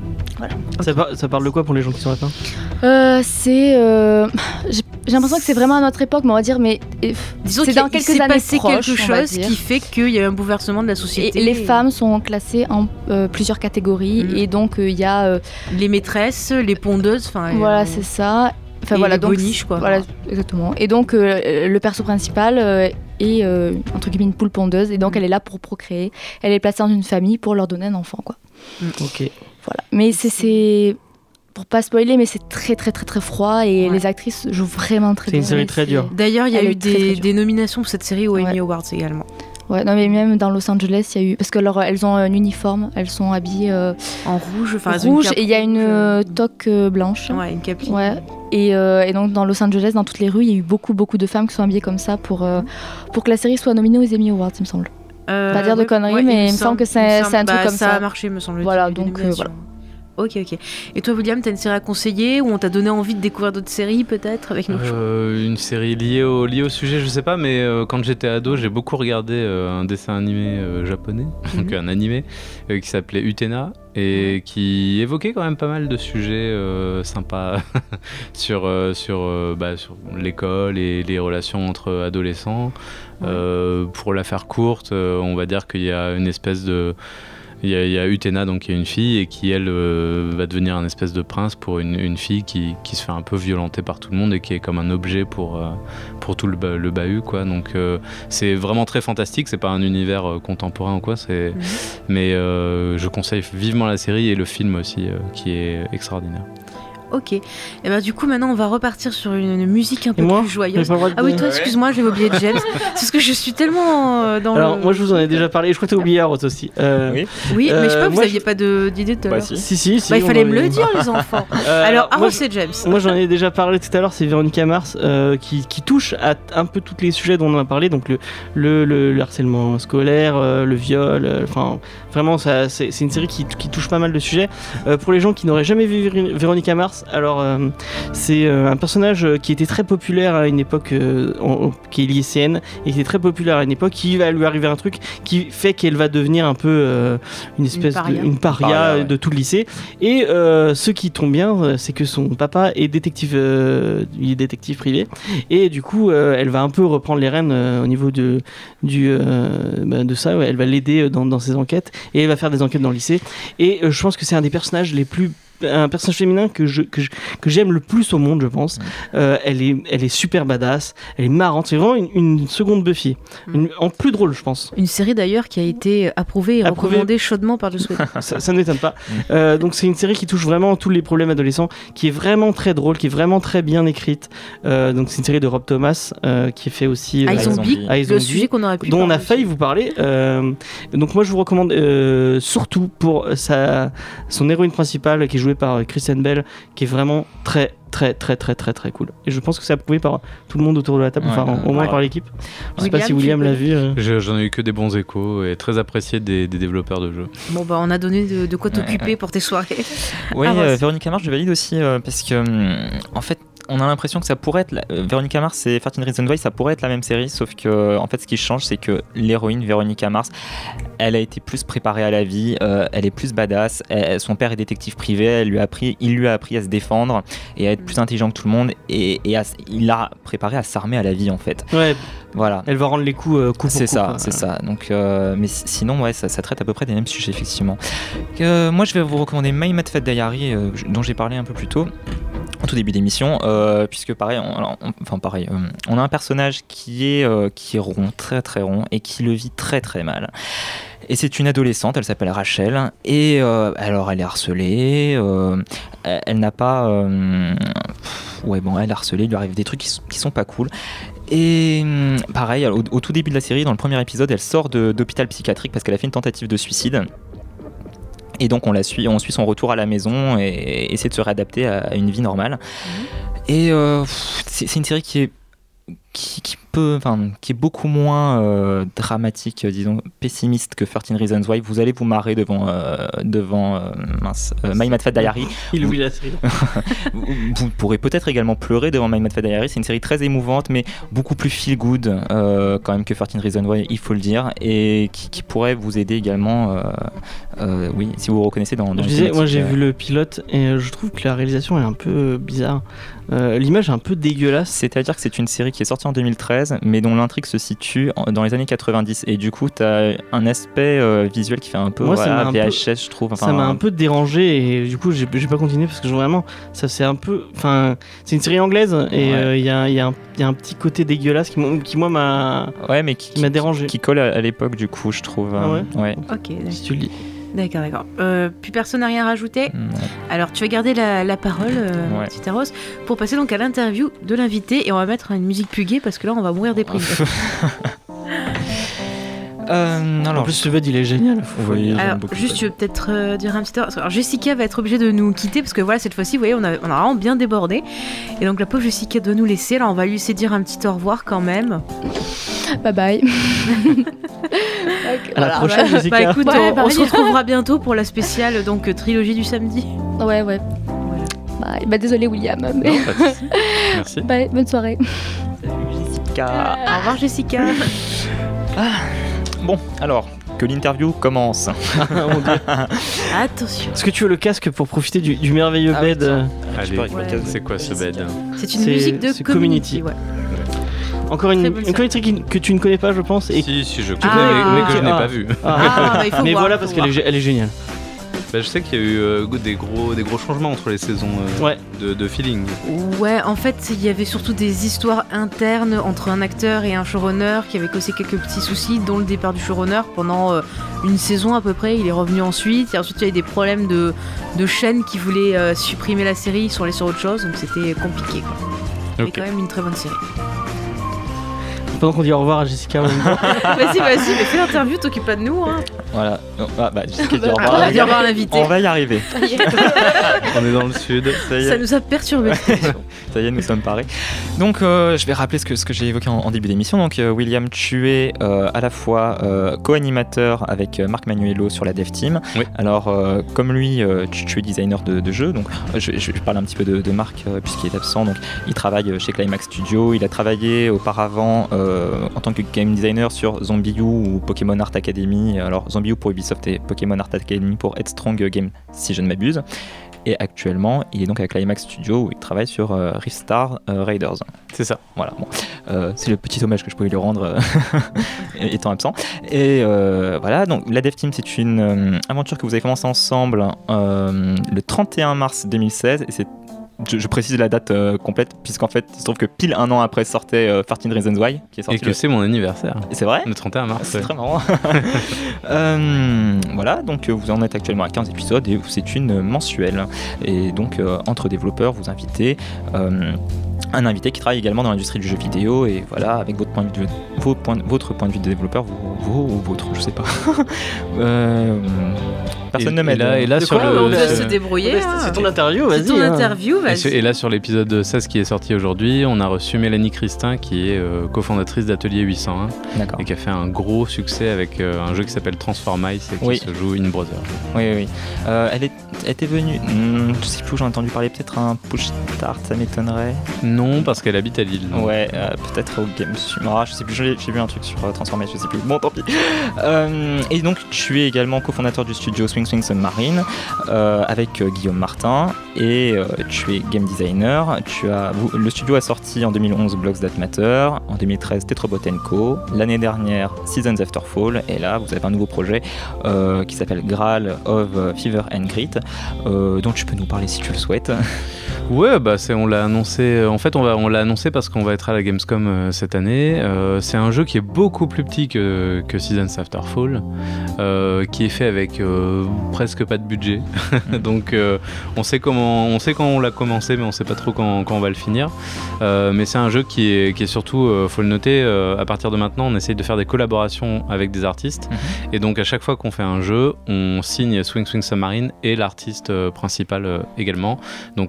voilà. Ça, par- ça parle de quoi pour les gens qui sont là-dedans? Euh, c'est, euh, j'ai, j'ai l'impression que c'est vraiment à notre époque, mais on va dire, mais euh, Disons c'est qu'il y a- dans il quelques s'est années passé proches, quelque on va chose dire. qui fait qu'il y a eu un bouleversement de la société. Et les femmes sont classées en euh, plusieurs catégories, Mhm. et donc il y a euh, les maîtresses, les pondeuses, enfin. voilà, euh, c'est ça. Enfin et voilà, les donc boniches, quoi. voilà, exactement. Et donc euh, le perso principal euh, est euh, entre guillemets une poule pondeuse, et donc Mhm. elle est là pour procréer. Elle est placée dans une famille pour leur donner un enfant, quoi. Ok. Voilà. Mais c'est, c'est pour pas spoiler, mais c'est très très très très froid, et Ouais. les actrices jouent vraiment très C'est bien. une série Et très c'est- dure. D'ailleurs, il y a Elle eu est très, des, très dure. des nominations pour cette série aux Ouais. Emmy Awards également. Ouais, non mais même dans Los Angeles, il y a eu parce que leur, elles ont un uniforme, elles sont habillées euh, En rouge, enfin. elles ont une rouge, cape et il y a une rouge, euh, euh, toque euh, blanche. Ouais, une cape. Ouais. Et, euh, et donc dans Los Angeles, dans toutes les rues, il y a eu beaucoup beaucoup de femmes qui sont habillées comme ça pour euh, pour que la série soit nominée aux Emmy Awards, il me semble. Euh, Pas dire de ouais, conneries, ouais, mais il me semble que c'est- il me semble- c'est un truc bah, comme ça. ça. a marché, me semble-t-il. Voilà, les donc, euh, nominations. voilà. Ok, ok. Et toi, William, t'as une série à conseiller ou on t'a donné envie de découvrir d'autres séries, peut-être, avec nos choix? Euh, une série liée au, liée au sujet, je sais pas, mais euh, quand j'étais ado, j'ai beaucoup regardé euh, un dessin animé euh, japonais, donc un animé, euh, qui s'appelait Utena, et qui évoquait quand même pas mal de sujets euh, sympas sur, euh, sur, euh, bah, sur l'école et les relations entre adolescents. Euh, pour la faire courte, euh, on va dire qu'il y a une espèce de... Il y, a, il y a Utena, donc, qui est une fille, et qui, elle, euh, va devenir un espèce de prince pour une, une fille qui, qui se fait un peu violenter par tout le monde et qui est comme un objet pour, euh, pour tout le, ba- le bahut, quoi. Donc, euh, c'est vraiment très fantastique, c'est pas un univers euh, contemporain ou quoi, c'est... Mhm. mais euh, je conseille vivement la série et le film aussi, euh, qui est extraordinaire. Ok. Et ben du coup, maintenant, on va repartir sur une, une musique un peu moi plus joyeuse. J'ai pas le droit de Ah oui, dire. toi, excuse-moi, j'avais oublié James. C'est parce que je suis tellement euh, dans Alors le... moi je vous en ai déjà parlé, je crois que t'as oublié Harold aussi. Euh, Oui. Oui, mais je sais Euh, pas, vous moi, aviez je- pas de- d'idée tout à Bah, l'heure. si. Si si si. Bah, il on fallait en me est- le dire, les enfants. Euh, Alors, moi, Harold, je- c'est James. Moi j'en ai déjà parlé tout à l'heure, c'est Véronica Mars euh, qui, qui touche à t- un peu tous les sujets dont on a parlé, donc le, le, le, le harcèlement scolaire, euh, le viol, euh, enfin vraiment ça, c'est, c'est une série qui, qui touche pas mal de sujets. Euh, pour les gens qui n'auraient jamais vu Vér- Véronica Mars, alors euh, c'est euh, un personnage qui était très populaire à une époque, euh, en- qui est lycéenne, et qui était très populaire à une époque, qui va lui arriver un truc qui fait qu'elle va devenir un peu euh, une espèce paria. de une paria, Paria, ouais. de tout le lycée. Et euh, ce qui tombe bien, euh, c'est que son papa est détective, euh, il est détective privé, et du coup, euh, elle va un peu reprendre les rênes euh, au niveau de du euh, bah, de ça. Ouais, elle va l'aider dans, dans ses enquêtes, et elle va faire des enquêtes dans le lycée. Et euh, je pense que c'est un des personnages les plus un personnage féminin que je, que je- que j'aime le plus au monde, je pense. Euh, elle est elle est super badass, elle est marrante, c'est vraiment une, une seconde Buffy, une- en plus drôle, je pense. Une série d'ailleurs qui a été approuvée et Approuvée. recommandée chaudement par Joss Whedon. ça, ça ne m'étonne pas. Euh, donc c'est une série qui touche vraiment tous les problèmes adolescents, qui est vraiment très drôle, qui est vraiment très bien écrite. Euh, donc c'est une série de Rob Thomas euh, qui fait aussi euh, Ice Zombie, Zombie. Ice le Zombie, sujet qu'on aurait pu dont on a parler failli aussi. vous parler. Euh, donc moi je vous recommande euh, surtout pour sa, son héroïne principale qui est jouée par Kristen Bell, qui est vraiment très très très très très très cool. Et je pense que c'est approuvé par tout le monde autour de la table, Ouais, enfin au moins ouais. par l'équipe. Je sais pas William, si William tu l'a peux- vu. euh. Je- J'en ai eu que des bons échos et très apprécié des, des développeurs de jeux. Bon, bah, on a donné de, de quoi Ouais, t'occuper ouais. pour tes soirées. Oui, Ah, euh, vas-y. Véronica Mars, je valide aussi euh, parce que, hum, en fait, on a l'impression que ça pourrait être. La... euh, Véronica Mars et thirteen Reasons Why, ça pourrait être la même série, sauf que, en fait, ce qui change, c'est que l'héroïne, Véronica Mars, elle a été plus préparée à la vie, euh, elle est plus badass. Elle- son père est détective privé, elle lui a appris, il lui a appris à se défendre et à être plus intelligent que tout le monde, et, et à s- il l'a préparé à s'armer à la vie, en fait. Ouais, Voilà. elle va rendre les coups euh, coup pour C'est coup, ça, quoi. c'est ça. Donc, euh, mais si- sinon, ouais, ça, ça traite à peu près des mêmes sujets, effectivement. Euh, moi, je vais vous recommander My Mad Fat Diary, euh, dont j'ai parlé un peu plus tôt, au tout début d'émission, euh, puisque pareil, on, on- enfin pareil, euh, on a un personnage qui est euh, qui est rond, très très rond, et qui le vit très très mal. Et c'est une adolescente, elle s'appelle Rachel, et euh, alors elle est harcelée, euh, elle, elle n'a pas, euh, ouais bon, elle est harcelée, il lui arrive des trucs qui, sont- qui sont pas cool. Et hum, pareil, au, au tout début de la série, dans le premier épisode, elle sort de- d'hôpital psychiatrique parce qu'elle a fait une tentative de suicide. Et donc on la suit, on suit son retour à la maison et, et essaie de se réadapter à, à une vie normale. Et euh, pff, c'est c'est une série qui est qui, qui, peu, enfin, qui est beaucoup moins euh, dramatique, disons, pessimiste que thirteen Reasons Why. Vous allez vous marrer devant, euh, devant euh, mince, euh, My Mad Fat Diary. Il oublie la série. vous, vous pourrez peut-être également pleurer devant My Mad Fat Diary. C'est une série très émouvante, mais beaucoup plus feel good euh, quand même que thirteen Reasons Why, il faut le dire, et qui, qui pourrait vous aider également, euh, euh, oui, si vous vous reconnaissez dans. dans je disais, moi j'ai euh... vu le pilote et euh, je trouve que la réalisation est un peu euh, bizarre. Euh, l'image est un peu dégueulasse. C'est-à-dire que c'est une série qui est sortie en deux mille treize, mais dont l'intrigue se situe en, dans les années quatre-vingt-dix. Et du coup, tu as un aspect euh, visuel qui fait un peu, moi, voilà, V H S, peu, je trouve. Enfin, ça m'a un peu dérangé et du coup, j'ai, j'ai pas continué parce que vraiment, ça c'est un peu. Enfin, c'est une série anglaise et il ouais. euh, y, a, y, a y a un petit côté dégueulasse qui, qui moi, m'a, ouais, mais qui, qui m'a dérangé. Qui colle à, à l'époque, du coup, je trouve. Ah ouais, ouais. Ok, si tu le dis. D'accord, d'accord. Euh, plus personne n'a rien rajouté. Ouais. Alors, tu vas garder la, la parole, euh, ouais. petite Rose, pour passer donc à l'interview de l'invité et on va mettre une musique plus gaie parce que là, on va mourir des prix. euh, alors, en plus, ce bed, il est génial. Oui, alors, juste, tu veux peut-être euh, dire un petit temps. Alors, Jessica va être obligée de nous quitter parce que voilà, cette fois-ci, vous voyez, on a, on a vraiment bien débordé. Et donc, la pauvre Jessica doit nous laisser. Alors, on va lui laisser dire un petit au revoir quand même. Bye bye. À la prochaine, bah, Jessica. Bah, écoute, ouais, on, on se retrouvera bientôt pour la spéciale donc trilogie du samedi. Ouais, ouais. Bah, bah désolé William. Mais... Non, pas de souci. Merci. Bye, bonne soirée. Salut Jessica. Au revoir Jessica. Ah. Bon, alors que l'interview commence. Attention. Est-ce que tu veux le casque pour profiter du, du merveilleux ah, bed oui, euh... Allez, ouais. c'est quoi ce bed? C'est une c'est, musique de c'est Community. community. Ouais. Encore une, une community que tu ne connais pas, je pense. Et... Si, si, je connais, ah, mais, mais que je n'ai ah, pas vu. Ah, ah, bah, il faut mais voir, voilà, faut parce voir. qu'elle est, elle est géniale. Bah, je sais qu'il y a eu euh, des, gros, des gros changements entre les saisons euh, ouais. de, de feeling. Ouais, en fait, il y avait surtout des histoires internes entre un acteur et un showrunner qui avaient causé quelques petits soucis, dont le départ du showrunner pendant euh, une saison à peu près. Il est revenu ensuite. Et ensuite, il y a eu des problèmes de, de chaînes qui voulaient euh, supprimer la série, ils sont allés sur autre chose, donc c'était compliqué. Quoi. Mais Okay. quand même une très bonne série. Pendant qu'on dit au revoir à Jessica. Vas-y, vas-y, mais fais l'interview, t'occupe pas de nous. Hein. Voilà. Ah, bah, Jessica dit au On revoir. va dire au revoir à l'invité. On va y arriver. On est dans le sud. Ça, y est. Ça nous a perturbé. Ça y est, nous sommes parés. Donc, euh, je vais rappeler ce que, ce que j'ai évoqué en, en début d'émission. Donc, euh, William, tu es euh, à la fois euh, co-animateur avec euh, Marc Manuello sur la Dev Team. Oui. Alors, euh, comme lui, euh, tu, tu es designer de, de jeux. Donc, euh, je, je vais parler un petit peu de, de Marc euh, puisqu'il est absent. Donc, il travaille chez Climax Studio. Il a travaillé auparavant euh, en tant que game designer sur ZombiU ou Pokémon Art Academy. Alors, ZombiU pour Ubisoft et Pokémon Art Academy pour Headstrong Game, si je ne m'abuse. Et actuellement, il est donc à Climax Studio où il travaille sur euh, Rift Star euh, Raiders. C'est ça. Voilà, bon. euh, c'est le petit hommage que je pouvais lui rendre euh, étant absent. Et euh, voilà, donc la Dev Team, c'est une euh, aventure que vous avez commencé ensemble euh, le trente et un mars deux mille seize. Et c'est Je, je précise la date euh, complète, puisqu'en fait, il se trouve que pile un an après sortait euh, thirteen Reasons Why, qui est sorti. Et que le... c'est mon anniversaire. Et c'est vrai ? Le trente et un mars. C'est ouais. très marrant. euh, voilà, donc vous en êtes actuellement à quinze épisodes et c'est une mensuelle. Et donc, euh, entre développeurs, vous invitez euh, un invité qui travaille également dans l'industrie du jeu vidéo. Et voilà, avec votre point de vue, vos points, votre point de vue de développeur, vous, vous ou votre, je sais pas. euh, personne et, ne m'aide. Et là, et là de sur quoi, le. on peut sur... se débrouiller. C'est, hein. c'est ton interview, vas-y. C'est ton hein. interview, vas-y. Et, sur, et là, sur l'épisode seize qui est sorti aujourd'hui, on a reçu Mélanie Christin, qui est euh, cofondatrice d'Atelier huit cent un. D'accord. Et qui a fait un gros succès avec euh, un jeu qui s'appelle Transformice et qui Oui. se joue in Brother. Oui, oui. Euh, elle, est, elle était venue. Hmm, je sais plus où j'ai entendu parler. Peut-être un push start, ça m'étonnerait. Non, parce qu'elle habite à Lille. donc. Ouais, euh, peut-être au Game. Ah, je sais plus. J'ai, j'ai vu un truc sur euh, Transformice, je sais plus. Bon, tant pis. Euh, et donc, tu es également cofondateur du studio Swing Swing Submarine euh, avec euh, Guillaume Martin et euh, tu es game designer. Tu as, vous, le studio a sorti en deux mille onze Blocks That Matter, en deux mille treize Tetrobot and Co, l'année dernière Seasons After Fall, et là vous avez un nouveau projet euh, qui s'appelle Graal of Fever and Grit, euh, dont tu peux nous parler si tu le souhaites. Ouais, bah c'est, on l'a annoncé. En fait, on, va, on l'a annoncé parce qu'on va être à la Gamescom euh, cette année. Euh, c'est un jeu qui est beaucoup plus petit que, que Seasons After Fall, euh, qui est fait avec euh, presque pas de budget. Donc, euh, on sait comment, on sait quand on l'a commencé, mais on sait pas trop quand, quand on va le finir. Euh, mais c'est un jeu qui est, qui est surtout, euh, faut le noter, euh, à partir de maintenant, on essaye de faire des collaborations avec des artistes. Mm-hmm. Et donc, à chaque fois qu'on fait un jeu, on signe Swing Swing Submarine et l'artiste euh, principal euh, également. Donc, euh, dans le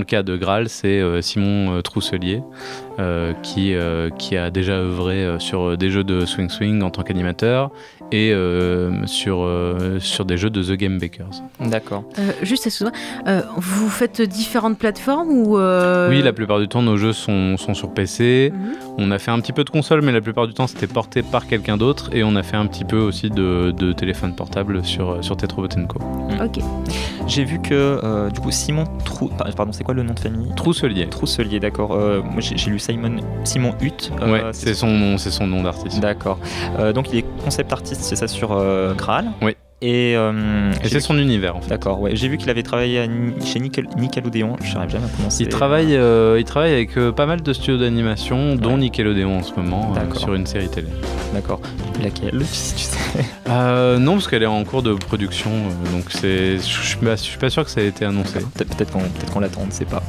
le cas de Graal, c'est euh, Simon euh, Trousselier, euh, qui, euh, qui a déjà œuvré euh, sur des jeux de Swing Swing en tant qu'animateur et euh, sur, euh, sur des jeux de The Game Bakers. D'accord. Euh, juste, excuse-moi, euh, vous faites différentes plateformes ou euh... Oui, la plupart du temps, nos jeux sont, sont sur P C. Mm-hmm. On a fait un petit peu de console, mais la plupart du temps, c'était porté par quelqu'un d'autre. Et on a fait un petit peu aussi de, de téléphone portable sur, sur Tetrobot and Co. Mm. Ok. J'ai vu que, euh, du coup, Simon Trou... Pardon, c'est quoi le nom de famille ? Trousselier. Trousselier, d'accord. Euh, moi, j'ai, j'ai lu Simon... Simon Hutt. Euh, ouais, c'est, c'est son nom, c'est son nom d'artiste. D'accord. Euh, donc, il est concept artiste, c'est ça, sur euh, Graal ? Oui. Et, euh, et c'est son univers en fait. D'accord, ouais. J'ai vu qu'il avait travaillé à, chez Nickel, Nickelodeon, je n'arrive jamais à prononcer. Il travaille, euh, il travaille avec euh, pas mal de studios d'animation, dont ouais. Nickelodeon en ce moment, euh, sur une série télé. D'accord. Laquelle, si tu sais euh, Non, parce qu'elle est en cours de production, euh, donc c'est, je suis pas, je suis pas sûr que ça ait été annoncé. Peut-être, peut-être, qu'on, peut-être qu'on l'attend, on ne sait pas.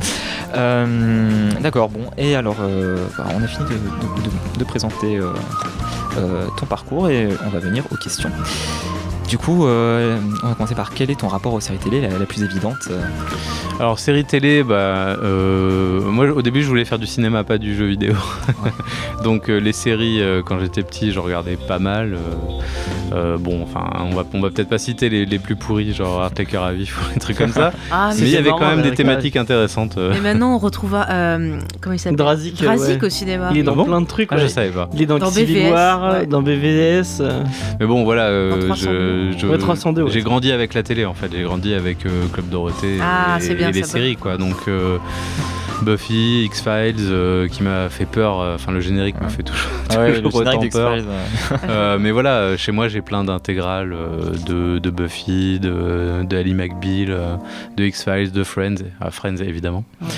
Euh, d'accord, bon. Et alors, euh, bah, on a fini de, de, de, de présenter euh, euh, ton parcours et on va venir aux questions. Du coup, euh, on va commencer par quel est ton rapport aux séries télé, la, la plus évidente euh... Alors, séries télé, bah, euh, moi au début je voulais faire du cinéma, pas du jeu vidéo. Ouais. Donc euh, les séries, euh, quand j'étais petit, je regardais pas mal. Euh, euh, bon, enfin, on va, on va peut-être pas citer les, les plus pourris, genre Art Taker à vif ou des trucs comme ça. Ah, mais il y avait quand même des thématiques intéressantes. Euh. Et maintenant on retrouve, euh, comment il s'appelle ? Drazik, Drazik ouais. au cinéma. Il est dans ah bon plein de trucs. Ah, ouais. je savais pas. Il est dans, dans Civil War, ouais. Dans B V S. Euh... Mais bon, voilà, euh, je, je, ouais, trois cent deux, ouais. j'ai grandi avec la télé en fait. J'ai grandi avec euh, Club Dorothée ah, et, bien, et les séries quoi. Donc euh, Buffy, X-Files, euh, qui m'a fait peur. Enfin, euh, le générique ouais. m'a fait toujours, ah ouais, toujours le autant peur. Ouais. euh, mais voilà, chez moi, j'ai plein d'intégrales euh, de, de Buffy, de, de Ally McBeal, euh, de X-Files, de Friends, ah, Friends évidemment. Ouais.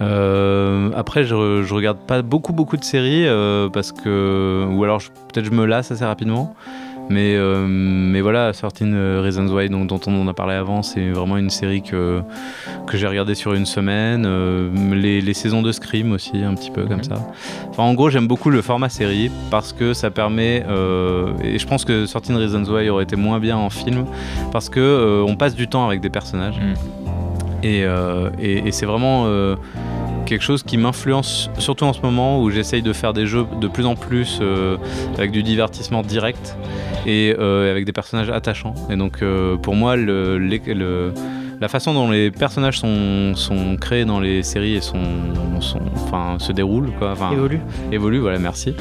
Euh, après, je, je regarde pas beaucoup beaucoup de séries euh, parce que, ou alors je, peut-être je me lasse assez rapidement. Mais, euh, mais voilà, Thirteen Reasons Why, dont, dont on en a parlé avant, c'est vraiment une série que, que j'ai regardée sur une semaine. Euh, les, les saisons de Scream aussi, un petit peu comme ça. Enfin, en gros, j'aime beaucoup le format série parce que ça permet, euh, et je pense que Thirteen Reasons Why aurait été moins bien en film, parce qu'on euh, passe du temps avec des personnages. Mm. Et, euh, et, et c'est vraiment... Euh, quelque chose qui m'influence surtout en ce moment où j'essaye de faire des jeux de plus en plus euh, avec du divertissement direct et euh, avec des personnages attachants. Et donc euh, pour moi le, les, le, la façon dont les personnages sont, sont créés dans les séries et sont, sont, enfin, se déroulent quoi, enfin, évolue évolue voilà merci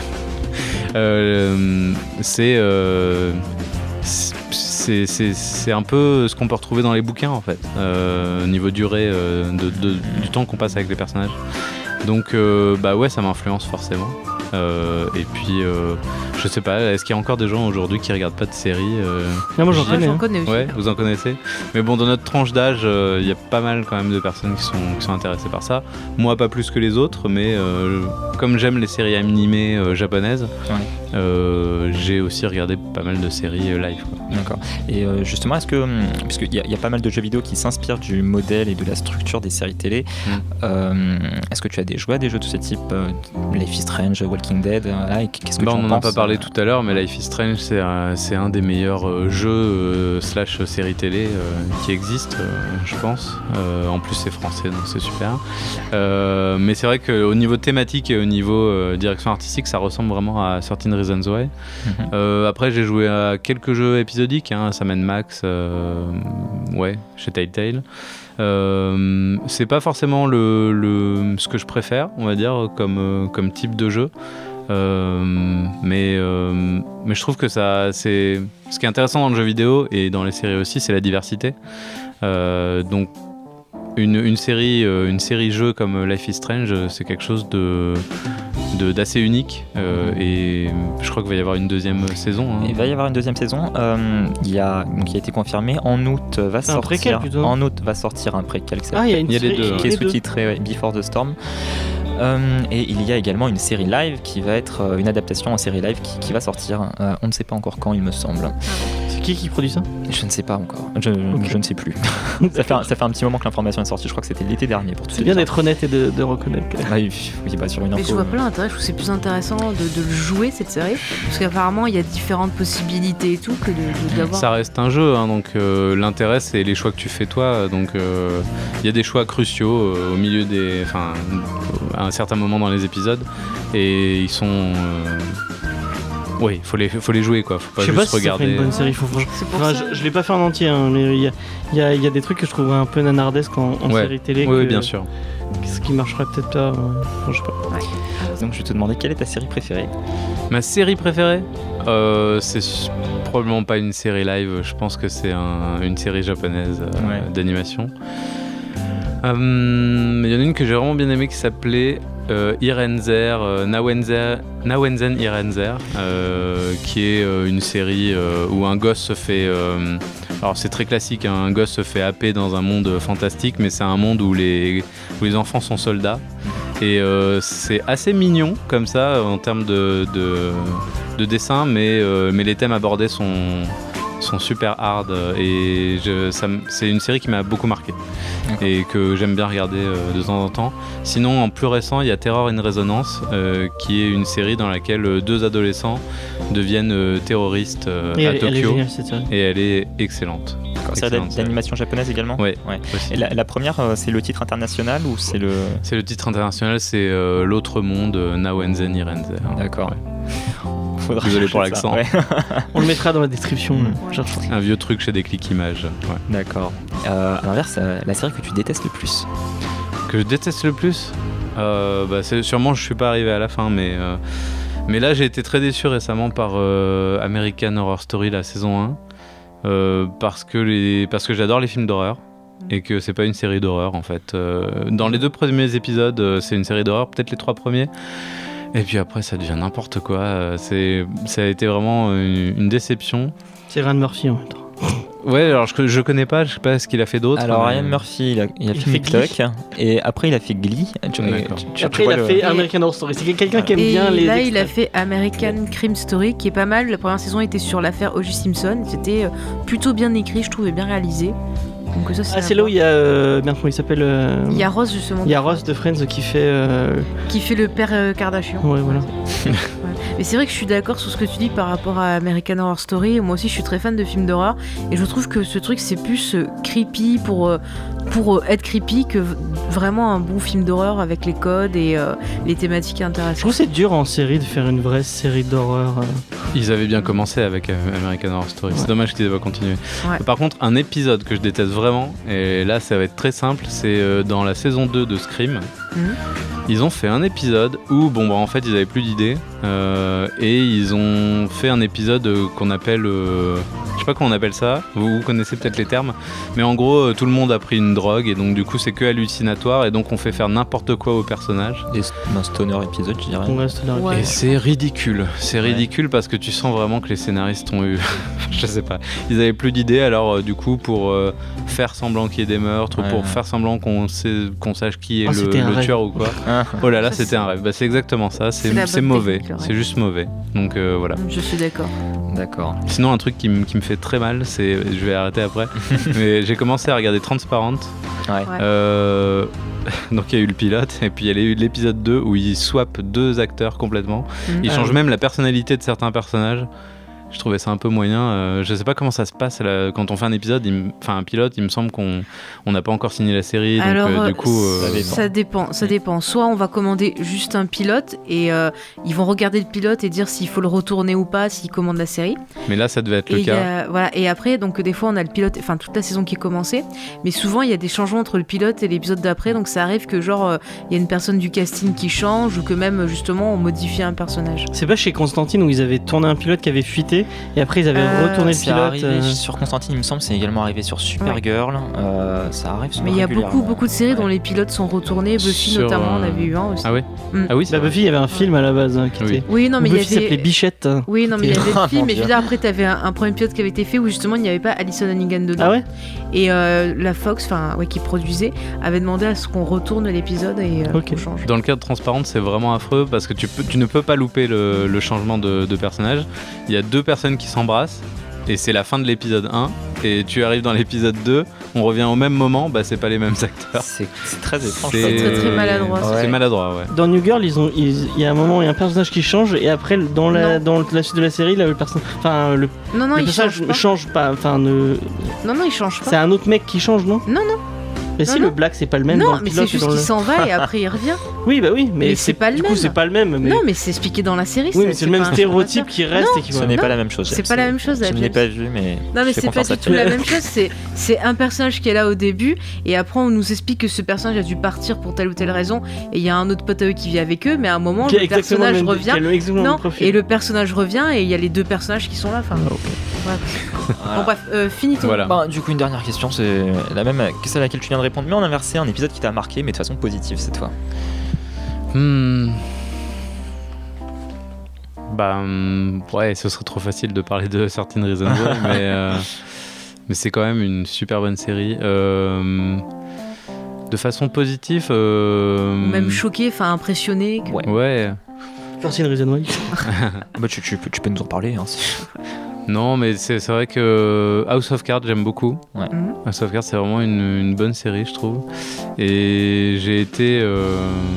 euh, c'est euh, C'est, c'est, c'est un peu ce qu'on peut retrouver dans les bouquins en fait, euh, niveau durée euh, de, de, du temps qu'on passe avec les personnages. Donc euh, bah ouais, ça m'influence forcément. Euh, et puis euh, je sais pas, est-ce qu'il y a encore des gens aujourd'hui qui regardent pas de séries euh... Non, moi j'en ouais, connais. J'en connais aussi. Ouais, vous en connaissez. Mais bon, dans notre tranche d'âge, il euh, y a pas mal quand même de personnes qui sont, qui sont intéressées par ça. Moi, pas plus que les autres, mais euh, comme j'aime les séries animées euh, japonaises, ouais. euh, j'ai aussi regardé pas mal de séries euh, live. Quoi. D'accord. Et euh, justement, est-ce que, parce qu'il y, y a pas mal de jeux vidéo qui s'inspirent du modèle et de la structure des séries télé, mm. euh, est-ce que tu as des joué à des jeux de ce type, euh, Life is Strange, Walking Dead, euh, qu'est-ce que bah, tu en on penses? n'en a pas parlé tout à l'heure, mais Life is Strange, c'est un, c'est un des meilleurs euh, jeux euh, slash séries télé euh, qui existent, euh, je pense. Euh, en plus, c'est français, donc c'est super. Euh, mais c'est vrai qu'au niveau thématique et au niveau euh, direction artistique, ça ressemble vraiment à Thirteen Reasons Why. Mm-hmm. Euh, après, j'ai joué à quelques jeux épisodiques, hein, Sam and Max, euh, ouais, chez Telltale. Euh, c'est pas forcément le, le, ce que je préfère, on va dire, comme, euh, comme type de jeu. Euh, mais, euh, mais je trouve que ça, c'est... ce qui est intéressant dans le jeu vidéo et dans les séries aussi, c'est la diversité. Euh, donc, une, une série, euh, une série jeu comme Life is Strange, c'est quelque chose de, de, d'assez unique. Euh, et je crois qu'il va y avoir une deuxième saison. Hein. Il va y avoir une deuxième saison. Euh, il y a, donc, il a été confirmé. En août va c'est sortir. Un préquel, en août va sortir un préquel. Ah, il y a, une il y a les deux. Qui est sous-titré ouais, Before the Storm. Euh, et il y a également une série live qui va être euh, une adaptation en série live qui, qui va sortir. Euh, on ne sait pas encore quand, il me semble. C'est qui qui qui produit ça? Je ne sais pas encore. Je, Ok. je ne sais plus. ça, fait un, ça fait un petit moment que l'information est sortie. Je crois que c'était l'été dernier. Pour tout C'est te bien dire. d'être honnête et de, de reconnaître. que- Ah oui, oui, bah, sur une Mais info. je vois euh, pas l'intérêt, je trouve que c'est plus intéressant de, de le jouer cette série, parce qu'apparemment il y a différentes possibilités et tout que de, de- d'avoir. Ça reste un jeu, hein, donc euh, l'intérêt c'est les choix que tu fais toi. Donc euh, il y a des choix cruciaux euh, au milieu des, enfin, à un certain moment dans les épisodes, et ils sont, euh, oui, il faut les, faut les jouer quoi. Faut pas Je sais juste pas si regarder. ça ferait une bonne série. Faut... C'est pour Enfin, ça. je, je l'ai pas fait en entier, hein, mais il y a, il y, a, il y a des trucs que je trouverais un peu nanardesques en, en Ouais. série télé. Oui, oui, que- bien sûr. Ce qui marcherait peut-être pas. euh, enfin, je sais pas. Donc je vais te demander quelle est ta série préférée. Ma série préférée, euh, c'est s- probablement pas une série live. Je pense que c'est un- une série japonaise euh, Ouais. d'animation. Euh, Il y en a une que j'ai vraiment bien aimée qui s'appelait euh, Irenzer, euh, Nawenzer, Nawenzen Irenzer, euh, qui est euh, une série euh, où un gosse se fait. euh, alors c'est très classique, hein, un gosse se fait happer dans un monde fantastique, mais c'est un monde où les, où les enfants sont soldats. Et euh, c'est assez mignon comme ça en termes de, de, de dessin, mais, euh, mais les thèmes abordés sont, sont super hard. Et je, ça m- c'est une série qui m'a beaucoup marqué et que j'aime bien regarder euh, de temps en temps. Sinon, en plus récent, il y a Terror in Resonance, euh, qui est une série dans laquelle euh, deux adolescents deviennent euh, terroristes euh, Et à elle, elle est Tokyo. géniale cette série. Et elle est excellente. D'accord, c'est Excellente série. d'animation japonaise également. Ouais, Ouais. aussi. Et la, la première, euh, c'est le titre international ou c'est le. C'est le titre international, c'est euh, L'autre monde, euh, Nawenzen Irenzer. D'accord. Ouais. Faudra Désolé pour chercher ça, l'accent. ouais. On le mettra dans la description. Mm. euh, cherche. Un vieux truc chez Déclic Images. Ouais. D'accord. Euh, à l'inverse, euh, la série que tu détestes le plus. Que je déteste le plus, euh, bah, c'est sûrement je suis pas arrivé à la fin, mais euh, mais là j'ai été très déçu récemment par euh, American Horror Story la saison un, euh, parce que les parce que j'adore les films d'horreur et que c'est pas une série d'horreur en fait. Euh, dans les deux premiers épisodes, euh, c'est une série d'horreur, peut-être les trois premiers. Et puis après ça devient n'importe quoi. Euh, C'est ça a été vraiment une, une déception. C'est Ryan Murphy en même temps. Ouais, alors je, je connais pas, je sais pas ce qu'il a fait d'autre. Alors mais- Ryan Murphy, il a, il a Il fait fait Glee. TikTok et après il a fait Glee. Tu- D'accord. tu- tu- Après, tu il vois a le- fait Et- American Horror Story. C'est quelqu'un qui aime Et bien les. là, il a extraits. fait American Crime Story, qui est pas mal. La première saison était sur l'affaire O J Simpson. C'était euh, plutôt bien écrit, je trouvais bien réalisé. Donc ça, Ah, c'est là où il y a. euh, Merde, comment il s'appelle euh, Il y a Ross justement. il y a Ross de Friends qui fait. euh, qui fait le père euh, Kardashian. Ouais, voilà. Ouais. Mais c'est vrai que je suis d'accord sur ce que tu dis par rapport à American Horror Story. Moi aussi, je suis très fan de films d'horreur. Et je trouve que ce truc, c'est plus euh, creepy pour, euh, pour euh, être creepy que v- vraiment un bon film d'horreur avec les codes et euh, les thématiques Je intéressantes. trouve que c'est dur en série de faire une vraie série d'horreur. euh. Ils avaient bien commencé avec euh, American Horror Story. C'est Ouais. dommage qu'ils aient pas continué. Ouais. Par contre, un épisode que je déteste vraiment, et là ça va être très simple, c'est euh, dans la saison deux de Scream. Mhm. Ils ont fait un épisode où, bon, bah, en fait, ils avaient plus d'idées. euh, et ils ont fait un épisode euh, qu'on appelle. euh, je sais pas comment on appelle ça, vous, vous connaissez peut-être les termes. Mais en gros, euh, tout le monde a pris une drogue, et donc du coup, c'est que hallucinatoire, et donc on fait faire n'importe quoi au personnage. Des un stoner épisode, je dirais. On reste là. Ouais. Et c'est ridicule, c'est Ouais. ridicule parce que tu sens vraiment que les scénaristes ont eu, je sais pas, ils avaient plus d'idées, alors euh, du coup pour euh, faire semblant qu'il y ait des meurtres, Ouais. pour faire semblant qu'on sait, qu'on sache qui est Oh, le, c'était un le rêve. tueur ou quoi. Ah, Oh là là, Ça, c'était c'est- un rêve. Bah, c'est exactement ça, C'est c'est la c'est bonne mauvais, technique, le c'est rêve. juste mauvais. Donc euh, voilà. Je suis d'accord. d'accord. Sinon un truc qui, me- qui me fait très mal, c'est, je vais arrêter après, mais j'ai commencé à regarder Transparent. Ouais. Ouais. Euh, donc il y a eu le pilote et puis il y a eu l'épisode deux où ils swappent deux acteurs complètement. Mhm. Ils Ah changent oui. même la personnalité de certains personnages. Je trouvais ça un peu moyen. Euh, je sais pas comment ça se passe là, quand on fait un épisode, il me- enfin un pilote, il me semble qu'on on n'a pas encore signé la série, donc Alors, euh, euh, du coup. euh, ça dépend. Ça dépend, ça dépend. Soit on va commander juste un pilote et euh, ils vont regarder le pilote et dire s'il faut le retourner ou pas, s'ils commandent la série. Mais là, ça devait être Et, le il y cas. a- voilà. Et après, donc des fois on a le pilote, enfin toute la saison qui est commencée, mais souvent il y a des changements entre le pilote et l'épisode d'après, donc ça arrive que genre euh, il y a une personne du casting qui change ou que même justement on modifie un personnage. C'est pas chez Constantine où ils avaient tourné un pilote qui avait fuité et après ils avaient Euh, retourné le C'est pilote. arrivé euh, sur Constantine, il me semble, c'est également arrivé sur Supergirl. Euh, ça arrive sur Mais il y a beaucoup régulièrement. beaucoup de séries Ouais. dont les pilotes sont retournés. Buffy Sur, notamment, on euh, avait eu un aussi. Ah oui. Mm. Ah oui. c'est Bah, vrai. Buffy, il y avait un film à la base hein, qui Oui. était. Oui, non, mais il y Buffy s'appelait avait. Bichette. hein. Oui, non, mais il y avait Ah, le film, mon mais je Dieu. veux dire, après, t'avais un, un premier pilote qui avait été fait où justement il n'y avait pas Alison Hannigan dedans. Ah ouais Et euh, la Fox, enfin, ouais, qui produisait, avait demandé à ce qu'on retourne l'épisode et euh, Ok. qu'on change. Dans le cas de Transparente, c'est vraiment affreux parce que tu, peux, tu ne peux pas louper le, le changement de, de personnage. Il y a deux personnes qui s'embrassent et c'est la fin de l'épisode un, et tu arrives dans l'épisode deux, on revient au même moment, bah c'est pas les mêmes acteurs. C'est, c'est très étrange. C'est très très maladroit. C'est Ouais. maladroit, ouais. Dans New Girl, ils ont, ils- il y a un moment, il y a un personnage qui change et après, dans la, dans la suite de la série, là, le personnage, enfin, le, Non, non, le il personnage change pas. change pas. Enfin, ne... Non, non, il change pas. c'est un autre mec qui change, non? Non, non. Mais Non, si non. le Black, c'est pas le même. Non, dans le mais pilote c'est et juste dans qu'il le- s'en va et après il revient. Oui, bah oui, mais, Mais c'est pas le du coup, même. c'est pas le même. Mais... Non, mais c'est expliqué dans la série. oui, ça, mais c'est le même pas un stéréotype spoiler. qui reste et qui Ce va. n'est Non. pas la même chose. C'est James. pas la même chose, Je ne James. l'ai pas vu, mais. Non, mais je fais c'est pas confiance à du tout toi. la même chose. C'est, c'est un personnage qui est là au début, et après on nous explique que ce personnage a dû partir pour telle ou telle raison, et il y a un autre pote à eux qui vit avec eux, mais à un moment Qui a le exactement personnage le même- revient. qui a le- exactement le Non, même profil. et le personnage revient, et il y a les deux personnages qui sont là. Enfin, Ah, ok. bref. Voilà. Bon, bref, euh, finito. Voilà. Bah, du coup, une dernière question, c'est la même que celle à laquelle tu viens de répondre, mais en inversé, un épisode qui t'a marqué, mais de façon positive cette fois. Hmm. Bah, hum, ouais, ce serait trop facile de parler de Certain Reason Why, mais, euh, mais c'est quand même une super bonne série. Euh, de façon positive. Euh, Ou même choqué, enfin impressionné. que- Ouais. Ouais. Merci une reason why. Bah, tu, tu peux, tu peux nous en parler. Hein, c'est- Non, mais c'est, c'est vrai que House of Cards, j'aime beaucoup. Ouais. Mhm. House of Cards, c'est vraiment une, une bonne série, je trouve. Et j'ai été. euh,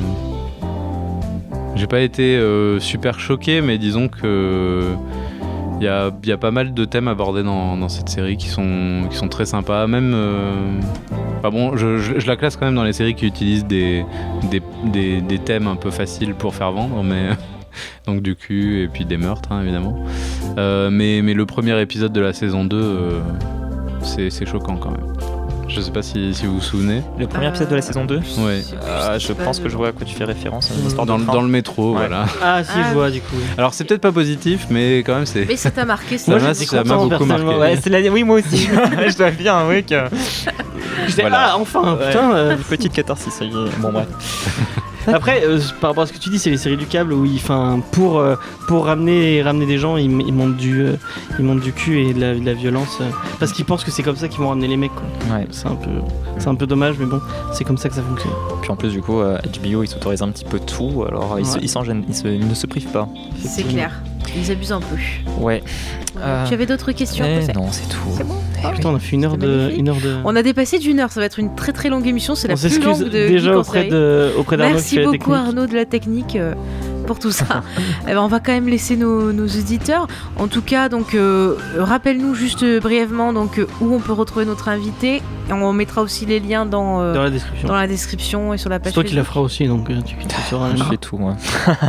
J'ai pas été euh, super choqué, mais disons que. Il y a, il y a pas mal de thèmes abordés dans, dans cette série qui sont, qui sont très sympas. Même. euh, Enfin bon, je, je- je la classe quand même dans les séries qui utilisent des, des, des, des thèmes un peu faciles pour faire vendre, mais. Donc du cul et puis des meurtres, hein, évidemment. Euh, mais, mais le premier épisode de la saison deux, euh, c'est, c'est choquant quand même. Je sais pas si, si vous vous souvenez. Le premier Euh, épisode de la saison deux Ouais. Ah, je pense que je vois à quoi tu fais référence. Une histoire Dans, de le- train. dans le métro, Ouais. voilà. Ah, si, Ah, je vois, du coup. Alors c'est peut-être pas positif, mais quand même c'est. Mais ça t'a marqué, Ça ça. Moi, m'a, j'étais ça m'a content, beaucoup marqué. personnellement, Ouais, c'est la... Oui, moi aussi. je dois bien avouer que. J'étais, Voilà. ah, enfin, Ouais. putain. euh, Petite catharsis, ça y est. Bon, bref. Après, euh, par rapport à ce que tu dis, c'est les séries du câble où ils, enfin, pour euh, pour ramener ramener des gens, ils, ils montent du euh, ils montent du cul et de la, de la violence euh, parce qu'ils pensent que c'est comme ça qu'ils vont ramener les mecs. Quoi. Ouais. C'est un peu c'est un peu dommage, mais bon, c'est comme ça que ça fonctionne. Puis en plus, du coup, euh, H B O, ils s'autorisent un petit peu tout, alors ils, se- Ouais. ils, s'en gênent, ils, se- ils ne se privent pas. C'est clair. Ils abusent un peu. Ouais. Euh, Tu avais d'autres questions Eh peut-être non, c'est tout. C'est bon. Eh Ah, oui. Putain, on a fait une heure C'est de magnifique. une heure de. On a dépassé d'une heure, ça va être une très très longue émission, c'est la On plus s'excuse longue de déjà Geek en auprès série. de auprès d'Arnaud qui Merci fait la beaucoup technique. Arnaud de la technique euh, pour tout ça. Eh ben, on va quand même laisser nos, nos auditeurs. En tout cas, donc euh, rappelle-nous juste euh, brièvement donc euh, où on peut retrouver notre invité. Et on mettra aussi les liens dans, euh, Dans la description. dans la description et sur la C'est page. toi qui la Facebook. feras aussi, donc euh, tu, tu sauras. Je fais tout, moi.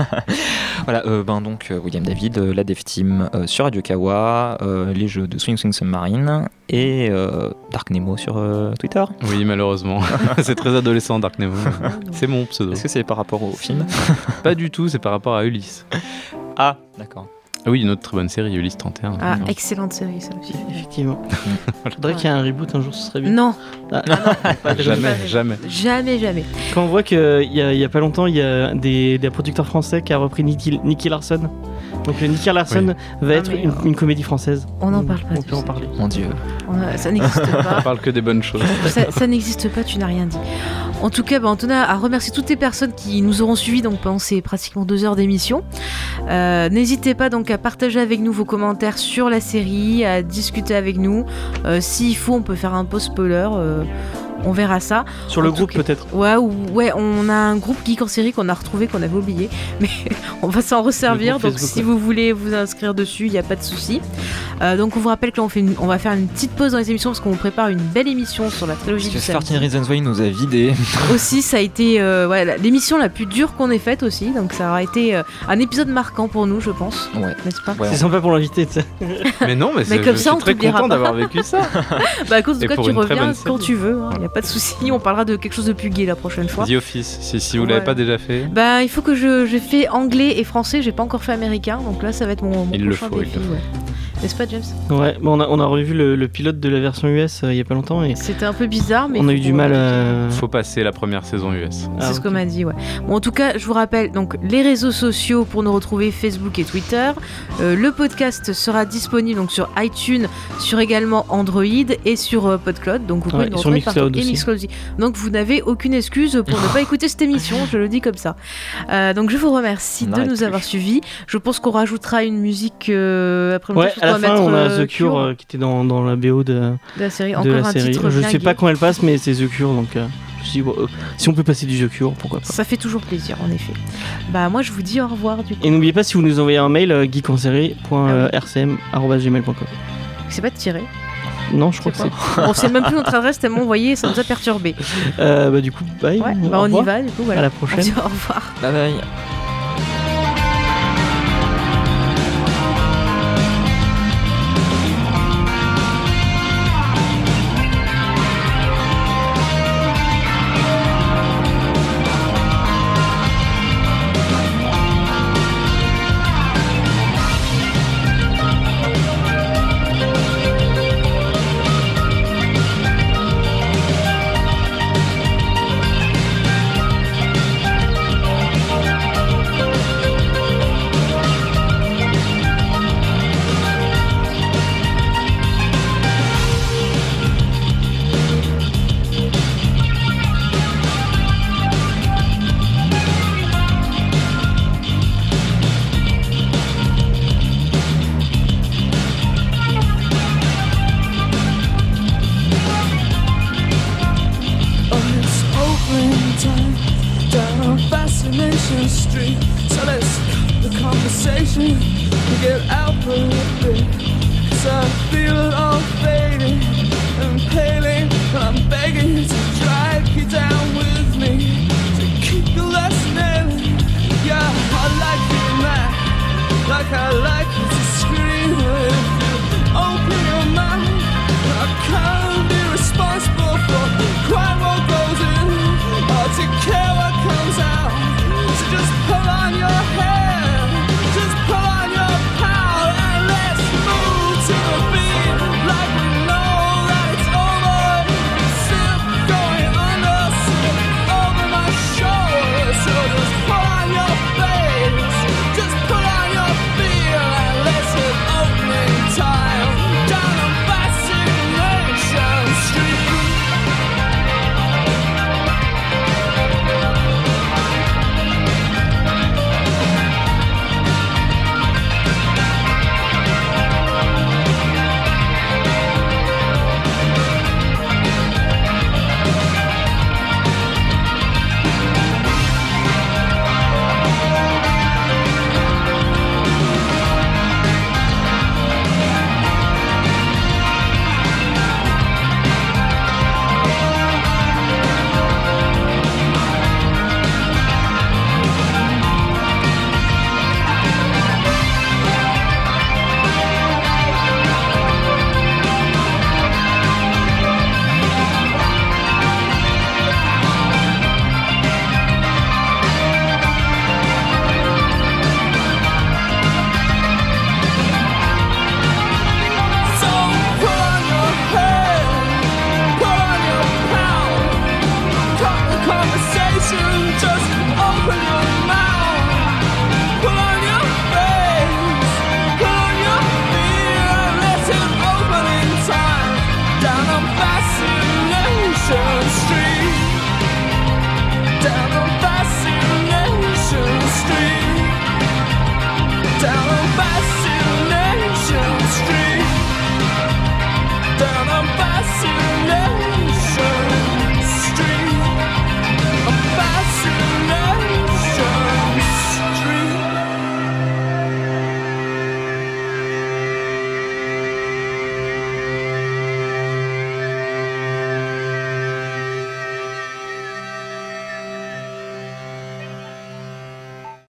Voilà, euh, ben donc euh, William David, euh, la Dev Team euh, sur Radio Kawa, euh, les jeux de Swing Swing Submarine et euh, Dark Nemo sur euh, Twitter. Oui, malheureusement. C'est très adolescent, Dark Nemo. C'est mon pseudo. Est-ce que c'est par rapport au film? Pas du tout, c'est par rapport à Ulysse. Ah, d'accord. Ah oui, une autre très bonne série, Ulysse trente et un. Ah, excellente série ça aussi. Effectivement. Faudrait qu'il y ait un reboot un jour, ce serait bien. Non, Ah, pas de- Jamais, jamais. jamais, jamais. Quand on voit qu'il y, a- il y a pas longtemps, il y a des, des producteurs français qui a repris Nicky, Nicky Larson. Donc le Nicky Larson va Ah, être mais, une, euh, une comédie française. on n'en parle pas On de peut en ça. parler. Mon Dieu. On a- ça n'existe On pas. parle que des bonnes choses. ça, ça n'existe pas, tu n'as rien dit. En tout cas, bah, on tenait à remercier toutes les personnes qui nous auront suivis donc, pendant ces pratiquement deux heures d'émission. Euh, N'hésitez pas donc à partager avec nous vos commentaires sur la série, à discuter avec nous. Euh, S'il faut, on peut faire un post spoiler. euh, on verra ça. Sur le En groupe tout cas- peut-être. Ouais, ou- ouais, on a un groupe Geek en série qu'on a retrouvé, qu'on avait oublié, mais on va s'en resservir. Le groupe Donc Facebook, si ouais. vous voulez vous inscrire dessus, il n'y a pas de souci. Euh, donc on vous rappelle que là, on, fait une- on va faire une petite pause dans les émissions parce qu'on prépare une belle émission sur la trilogie Parce du que samedi. thirteen Reasons Why nous a vidé. Aussi, ça a été euh, ouais, la- l'émission la plus dure qu'on ait faite aussi, donc ça aura été euh, un épisode marquant pour nous, je pense, Ouais. n'est-ce pas? Ouais, C'est sympa pour l'inviter. tu sais. Mais non, mais, c'est, comme je ça, suis on très t'oubliera content pas. d'avoir vécu ça. Bah à cause de Et quoi pour tu une très reviens bonne quand série. tu veux, il n'y a pas de souci, on parlera de quelque chose de plus gai la prochaine fois. The Office, si, si vous Ouais. l'avez pas déjà fait. Bah il faut que je j'ai fait anglais et français, j'ai pas encore fait américain, donc là ça va être mon, mon Il le prochain faut, il défi. le faut. Ouais. N'est-ce pas James? Ouais, bon, on, a, on a revu le, le pilote de la version U S euh, il y a pas longtemps et C'était un peu bizarre, mais on a faut eu du qu'on- mal à. Faut passer la première saison U S. C'est Ah, ce ok. qu'on m'a dit, ouais. Bon, en tout cas, je vous rappelle donc les réseaux sociaux pour nous retrouver, Facebook et Twitter. Euh, le podcast sera disponible donc sur iTunes, sur également Android et sur euh, PodCloud. Donc vous pouvez Ouais, nous sur retrouver Mixcloud partout. Et aussi. Mixcloud aussi. Donc vous n'avez aucune excuse pour ne pas écouter cette émission, je le dis comme ça. Euh, donc je vous remercie On de n'arrête nous plus. avoir suivis. Je pense qu'on rajoutera une musique euh, après le Ouais, morceau, à la va fin, mettre, on a euh, The Cure, Cure. euh, qui était dans, dans la B O de, De la série, de encore la un série. titre Je bien sais gay. pas quand elle passe, mais c'est The Cure, donc euh, je me suis dit, bon, euh, si on peut passer du The Cure, pourquoi pas. Ça fait toujours plaisir, en effet. Bah, moi, je vous dis au revoir, du coup. Et n'oubliez pas, si vous nous envoyez un mail, euh, geek en série point r c m arobase gmail point com. C'est pas de tirer. Non, je crois C'est que c'est. On sait même plus notre adresse tellement envoyé, ça nous a perturbé. Euh, bah, du coup, bye. Ouais, Au bah, on y revoir. va, du coup, voilà. À la On prochaine. dit au revoir. Bye bye. On this open time down on Fascination Street. So let's cut the conversation and get out for a bit. 'Cause I feel it all